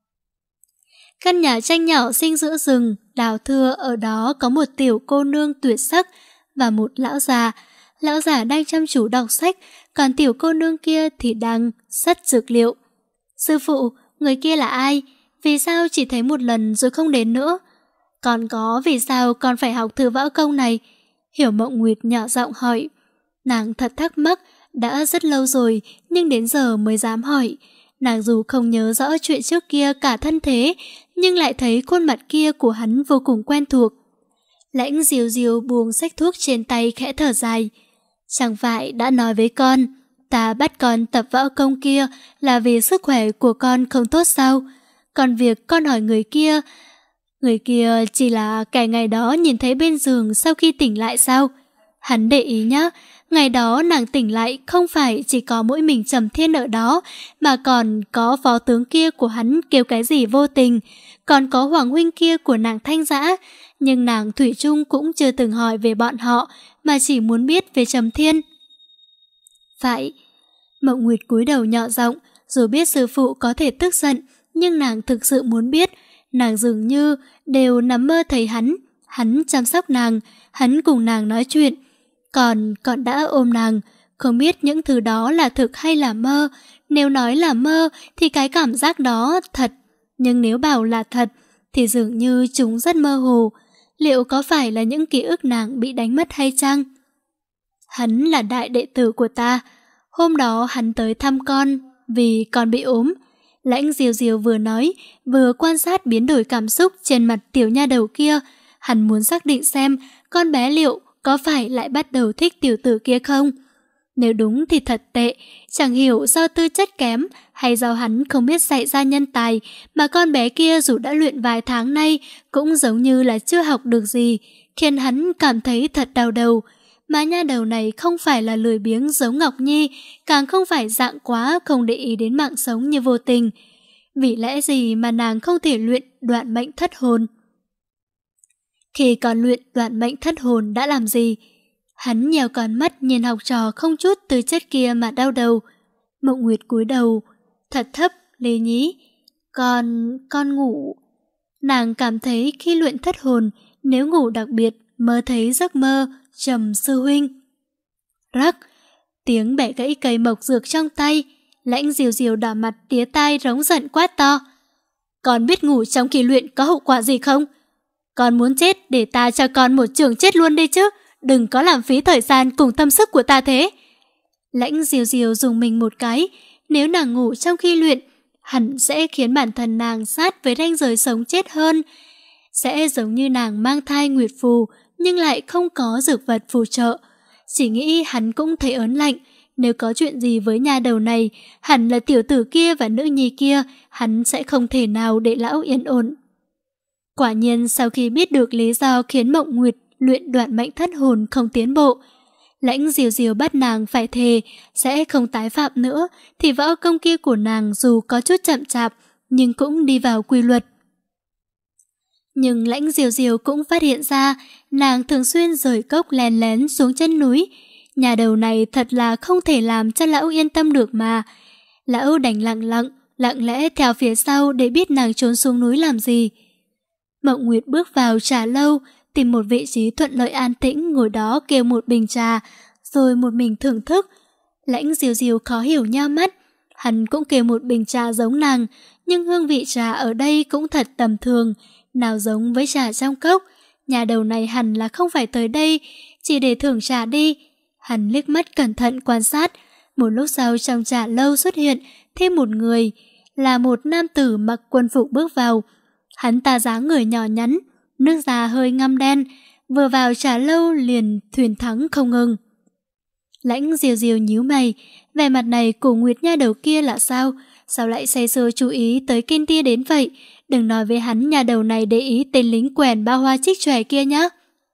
Căn nhà tranh nhỏ sinh giữa rừng, đào thưa ở đó có một tiểu cô nương tuyệt sắc và một lão già. Lão già đang chăm chú đọc sách, còn tiểu cô nương kia thì đang sắt dược liệu. Sư phụ, người kia là ai? Vì sao chỉ thấy một lần rồi không đến nữa? Còn có vì sao con phải học thư võ công này? Hiểu Mộng Nguyệt nhỏ giọng hỏi. Nàng thật thắc mắc, đã rất lâu rồi nhưng đến giờ mới dám hỏi. Nàng dù không nhớ rõ chuyện trước kia cả thân thế, nhưng lại thấy khuôn mặt kia của hắn vô cùng quen thuộc. Lãnh Diều Diều buông xách thuốc trên tay khẽ thở dài. Chẳng phải đã nói với con, ta bắt con tập võ công kia là vì sức khỏe của con không tốt sao? Còn việc con hỏi người kia, người kia chỉ là kẻ ngày đó nhìn thấy bên giường sau khi tỉnh lại sao? Hắn để ý nhá, ngày đó nàng tỉnh lại không phải chỉ có mỗi mình Trầm Thiên ở đó, mà còn có phó tướng kia của hắn kêu cái gì vô tình, còn có hoàng huynh kia của nàng Thanh Dã, nhưng nàng thủy chung cũng chưa từng hỏi về bọn họ, mà chỉ muốn biết về Trầm Thiên. Phải. Mộng Nguyệt cúi đầu nhỏ giọng, rồi biết sư phụ có thể tức giận, nhưng nàng thực sự muốn biết. Nàng dường như đều nằm mơ thấy hắn, hắn chăm sóc nàng, hắn cùng nàng nói chuyện, còn còn đã ôm nàng. Không biết những thứ đó là thực hay là mơ. Nếu nói là mơ thì cái cảm giác đó thật, nhưng nếu bảo là thật thì dường như chúng rất mơ hồ. Liệu có phải là những ký ức nàng bị đánh mất hay chăng? Hắn là đại đệ tử của ta. Hôm đó hắn tới thăm con vì con bị ốm. Lãnh Diều Diều vừa nói vừa quan sát biến đổi cảm xúc trên mặt tiểu nha đầu kia. hắn muốn xác định xem con bé liệu có phải lại bắt đầu thích tiểu tử kia không. Nếu đúng thì thật tệ, chẳng hiểu do tư chất kém hay do hắn không biết dạy ra nhân tài mà con bé kia dù đã luyện vài tháng nay cũng giống như là chưa học được gì, khiến hắn cảm thấy thật đau đầu. Mà nha đầu này không phải là lười biếng giống Ngọc Nhi, càng không phải dạng quá không để ý đến mạng sống như Vô Tình. Vì lẽ gì mà nàng không thể luyện đoạn mệnh thất hồn? Khi còn luyện đoạn mệnh thất hồn đã làm gì? Hắn nhèo con mắt nhìn học trò không chút tư chất kia mà đau đầu. Mộng Nguyệt cúi đầu, thật thấp, lê nhí. Con, con ngủ. Nàng cảm thấy khi luyện thất hồn, nếu ngủ đặc biệt, mơ thấy giấc mơ, Trầm sư huynh. Rắc, tiếng bẻ gãy cây mộc dược trong tay, Lãnh Diều Diều đỏ mặt tía tai rống giận quát to. Con biết ngủ trong khi luyện có hậu quả gì không? Con muốn chết để ta cho con một trường chết luôn đi chứ, đừng có làm phí thời gian cùng tâm sức của ta thế. Lãnh Diều Diều dùng mình một cái, nếu nàng ngủ trong khi luyện, hẳn sẽ khiến bản thân nàng sát với ranh giới sống chết hơn. Sẽ giống như nàng mang thai nguyệt phù nhưng lại không có dược vật phù trợ. Chỉ nghĩ hắn cũng thấy ớn lạnh, nếu có chuyện gì với nhà đầu này, hẳn là tiểu tử kia và nữ nhi kia, hắn sẽ không thể nào để lão yên ổn. Quả nhiên sau khi biết được lý do khiến Mộng Nguyệt luyện đoạn mệnh thất hồn không tiến bộ, Lãnh Diều Diều bắt nàng phải thề sẽ không tái phạm nữa, thì võ công kia của nàng dù có chút chậm chạp nhưng cũng đi vào quy luật. Nhưng Lãnh Diều Diều cũng phát hiện ra nàng thường xuyên rời cốc lén lén xuống chân núi. Nhà đầu này thật là không thể làm cho lão yên tâm được mà. Lão đành lặng lặng, lặng lẽ theo phía sau để biết nàng trốn xuống núi làm gì. Mộng Nguyệt bước vào trà lâu, tìm một vị trí thuận lợi an tĩnh ngồi đó kêu một bình trà, rồi một mình thưởng thức. Lãnh Diều Diều khó hiểu nhao mắt, hắn cũng kêu một bình trà giống nàng, nhưng hương vị trà ở đây cũng thật tầm thường, nào giống với trà trong cốc. Nhà đầu này hẳn là không phải tới đây chỉ để thưởng trà đi. Hắn liếc mắt cẩn thận quan sát, một lúc sau trong trà lâu xuất hiện thêm một người, là một nam tử mặc quân phục bước vào. Hắn ta dáng người nhỏ nhắn, nước da hơi ngăm đen, vừa vào trà lâu liền thuyền thắng không ngừng. Lãnh Diều Diều nhíu mày, vẻ mặt này của Nguyệt nha đầu kia là sao? Sao lại say sưa chú ý tới Kinh Tia đến vậy? Đừng nói với hắn nhà đầu này để ý tên lính quèn ba hoa trích chòe kia nhá.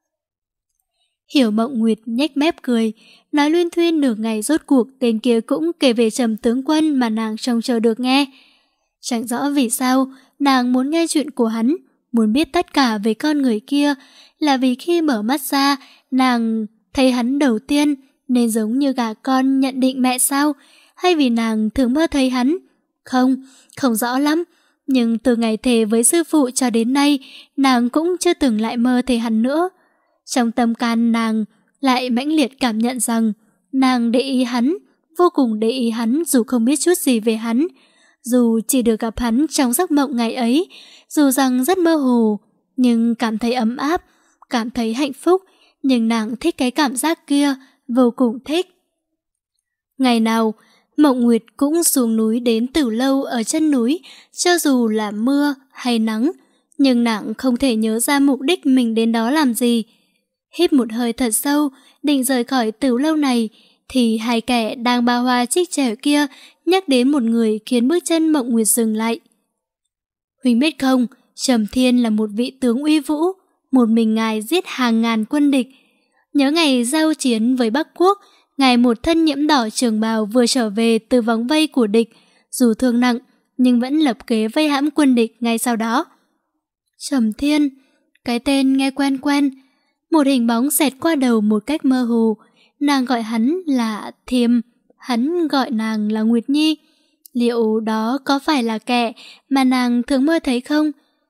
Hiểu Mộng Nguyệt nhếch mép cười, nói luyên thuyên nửa ngày rốt cuộc tên kia cũng kể về Trầm tướng quân mà nàng trông chờ được nghe. Chẳng rõ vì sao nàng muốn nghe chuyện của hắn, muốn biết tất cả về con người kia, là vì khi mở mắt ra nàng thấy hắn đầu tiên nên giống như gà con nhận định mẹ sao, hay vì nàng thường mơ thấy hắn? Không, không rõ lắm, nhưng từ ngày thề với sư phụ cho đến nay nàng cũng chưa từng lại mơ thấy hắn nữa. Trong tâm can nàng lại mãnh liệt cảm nhận rằng nàng để ý hắn, vô cùng để ý hắn dù không biết chút gì về hắn, dù chỉ được gặp hắn trong giấc mộng ngày ấy, dù rằng rất mơ hồ, nhưng cảm thấy ấm áp, cảm thấy hạnh phúc, nhưng nàng thích cái cảm giác kia, vô cùng thích. Ngày nào, Mộng Nguyệt cũng xuống núi đến Tử Lâu ở chân núi, cho dù là mưa hay nắng, nhưng nàng không thể nhớ ra mục đích mình đến đó làm gì. Hít một hơi thật sâu, định rời khỏi Tử Lâu này, thì hai kẻ đang ba hoa trích trẻ kia nhắc đến một người khiến bước chân Mộng Nguyệt dừng lại. Huỳnh biết không, Trầm Thiên là một vị tướng uy vũ, một mình ngài giết hàng ngàn quân địch. Nhớ ngày giao chiến với Bắc Quốc, ngài một thân nhiễm đỏ trường bào vừa trở về từ vòng vây của địch, dù thương nặng nhưng vẫn lập kế vây hãm quân địch ngay sau đó. Trầm Thiên, cái tên nghe quen quen. Một hình bóng xẹt qua đầu một cách mơ hồ. Nàng gọi hắn là Thiềm, hắn gọi nàng là Nguyệt Nhi. Liệu đó có phải là kẻ mà nàng thường mơ thấy không?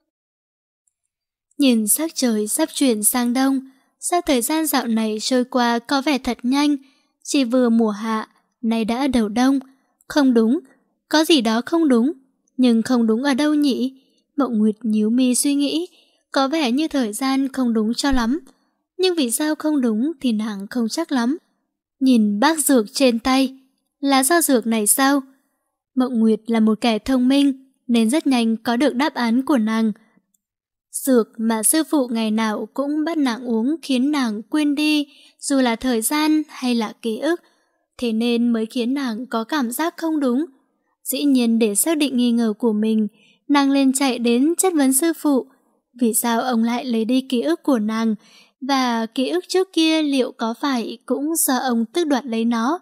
Nhìn sắc trời sắp chuyển sang đông, sao thời gian dạo này trôi qua có vẻ thật nhanh. Chỉ vừa mùa hạ, nay đã đầu đông. Không đúng, có gì đó không đúng. Nhưng không đúng ở đâu nhỉ? Mộng Nguyệt nhíu mi suy nghĩ, có vẻ như thời gian không đúng cho lắm. Nhưng vì sao không đúng thì nàng không chắc lắm. Nhìn bác dược trên tay, là do dược này sao? Mộng Nguyệt là một kẻ thông minh nên rất nhanh có được đáp án của nàng. Dược mà sư phụ ngày nào cũng bắt nàng uống khiến nàng quên đi, dù là thời gian hay là ký ức, thế nên mới khiến nàng có cảm giác không đúng. Dĩ nhiên để xác định nghi ngờ của mình, nàng lên chạy đến chất vấn sư phụ. Vì sao ông lại lấy đi ký ức của nàng, và ký ức trước kia liệu có phải cũng do ông tước đoạt lấy nó?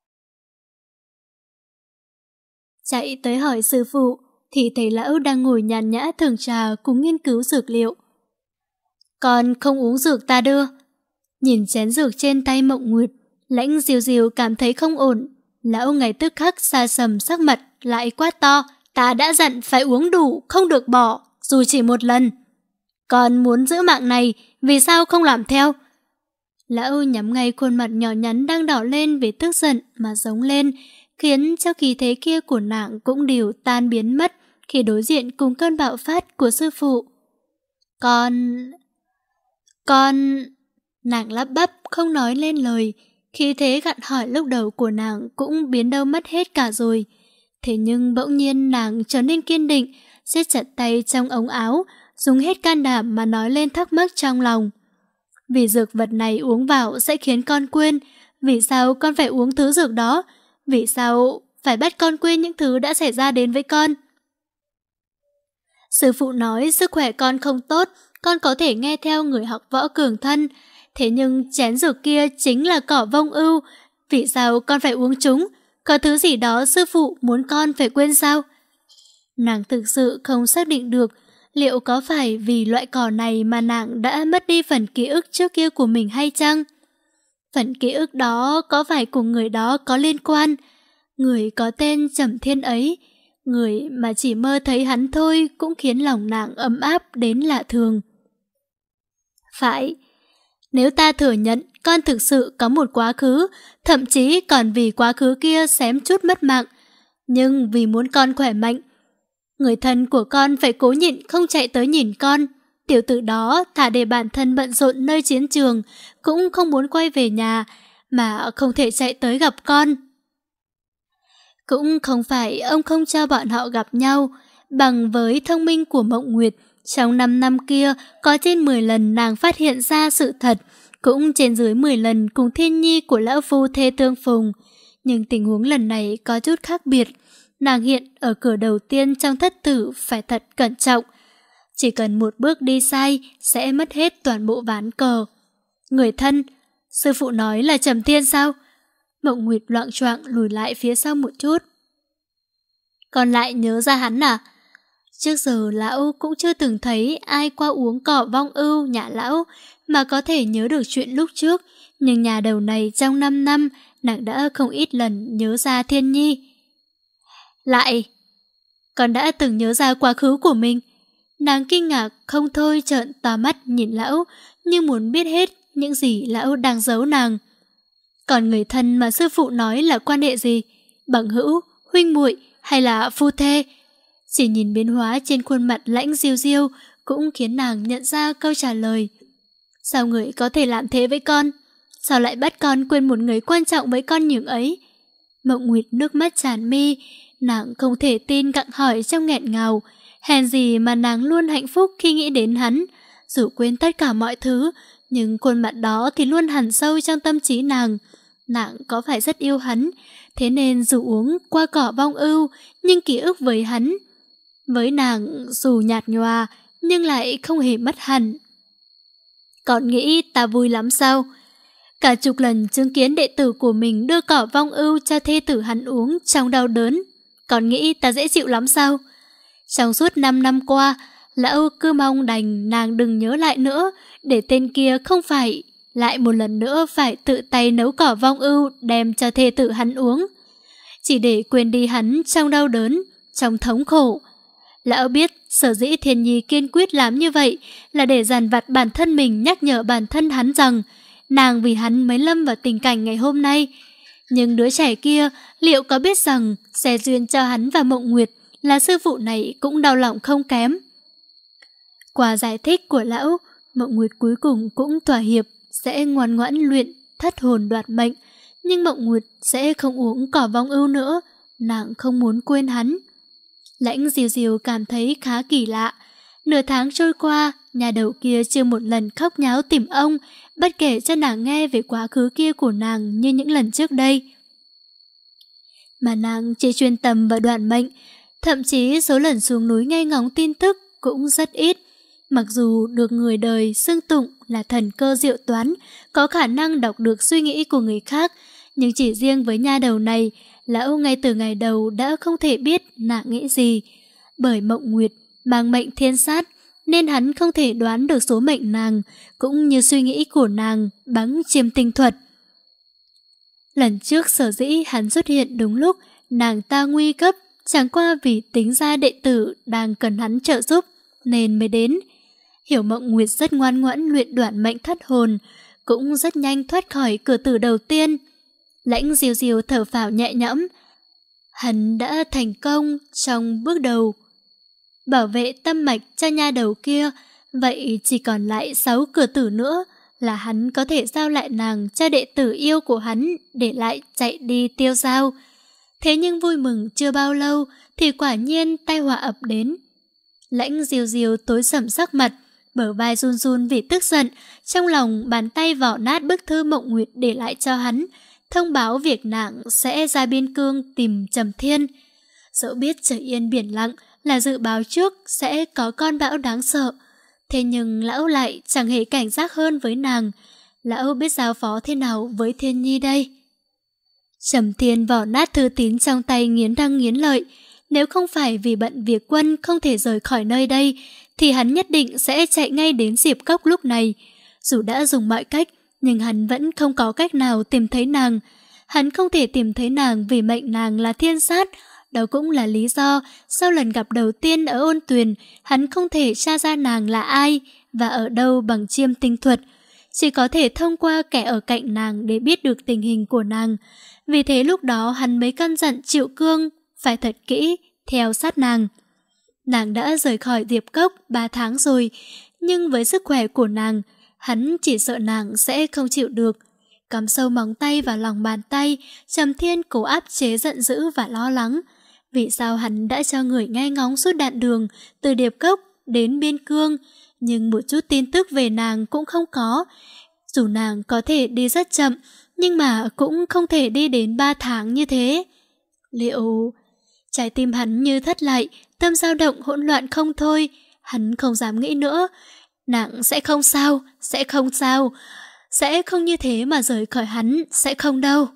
Chạy tới hỏi sư phụ, thì thấy lão đang ngồi nhàn nhã thưởng trà cùng nghiên cứu dược liệu. Con không uống dược ta đưa. Nhìn chén dược trên tay Mộng Nguyệt, Lãnh Diều Diều cảm thấy không ổn. Lão ngay tức khắc xa sầm sắc mặt, lại quát to, ta đã dặn phải uống đủ, không được bỏ, dù chỉ một lần. Con muốn giữ mạng này, vì sao không làm theo? Lão nhắm ngay khuôn mặt nhỏ nhắn đang đỏ lên vì tức giận mà giống lên, khiến cho khí thế kia của nàng cũng đều tan biến mất khi đối diện cùng cơn bạo phát của sư phụ. Con... Con... Nàng lắp bắp không nói lên lời, khí thế gặn hỏi lúc đầu của nàng cũng biến đâu mất hết cả rồi. Thế nhưng bỗng nhiên nàng trở nên kiên định, siết chặt tay trong ống áo, dùng hết can đảm mà nói lên thắc mắc trong lòng. Vì dược vật này uống vào sẽ khiến con quên, vì sao con phải uống thứ dược đó? Vì sao phải bắt con quên những thứ đã xảy ra đến với con? Sư phụ nói sức khỏe con không tốt, con có thể nghe theo người học võ cường thân. Thế nhưng chén dược kia chính là cỏ vong ưu. Vì sao con phải uống chúng? Có thứ gì đó sư phụ muốn con phải quên sao? Nàng thực sự không xác định được liệu có phải vì loại cỏ này mà nàng đã mất đi phần ký ức trước kia của mình hay chăng? Phần ký ức đó có phải cùng người đó có liên quan? Người có tên Trầm Thiên ấy, người mà chỉ mơ thấy hắn thôi cũng khiến lòng nàng ấm áp đến lạ thường. Phải, nếu ta thừa nhận con thực sự có một quá khứ, thậm chí còn vì quá khứ kia xém chút mất mạng, nhưng vì muốn con khỏe mạnh, người thân của con phải cố nhịn không chạy tới nhìn con. Tiểu tử đó thả để bản thân bận rộn nơi chiến trường, cũng không muốn quay về nhà, mà không thể chạy tới gặp con. Cũng không phải ông không cho bọn họ gặp nhau, bằng với thông minh của Mộng Nguyệt, trong năm năm kia có trên mười lần nàng phát hiện ra sự thật, cũng trên dưới mười lần cùng Thiên Nhi của lão phu thê tương phùng. Nhưng tình huống lần này có chút khác biệt. Nàng hiện ở cửa đầu tiên trong thất tử phải thật cẩn trọng. Chỉ cần một bước đi sai sẽ mất hết toàn bộ ván cờ. Người thân, sư phụ nói là Trầm Thiên sao? Mộng Nguyệt loạng choạng lùi lại phía sau một chút. Còn lại nhớ ra hắn à? Trước giờ lão cũng chưa từng thấy ai qua uống cỏ vong ưu nhà lão mà có thể nhớ được chuyện lúc trước, nhưng nhà đầu này trong năm năm nàng đã không ít lần nhớ ra Thiên Nhi. Lại, còn đã từng nhớ ra quá khứ của mình. Nàng kinh ngạc không thôi trợn to mắt nhìn lão, như muốn biết hết những gì lão đang giấu nàng. Còn người thân mà sư phụ nói là quan hệ gì? Bằng hữu, huynh muội hay là phu thê? Chỉ nhìn biến hóa trên khuôn mặt Lãnh Diêu Diêu cũng khiến nàng nhận ra câu trả lời. Sao người có thể làm thế với con? Sao lại bắt con quên một người quan trọng với con nhường ấy? Mộng Nguyệt nước mắt tràn mi, nàng không thể tin gặng hỏi trong nghẹn ngào. Hèn gì mà nàng luôn hạnh phúc khi nghĩ đến hắn. Dù quên tất cả mọi thứ, nhưng khuôn mặt đó thì luôn hằn sâu trong tâm trí nàng. Nàng có phải rất yêu hắn, thế nên dù uống qua cỏ vong ưu, nhưng ký ức với hắn, với nàng dù nhạt nhòa, nhưng lại không hề mất hẳn. Còn nghĩ ta vui lắm sao? Cả chục lần chứng kiến đệ tử của mình đưa cỏ vong ưu cho thê tử hắn uống trong đau đớn. Còn nghĩ ta dễ chịu lắm sao? Trong suốt năm năm qua, lão cứ mong đành nàng đừng nhớ lại nữa, để tên kia không phải lại một lần nữa phải tự tay nấu cỏ vong ưu đem cho thê tử hắn uống. Chỉ để quên đi hắn trong đau đớn, trong thống khổ. Lão biết sở dĩ Thiên Nhi kiên quyết làm như vậy là để dằn vặt bản thân mình, nhắc nhở bản thân hắn rằng nàng vì hắn mới lâm vào tình cảnh ngày hôm nay. Nhưng đứa trẻ kia liệu có biết rằng sẽ duyên cho hắn và Mộng Nguyệt là sư phụ này cũng đau lòng không kém. Qua giải thích của lão, Mộng Nguyệt cuối cùng cũng thỏa hiệp sẽ ngoan ngoãn luyện thất hồn đoạt mệnh, nhưng Mộng Nguyệt sẽ không uống cỏ vong ưu nữa, nàng không muốn quên hắn. Lãnh Diều Diều cảm thấy khá kỳ lạ, Nửa tháng trôi qua, nhà đầu kia chưa một lần khóc nháo tìm ông, bất kể cho nàng nghe về quá khứ kia của nàng như những lần trước đây. Mà nàng chỉ chuyên tâm vào Đoạn Mệnh, thậm chí số lần xuống núi nghe ngóng tin tức cũng rất ít. Mặc dù được người đời xưng tụng là thần cơ diệu toán, có khả năng đọc được suy nghĩ của người khác, nhưng chỉ riêng với nha đầu này, lão ngay từ ngày đầu đã không thể biết nàng nghĩ gì. Bởi Mộng Nguyệt mang mệnh thiên sát, nên hắn không thể đoán được số mệnh nàng, cũng như suy nghĩ của nàng bằng chiêm tinh thuật. Lần trước sở dĩ hắn xuất hiện đúng lúc nàng ta nguy cấp, chẳng qua vì tính ra đệ tử đang cần hắn trợ giúp, nên mới đến. Hiểu Mộng Nguyệt rất ngoan ngoãn luyện Đoạn Mệnh thất hồn, cũng rất nhanh thoát khỏi cửa tử đầu tiên. Lãnh Diêu Diêu thở phào nhẹ nhõm. Hắn đã thành công trong bước đầu bảo vệ tâm mạch cho nha đầu kia, vậy chỉ còn lại sáu cửa tử nữa là hắn có thể giao lại nàng cho đệ tử yêu của hắn để lại chạy đi tiêu dao. Thế nhưng vui mừng chưa bao lâu thì quả nhiên tai họa ập đến. Lãnh Diêu Diêu tối sầm sắc mặt, bờ vai run run vì tức giận, trong lòng bàn tay vỏ nát bức thư Mộng Nguyệt để lại cho hắn, thông báo việc nàng sẽ ra biên cương tìm Trầm Thiên. Dẫu biết trời yên biển lặng là dự báo trước sẽ có con bão đáng sợ, thế nhưng lão lại chẳng hề cảnh giác hơn với nàng. Lão biết giao phó thế nào với Thiên Nhi đây? Trầm Thiên vỏ nát thư tín trong tay nghiến răng nghiến lợi. Nếu không phải vì bận việc quân không thể rời khỏi nơi đây, thì hắn nhất định sẽ chạy ngay đến Diệp Cốc lúc này. Dù đã dùng mọi cách, nhưng hắn vẫn không có cách nào tìm thấy nàng. Hắn không thể tìm thấy nàng vì mệnh nàng là thiên sát. Đó cũng là lý do sau lần gặp đầu tiên ở Ôn Tuyền, hắn không thể tra ra nàng là ai và ở đâu bằng chiêm tinh thuật. Chỉ có thể thông qua kẻ ở cạnh nàng để biết được tình hình của nàng. Vì thế lúc đó hắn mới căn dặn Triệu Cương phải thật kỹ theo sát nàng. Nàng đã rời khỏi Diệp Cốc ba tháng rồi, nhưng với sức khỏe của nàng, hắn chỉ sợ nàng sẽ không chịu được. Cắm sâu móng tay vào lòng bàn tay, Trầm Thiên cố áp chế giận dữ và lo lắng. Vì sao hắn đã cho người nghe ngóng suốt đoạn đường từ Điệp Cốc đến Biên Cương, nhưng một chút tin tức về nàng cũng không có. Dù nàng có thể đi rất chậm, nhưng mà cũng không thể đi đến ba tháng như thế. Liệu... Trái tim hắn như thất lại, tâm dao động hỗn loạn không thôi. Hắn không dám nghĩ nữa. Nàng sẽ không sao, sẽ không sao. Sẽ không như thế mà rời khỏi hắn, sẽ không đâu.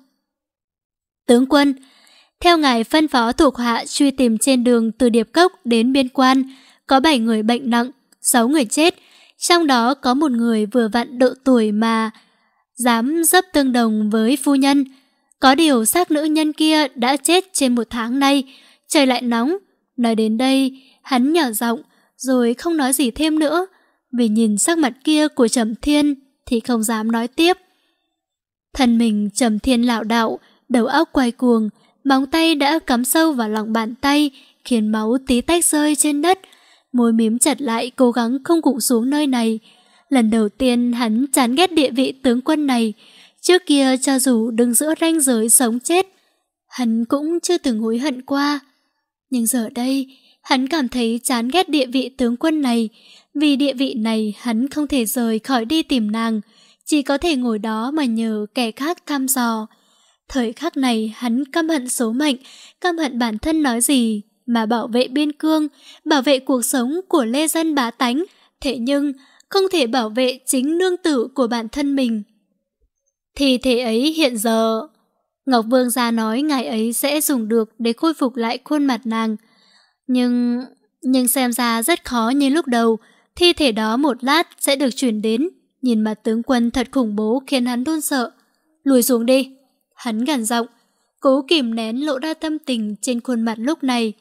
Tướng quân, theo ngài phân phó thuộc hạ truy tìm trên đường từ Điệp Cốc đến Biên Quan, có bảy người bệnh nặng, sáu người chết. Trong đó có một người vừa vặn độ tuổi mà dám dấp tương đồng với phu nhân. Có điều xác nữ nhân kia đã chết trên một tháng nay. Trời lại nóng. Nói đến đây, hắn nhỏ giọng rồi không nói gì thêm nữa. Vì nhìn sắc mặt kia của Trầm Thiên thì không dám nói tiếp. Thân mình Trầm Thiên lảo đảo, đầu óc quay cuồng, móng tay đã cắm sâu vào lòng bàn tay, khiến máu tí tách rơi trên đất. Môi mím chặt lại, cố gắng không gục xuống nơi này. Lần đầu tiên hắn chán ghét địa vị tướng quân này. Trước kia cho dù đứng giữa ranh giới sống chết, hắn cũng chưa từng hối hận qua. Nhưng giờ đây, hắn cảm thấy chán ghét địa vị tướng quân này. Vì địa vị này hắn không thể rời khỏi đi tìm nàng, chỉ có thể ngồi đó mà nhờ kẻ khác thăm dò. Thời khắc này hắn căm hận số mệnh, căm hận bản thân nói gì mà bảo vệ biên cương, bảo vệ cuộc sống của lê dân bá tánh, thế nhưng không thể bảo vệ chính nương tử của bản thân mình. Thì thế ấy hiện giờ, Ngọc Vương gia nói ngài ấy sẽ dùng được để khôi phục lại khuôn mặt nàng. Nhưng, nhưng xem ra rất khó như lúc đầu, thi thể đó một lát sẽ được chuyển đến. Nhìn mặt tướng quân thật khủng bố khiến hắn run sợ. Lùi xuống đi. Hắn gằn giọng, cố kìm nén lộ ra tâm tình trên khuôn mặt lúc này.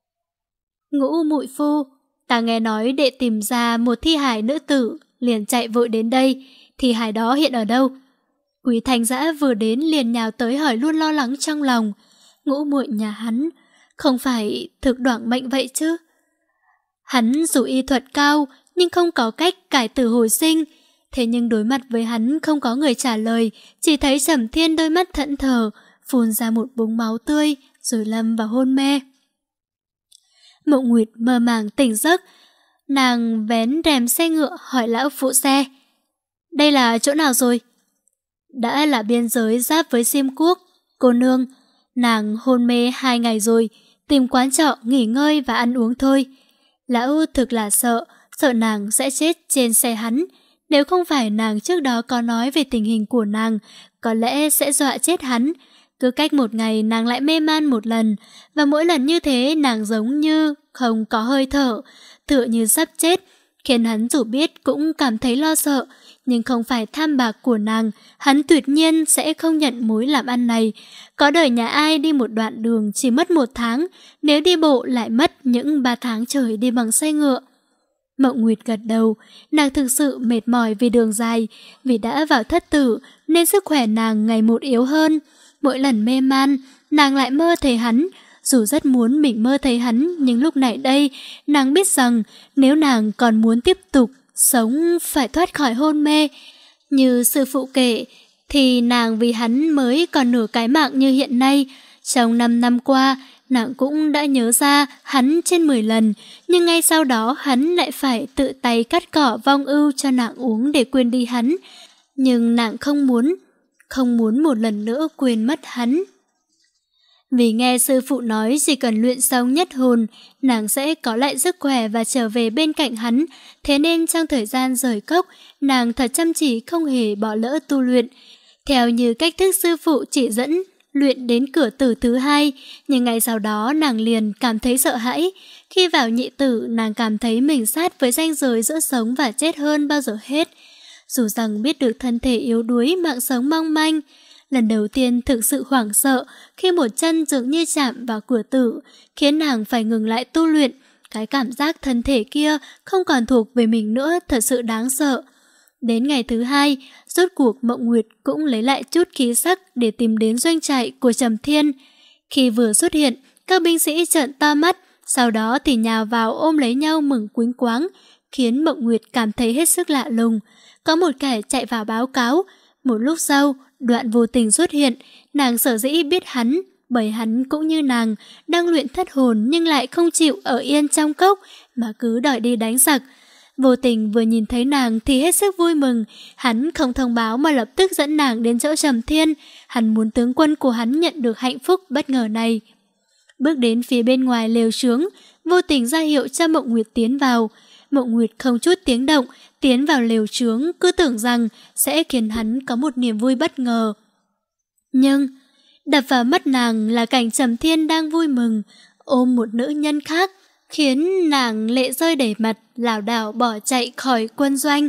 Ngũ muội phu, ta nghe nói đệ tìm ra một thi hài nữ tử, liền chạy vội đến đây. Thi hài đó hiện ở đâu? Quý Thành Dã vừa đến liền nhào tới hỏi luôn lo lắng trong lòng. Ngũ muội nhà hắn không phải thực đoảng mệnh vậy chứ? Hắn dù y thuật cao nhưng không có cách cải tử hồi sinh. Thế nhưng đối mặt với hắn không có người trả lời, chỉ thấy Trầm Thiên đôi mắt thẫn thờ, phun ra một búng máu tươi, rồi lâm vào hôn mê. Mộng Nguyệt mơ màng tỉnh giấc, Nàng vén rèm xe ngựa hỏi lão phụ xe. Đây là chỗ nào rồi? Đã là biên giới giáp với Diêm Quốc. Cô nương, nàng hôn mê hai ngày rồi, tìm quán trọ nghỉ ngơi và ăn uống thôi. Lão thực là sợ, sợ nàng sẽ chết trên xe hắn. Nếu không phải nàng trước đó có nói về tình hình của nàng, có lẽ sẽ dọa chết hắn. Cứ cách một ngày nàng lại mê man một lần, và mỗi lần như thế nàng giống như không có hơi thở, tựa như sắp chết, khiến hắn dù biết cũng cảm thấy lo sợ. Nhưng không phải tham bạc của nàng, hắn tuyệt nhiên sẽ không nhận mối làm ăn này. Có đời nhà ai đi một đoạn đường chỉ mất một tháng, nếu đi bộ lại mất những ba tháng trời đi bằng xe ngựa. Mộng Nguyệt gật đầu, nàng thực sự mệt mỏi vì đường dài, vì đã vào thất tử nên sức khỏe nàng ngày một yếu hơn. Mỗi lần mê man, nàng lại mơ thấy hắn. Dù rất muốn mình mơ thấy hắn, nhưng lúc này đây, nàng biết rằng nếu nàng còn muốn tiếp tục sống phải thoát khỏi hôn mê. Như sư phụ kể, thì nàng vì hắn mới còn nửa cái mạng như hiện nay. Trong năm năm qua, nàng cũng đã nhớ ra hắn trên mười lần, nhưng ngay sau đó hắn lại phải tự tay cắt cỏ vong ưu cho nàng uống để quên đi hắn. Nhưng nàng không muốn, không muốn một lần nữa quên mất hắn. Vì nghe sư phụ nói chỉ cần luyện xong nhất hồn, nàng sẽ có lại sức khỏe và trở về bên cạnh hắn. Thế nên trong thời gian rời cốc, nàng thật chăm chỉ không hề bỏ lỡ tu luyện. Theo như cách thức sư phụ chỉ dẫn, luyện đến cửa tử thứ hai, nhưng ngày sau đó nàng liền cảm thấy sợ hãi. Khi vào nhị tử, nàng cảm thấy mình sát với ranh giới giữa sống và chết hơn bao giờ hết. Dù rằng biết được thân thể yếu đuối, mạng sống mong manh, lần đầu tiên thực sự hoảng sợ khi một chân dường như chạm vào cửa tử, khiến nàng phải ngừng lại tu luyện. Cái cảm giác thân thể kia không còn thuộc về mình nữa thật sự đáng sợ. Đến ngày thứ hai, rốt cuộc Mộng Nguyệt cũng lấy lại chút khí sắc để tìm đến doanh trại của Trầm Thiên. Khi vừa xuất hiện, các binh sĩ trợn to mắt, sau đó thì nhào vào ôm lấy nhau mừng quýnh quáng, khiến Mộng Nguyệt cảm thấy hết sức lạ lùng. Có một kẻ chạy vào báo cáo. Một lúc sau, Đoạn vô tình xuất hiện. Nàng sở dĩ biết hắn, bởi hắn cũng như nàng, đang luyện thất hồn nhưng lại không chịu ở yên trong cốc, mà cứ đòi đi đánh giặc. Vô tình vừa nhìn thấy nàng thì hết sức vui mừng. Hắn không thông báo mà lập tức dẫn nàng đến chỗ Trầm Thiên. Hắn muốn tướng quân của hắn nhận được hạnh phúc bất ngờ này. Bước đến phía bên ngoài lều trướng, Vô tình ra hiệu cho Mộng Nguyệt tiến vào. Mộng Nguyệt không chút tiếng động tiến vào lều trướng, cứ tưởng rằng sẽ khiến hắn có một niềm vui bất ngờ. Nhưng đập vào mắt nàng là cảnh Trầm Thiên đang vui mừng ôm một nữ nhân khác, khiến nàng lệ rơi đầy mặt, lảo đảo bỏ chạy khỏi quân doanh.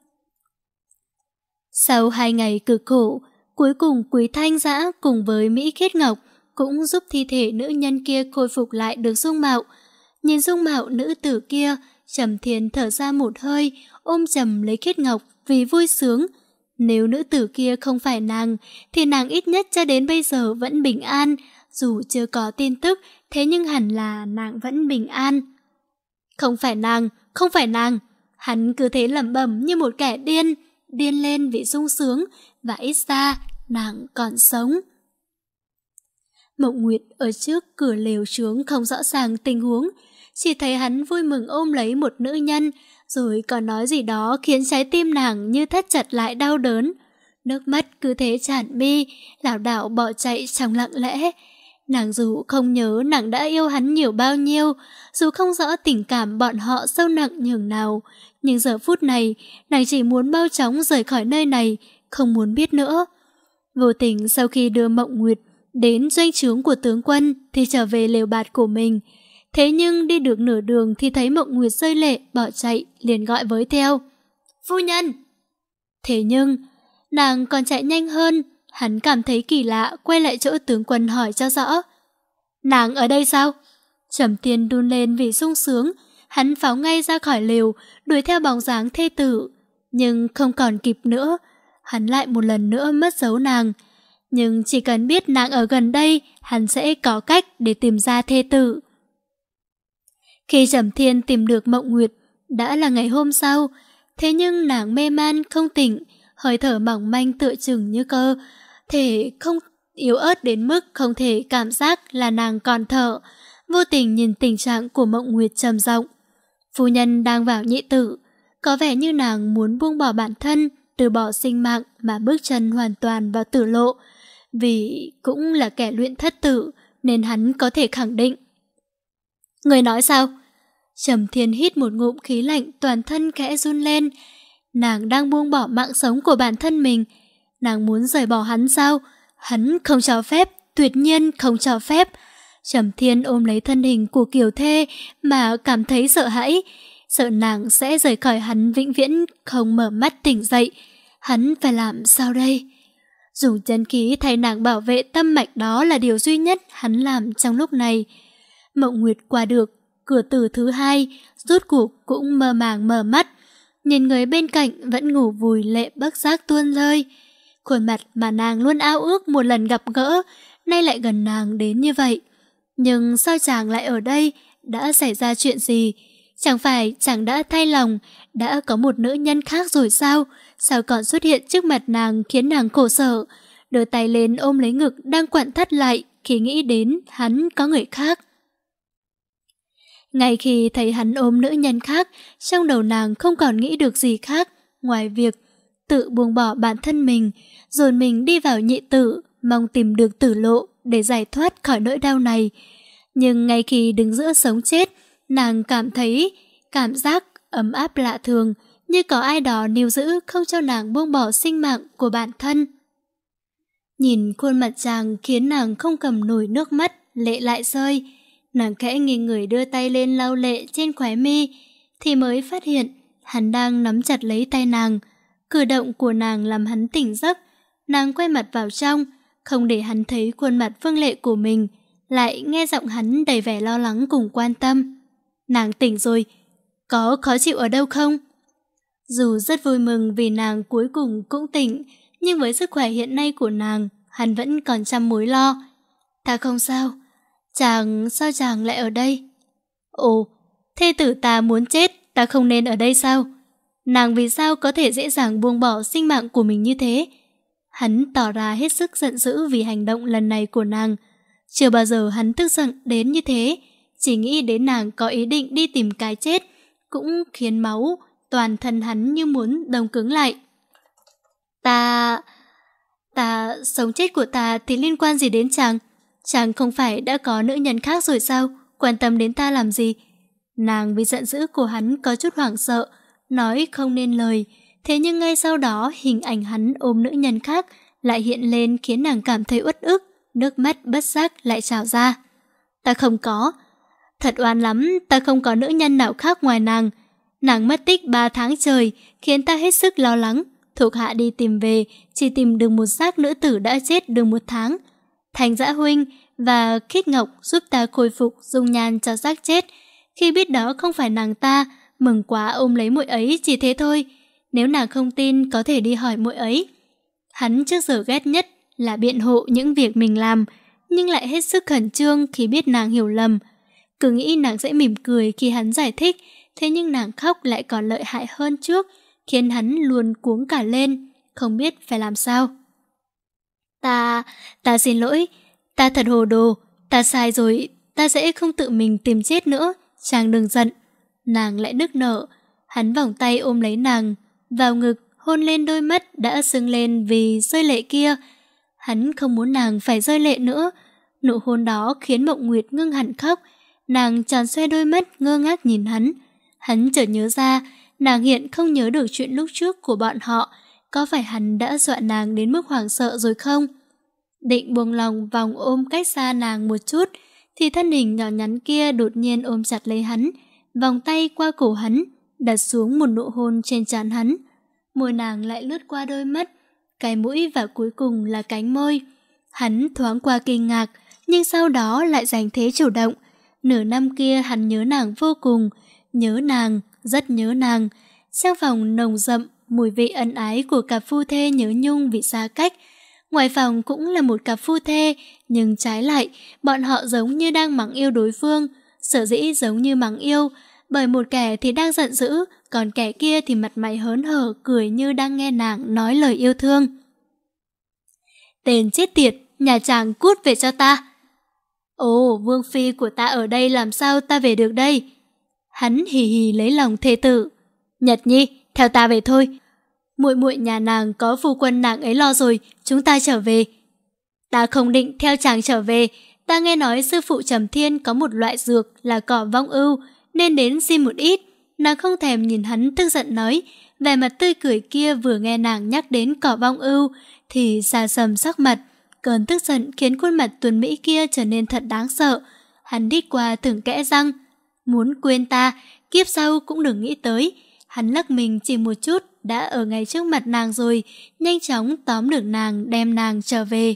Sau hai ngày cực khổ, cuối cùng Quý Thanh Dã cùng với Mỹ Khiết Ngọc cũng giúp thi thể nữ nhân kia khôi phục lại được dung mạo. Nhìn dung mạo nữ tử kia, Trầm Thiên thở ra một hơi, ôm chầm lấy Khiết Ngọc vì vui sướng. Nếu nữ tử kia không phải nàng, thì nàng ít nhất cho đến bây giờ vẫn bình an. Dù chưa có tin tức, thế nhưng hẳn là nàng vẫn bình an. Không phải nàng, không phải nàng. Hắn cứ thế lẩm bẩm như một kẻ điên, điên lên vì sung sướng, và ít ra nàng còn sống. Mộng Nguyệt ở trước cửa lều trướng không rõ ràng tình huống, chỉ thấy hắn vui mừng ôm lấy một nữ nhân, rồi còn nói gì đó khiến trái tim nàng như thắt chặt lại đau đớn. Nước mắt cứ thế tràn mi, lảo đảo bỏ chạy trong lặng lẽ. Nàng dù không nhớ nàng đã yêu hắn nhiều bao nhiêu, dù không rõ tình cảm bọn họ sâu nặng nhường nào, nhưng giờ phút này nàng chỉ muốn mau chóng rời khỏi nơi này, không muốn biết nữa. Vô tình sau khi đưa Mộng Nguyệt đến doanh trướng của tướng quân thì trở về lều bạt của mình. Thế nhưng đi được nửa đường thì thấy Mộng Nguyệt rơi lệ bỏ chạy, liền gọi với theo: "Phu nhân!" Thế nhưng nàng còn chạy nhanh hơn. Hắn cảm thấy kỳ lạ, quay lại chỗ tướng quân hỏi cho rõ: "Nàng ở đây sao?" Trầm Thiên đun lên vì sung sướng, hắn phóng ngay ra khỏi lều, đuổi theo bóng dáng thê tử. Nhưng không còn kịp nữa, hắn lại một lần nữa mất dấu nàng. Nhưng chỉ cần biết nàng ở gần đây, hắn sẽ có cách để tìm ra thê tử. Khi Trầm Thiên tìm được Mộng Nguyệt, đã là ngày hôm sau. Thế nhưng nàng mê man không tỉnh, hơi thở mỏng manh tựa chừng như cơ thể không yếu ớt đến mức không thể cảm giác là nàng còn thở. Vô tình nhìn tình trạng của Mộng Nguyệt trầm giọng: Phu nhân đang vào nhị tử, có vẻ như nàng muốn buông bỏ bản thân, từ bỏ sinh mạng mà bước chân hoàn toàn vào tử lộ. Vì cũng là kẻ luyện thất tử, nên hắn có thể khẳng định. Người nói sao? Trầm Thiên hít một ngụm khí lạnh, toàn thân khẽ run lên. Nàng đang buông bỏ mạng sống của bản thân mình. Nàng muốn rời bỏ hắn sao? Hắn không cho phép, tuyệt nhiên không cho phép. Trầm Thiên ôm lấy thân hình của Kiều Thê mà cảm thấy sợ hãi, sợ nàng sẽ rời khỏi hắn vĩnh viễn không mở mắt tỉnh dậy. Hắn phải làm sao đây? Dùng chân khí thay nàng bảo vệ tâm mạch, đó là điều duy nhất hắn làm trong lúc này. Mộng Nguyệt qua được cửa tử thứ hai, rốt cuộc cũng mơ màng mở mắt. Nhìn người bên cạnh vẫn ngủ vùi, lệ bất giác tuôn rơi. Khuôn mặt mà nàng luôn ao ước một lần gặp gỡ, nay lại gần nàng đến như vậy. Nhưng sao chàng lại ở đây? Đã xảy ra chuyện gì? Chẳng phải chàng đã thay lòng, đã có một nữ nhân khác rồi sao? Sao còn xuất hiện trước mặt nàng khiến nàng khổ sở? Đưa tay lên ôm lấy ngực đang quặn thắt lại khi nghĩ đến hắn có người khác. Ngay khi thấy hắn ôm nữ nhân khác, trong đầu nàng không còn nghĩ được gì khác ngoài việc tự buông bỏ bản thân mình, rồi mình đi vào nhị tử, mong tìm được tử lộ để giải thoát khỏi nỗi đau này. Nhưng ngay khi đứng giữa sống chết, nàng cảm thấy cảm giác ấm áp lạ thường, như có ai đó níu giữ không cho nàng buông bỏ sinh mạng của bản thân. Nhìn khuôn mặt chàng khiến nàng không cầm nổi nước mắt, lệ lại rơi. Nàng khẽ nghiêng người đưa tay lên lau lệ trên khóe mi, thì mới phát hiện hắn đang nắm chặt lấy tay nàng. Cử động của nàng làm hắn tỉnh giấc. Nàng quay mặt vào trong, không để hắn thấy khuôn mặt Phương Lệ của mình, lại nghe giọng hắn đầy vẻ lo lắng cùng quan tâm. Nàng tỉnh rồi, có khó chịu ở đâu không? Dù rất vui mừng vì nàng cuối cùng cũng tỉnh, nhưng với sức khỏe hiện nay của nàng, hắn vẫn còn trăm mối lo. Ta không sao. Chàng, sao chàng lại ở đây? Ồ, thê tử ta muốn chết, ta không nên ở đây sao? Nàng vì sao có thể dễ dàng buông bỏ sinh mạng của mình như thế? Hắn tỏ ra hết sức giận dữ vì hành động lần này của nàng. Chưa bao giờ hắn tức giận đến như thế, chỉ nghĩ đến nàng có ý định đi tìm cái chết, cũng khiến máu toàn thân hắn như muốn đông cứng lại. Ta... Ta... Sống chết của ta thì liên quan gì đến chàng? Chàng không phải đã có nữ nhân khác rồi sao? Quan tâm đến ta làm gì? Nàng vì giận dữ của hắn có chút hoảng sợ, nói không nên lời. Thế nhưng ngay sau đó hình ảnh hắn ôm nữ nhân khác lại hiện lên khiến nàng cảm thấy uất ức, nước mắt bất giác lại trào ra. Ta không có. Thật oan lắm, ta không có nữ nhân nào khác ngoài nàng. Nàng mất tích ba tháng trời, khiến ta hết sức lo lắng. Thuộc hạ đi tìm về, chỉ tìm được một xác nữ tử đã chết được một tháng. Thành Dã huynh và Khiết Ngọc giúp ta khôi phục dung nhan cho xác chết. Khi biết đó không phải nàng ta, mừng quá ôm lấy muội ấy, chỉ thế thôi. Nếu nàng không tin có thể đi hỏi muội ấy. Hắn trước giờ ghét nhất là biện hộ những việc mình làm, nhưng lại hết sức khẩn trương khi biết nàng hiểu lầm. Cứ nghĩ nàng sẽ mỉm cười khi hắn giải thích, thế nhưng nàng khóc lại còn lợi hại hơn trước, khiến hắn luôn cuống cả lên, không biết phải làm sao. Ta, ta xin lỗi, ta thật hồ đồ, ta sai rồi, ta sẽ không tự mình tìm chết nữa, chàng đừng giận. Nàng lại nức nở, hắn vòng tay ôm lấy nàng, vào ngực, hôn lên đôi mắt đã sưng lên vì rơi lệ kia. Hắn không muốn nàng phải rơi lệ nữa. Nụ hôn đó khiến Mộng Nguyệt ngưng hẳn khóc, nàng tròn xoe đôi mắt ngơ ngác nhìn hắn. Hắn chợt nhớ ra, nàng hiện không nhớ được chuyện lúc trước của bọn họ, có phải hắn đã dọa nàng đến mức hoảng sợ rồi không? Định buông lòng vòng ôm cách xa nàng một chút, thì thân hình nhỏ nhắn kia đột nhiên ôm chặt lấy hắn, vòng tay qua cổ hắn, đặt xuống một nụ hôn trên trán hắn. Môi nàng lại lướt qua đôi mắt, cái mũi và cuối cùng là cánh môi. Hắn thoáng qua kinh ngạc, nhưng sau đó lại giành thế chủ động. Nửa năm kia hắn nhớ nàng vô cùng, nhớ nàng, rất nhớ nàng. Trong phòng nồng rậm, mùi vị ân ái của cặp phu thê nhớ nhung vì xa cách. Ngoài phòng cũng là một cặp phu thê, nhưng trái lại, bọn họ giống như đang mắng yêu đối phương. Sở dĩ giống như mắng yêu, bởi một kẻ thì đang giận dữ, còn kẻ kia thì mặt mày hớn hở, cười như đang nghe nàng nói lời yêu thương. Tên chết tiệt, nhà chàng cút về cho ta. Ồ, vương phi của ta ở đây, làm sao ta về được đây? Hắn hì hì lấy lòng thê tử. Nhật Nhi, theo ta về thôi. Muội muội nhà nàng có phu quân nàng ấy lo rồi, chúng ta trở về. Ta không định theo chàng trở về. Ta nghe nói sư phụ Trầm Thiên có một loại dược là cỏ vong ưu, nên đến xin một ít. Nàng không thèm nhìn hắn tức giận nói. Vẻ mặt tươi cười kia vừa nghe nàng nhắc đến cỏ vong ưu thì xa sầm sắc mặt. Cơn tức giận khiến khuôn mặt tuấn mỹ kia trở nên thật đáng sợ. Hắn đít qua từng kẽ răng. Muốn quên ta, kiếp sau cũng đừng nghĩ tới. Hắn lắc mình chỉ một chút đã ở ngay trước mặt nàng rồi, nhanh chóng tóm được nàng đem nàng trở về.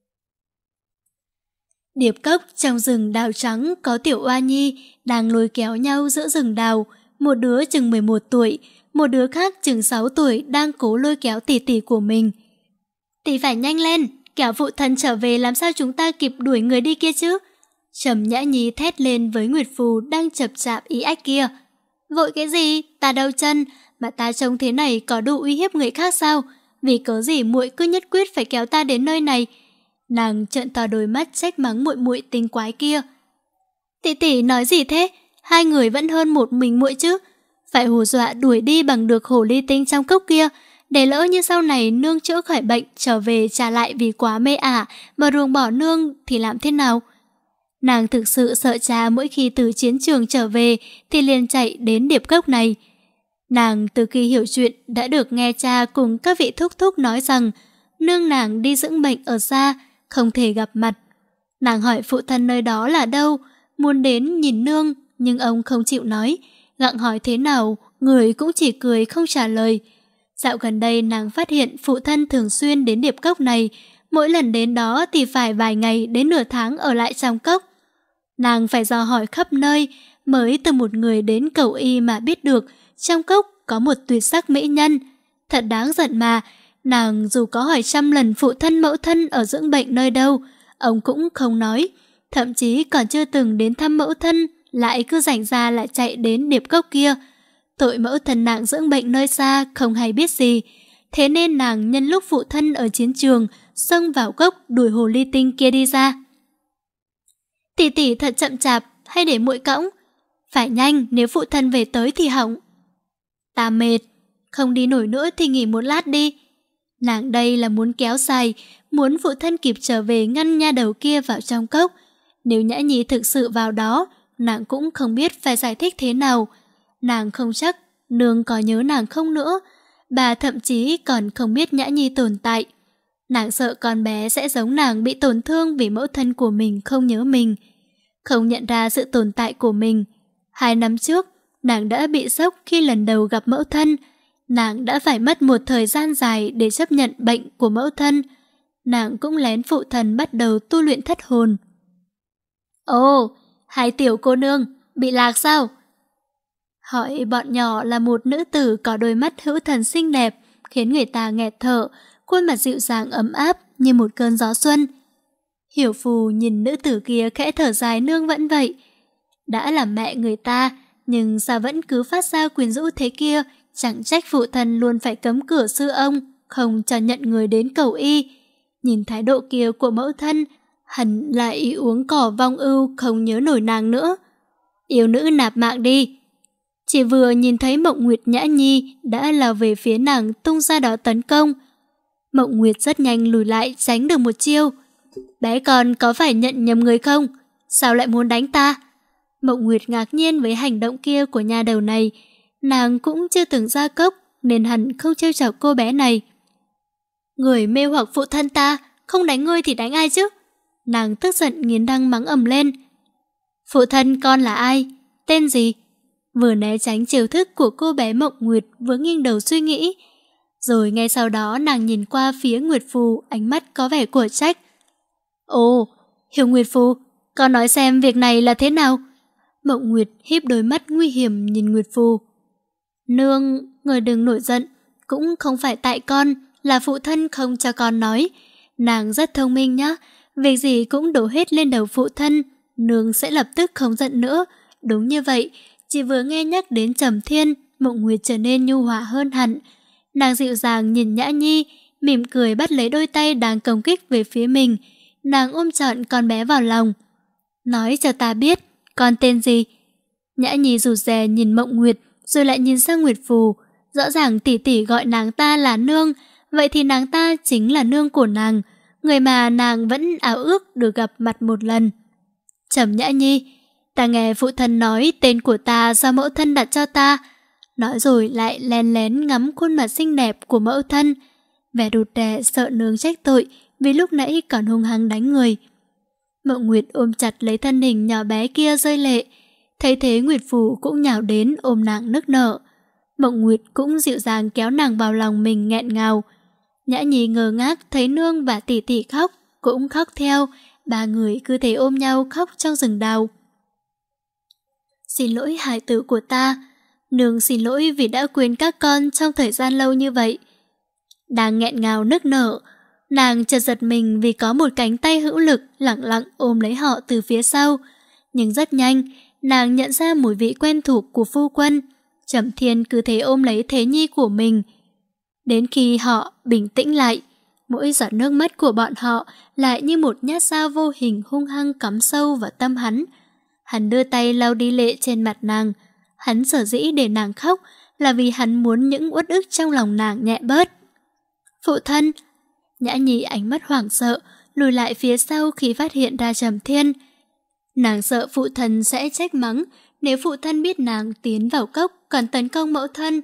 Điệp cốc trong rừng đào trắng có tiểu oa nhi đang lôi kéo nhau giữa rừng đào. Một đứa chừng mười một tuổi, một đứa khác chừng sáu tuổi đang cố lôi kéo tỷ tỷ của mình. Tỷ phải nhanh lên, kẻo phụ thân trở về làm sao chúng ta kịp đuổi người đi kia chứ? Trầm Nhã Nhi thét lên với Nguyệt Phù đang chập chạp ý ách kia. Vội cái gì? Ta đau chân, mà ta trông thế này có đủ uy hiếp người khác sao? Vì cớ gì muội cứ nhất quyết phải kéo ta đến nơi này? Nàng trợn to đôi mắt trách mắng muội muội tinh quái kia. Tỷ tỷ nói gì thế? Hai người vẫn hơn một mình muội chứ. Phải hù dọa đuổi đi bằng được hồ ly tinh trong cốc kia. Để lỡ như sau này nương chữa khỏi bệnh trở về trả lại vì quá mê ả mà ruồng bỏ nương thì làm thế nào? Nàng thực sự sợ cha mỗi khi từ chiến trường trở về thì liền chạy đến điệp cốc này. Nàng từ khi hiểu chuyện đã được nghe cha cùng các vị thúc thúc nói rằng nương nàng đi dưỡng bệnh ở xa, không thể gặp mặt. Nàng hỏi phụ thân nơi đó là đâu, muốn đến nhìn nương, nhưng ông không chịu nói. Gặng hỏi thế nào, người cũng chỉ cười không trả lời. Dạo gần đây nàng phát hiện phụ thân thường xuyên đến điệp cốc này, mỗi lần đến đó thì phải vài ngày đến nửa tháng ở lại trong cốc. Nàng phải dò hỏi khắp nơi, mới từ một người đến cầu y mà biết được trong cốc có một tuyệt sắc mỹ nhân. Thật đáng giận mà, nàng dù có hỏi trăm lần phụ thân mẫu thân ở dưỡng bệnh nơi đâu, ông cũng không nói. Thậm chí còn chưa từng đến thăm mẫu thân, lại cứ rảnh ra lại chạy đến điệp cốc kia. Tội mẫu thân nàng dưỡng bệnh nơi xa, không hay biết gì. Thế nên nàng nhân lúc phụ thân ở chiến trường, xông vào cốc đuổi hồ ly tinh kia đi ra. Tỷ tỷ thật chậm chạp, hay để muội cõng? Phải nhanh, nếu phụ thân về tới thì hỏng. Ta mệt, không đi nổi nữa thì nghỉ một lát đi. Nàng đây là muốn kéo dài, muốn phụ thân kịp trở về ngăn nha đầu kia vào trong cốc. Nếu Nhã Nhi thực sự vào đó, nàng cũng không biết phải giải thích thế nào. Nàng không chắc nương có nhớ nàng không nữa. Bà thậm chí còn không biết Nhã Nhi tồn tại. Nàng sợ con bé sẽ giống nàng bị tổn thương vì mẫu thân của mình không nhớ mình, không nhận ra sự tồn tại của mình. Hai năm trước, nàng đã bị sốc khi lần đầu gặp mẫu thân. Nàng đã phải mất một thời gian dài để chấp nhận bệnh của mẫu thân. Nàng cũng lén phụ thân bắt đầu tu luyện thất hồn. Ồ, hai tiểu cô nương, bị lạc sao? Hỏi bọn nhỏ là một nữ tử có đôi mắt hữu thần xinh đẹp, khiến người ta nghẹt thở, khuôn mặt dịu dàng ấm áp như một cơn gió xuân. Hiểu Phù nhìn nữ tử kia khẽ thở dài nương vẫn vậy. Đã là mẹ người ta, nhưng sao vẫn cứ phát ra quyến rũ thế kia, chẳng trách phụ thân luôn phải cấm cửa sư ông, không cho nhận người đến cầu y. Nhìn thái độ kia của mẫu thân, hẳn lại uống cỏ vong ưu không nhớ nổi nàng nữa. Yêu nữ nạp mạng đi. Chỉ vừa nhìn thấy Mộng Nguyệt Nhã Nhi đã lao về phía nàng tung ra đó tấn công. Mộng Nguyệt rất nhanh lùi lại tránh được một chiêu. Bé con có phải nhận nhầm người không? Sao lại muốn đánh ta? Mộng Nguyệt ngạc nhiên với hành động kia của nha đầu này. Nàng cũng chưa từng ra cốc nên hẳn không trêu chọc cô bé này. Người mê hoặc phụ thân ta, không đánh ngươi thì đánh ai chứ? Nàng tức giận nghiến răng mắng ầm lên. Phụ thân con là ai? Tên gì? Vừa né tránh chiêu thức của cô bé Mộng Nguyệt, vừa nghiêng đầu suy nghĩ. Rồi ngay sau đó nàng nhìn qua phía Nguyệt Phù, ánh mắt có vẻ của trách. Ồ, Hiểu Nguyệt Phù, con nói xem việc này là thế nào? Mộng Nguyệt híp đôi mắt nguy hiểm nhìn Nguyệt Phù. Nương, người đừng nổi giận, cũng không phải tại con, là phụ thân không cho con nói. Nàng rất thông minh nhá, việc gì cũng đổ hết lên đầu phụ thân, nương sẽ lập tức không giận nữa. Đúng như vậy, chỉ vừa nghe nhắc đến Trầm Thiên, Mộng Nguyệt trở nên nhu hòa hơn hẳn. Nàng dịu dàng nhìn Nhã Nhi, mỉm cười bắt lấy đôi tay đang công kích về phía mình. Nàng ôm trọn con bé vào lòng. Nói cho ta biết, con tên gì? Nhã Nhi rụt rè nhìn Mộng Nguyệt, rồi lại nhìn sang Nguyệt Phù. Rõ ràng tỷ tỷ gọi nàng ta là nương, vậy thì nàng ta chính là nương của nàng, người mà nàng vẫn áo ước được gặp mặt một lần. Trầm Nhã Nhi, ta nghe phụ thân nói tên của ta do mẫu thân đặt cho ta. Nói rồi lại lén lén ngắm khuôn mặt xinh đẹp của mẫu thân. Vẻ rụt rè sợ nương trách tội vì lúc nãy còn hung hăng đánh người. Mộng Nguyệt ôm chặt lấy thân hình nhỏ bé kia rơi lệ. Thấy thế Nguyệt Phù cũng nhào đến ôm nàng nức nở. Mộng Nguyệt cũng dịu dàng kéo nàng vào lòng mình nghẹn ngào. Nhã Nhi ngơ ngác thấy nương và tỷ tỷ khóc, cũng khóc theo. Ba người cứ thế ôm nhau khóc trong rừng đào. Xin lỗi hài tử của ta. Nương xin lỗi vì đã quên các con trong thời gian lâu như vậy. Đang nghẹn ngào nức nở, nàng chợt giật mình vì có một cánh tay hữu lực lẳng lặng ôm lấy họ từ phía sau. Nhưng rất nhanh, nàng nhận ra mùi vị quen thuộc của phu quân. Trầm Thiên cứ thế ôm lấy Thế Nhi của mình. Đến khi họ bình tĩnh lại, mỗi giọt nước mắt của bọn họ lại như một nhát dao vô hình hung hăng cắm sâu vào tâm hắn. Hắn đưa tay lau đi lệ trên mặt nàng. Hắn sở dĩ để nàng khóc là vì hắn muốn những uất ức trong lòng nàng nhẹ bớt. Phụ thân! Nhã Nhi ánh mắt hoảng sợ, lùi lại phía sau khi phát hiện ra Trầm Thiên. Nàng sợ phụ thân sẽ trách mắng nếu phụ thân biết nàng tiến vào cốc còn tấn công mẫu thân.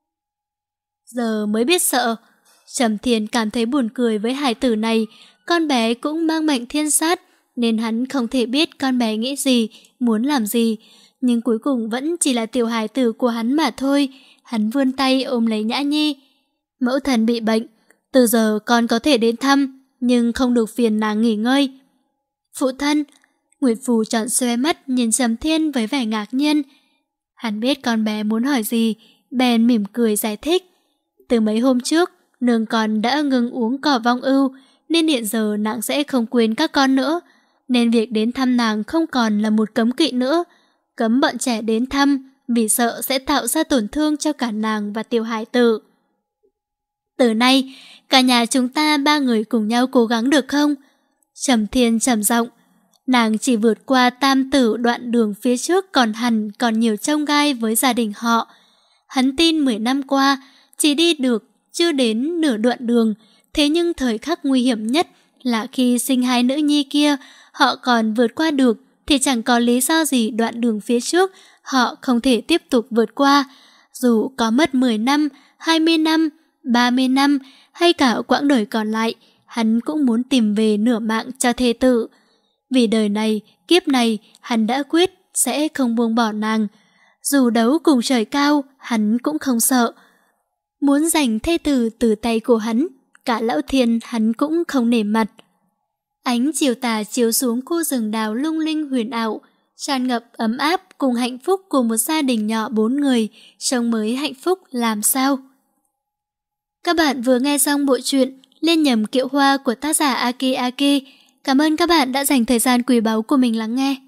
Giờ mới biết sợ. Trầm Thiên cảm thấy buồn cười với hài tử này. Con bé cũng mang mệnh thiên sát, nên hắn không thể biết con bé nghĩ gì, muốn làm gì. Nhưng cuối cùng vẫn chỉ là tiểu hài tử của hắn mà thôi. Hắn vươn tay ôm lấy Nhã Nhi. Mẫu thân bị bệnh, từ giờ con có thể đến thăm, nhưng không được phiền nàng nghỉ ngơi. Phụ thân! Nguyệt Phù tròn xoe mắt nhìn Trầm Thiên với vẻ ngạc nhiên. Hắn biết con bé muốn hỏi gì, bèn mỉm cười giải thích. Từ mấy hôm trước, nương con đã ngừng uống cỏ vong ưu, nên hiện giờ nàng sẽ không quên các con nữa. Nên việc đến thăm nàng không còn là một cấm kỵ nữa. Cấm bọn trẻ đến thăm vì sợ sẽ tạo ra tổn thương cho cả nàng và tiểu hải tử. Từ nay, cả nhà chúng ta ba người cùng nhau cố gắng được không? Trầm Thiên trầm giọng. Nàng chỉ vượt qua tam tử đoạn đường phía trước còn hẳn còn nhiều chông gai với gia đình họ. Hắn tin mười năm qua, chỉ đi được chưa đến nửa đoạn đường, thế nhưng thời khắc nguy hiểm nhất là khi sinh hai nữ nhi kia, họ còn vượt qua được thì chẳng có lý do gì đoạn đường phía trước họ không thể tiếp tục vượt qua. Dù có mất mười năm, hai mươi năm, ba mươi năm hay cả quãng đời còn lại, hắn cũng muốn tìm về nửa mạng cho thê tử. Vì đời này, kiếp này, hắn đã quyết sẽ không buông bỏ nàng. Dù đấu cùng trời cao, hắn cũng không sợ. Muốn giành thê tử từ tay của hắn, cả lão thiên hắn cũng không nể mặt. Ánh chiều tà chiếu xuống khu rừng đào lung linh huyền ảo, tràn ngập ấm áp cùng hạnh phúc của một gia đình nhỏ bốn người, sống mới hạnh phúc làm sao. Các bạn vừa nghe xong bộ truyện Lên nhầm kiệu hoa của tác giả Aki Aki. Cảm ơn các bạn đã dành thời gian quý báu của mình lắng nghe.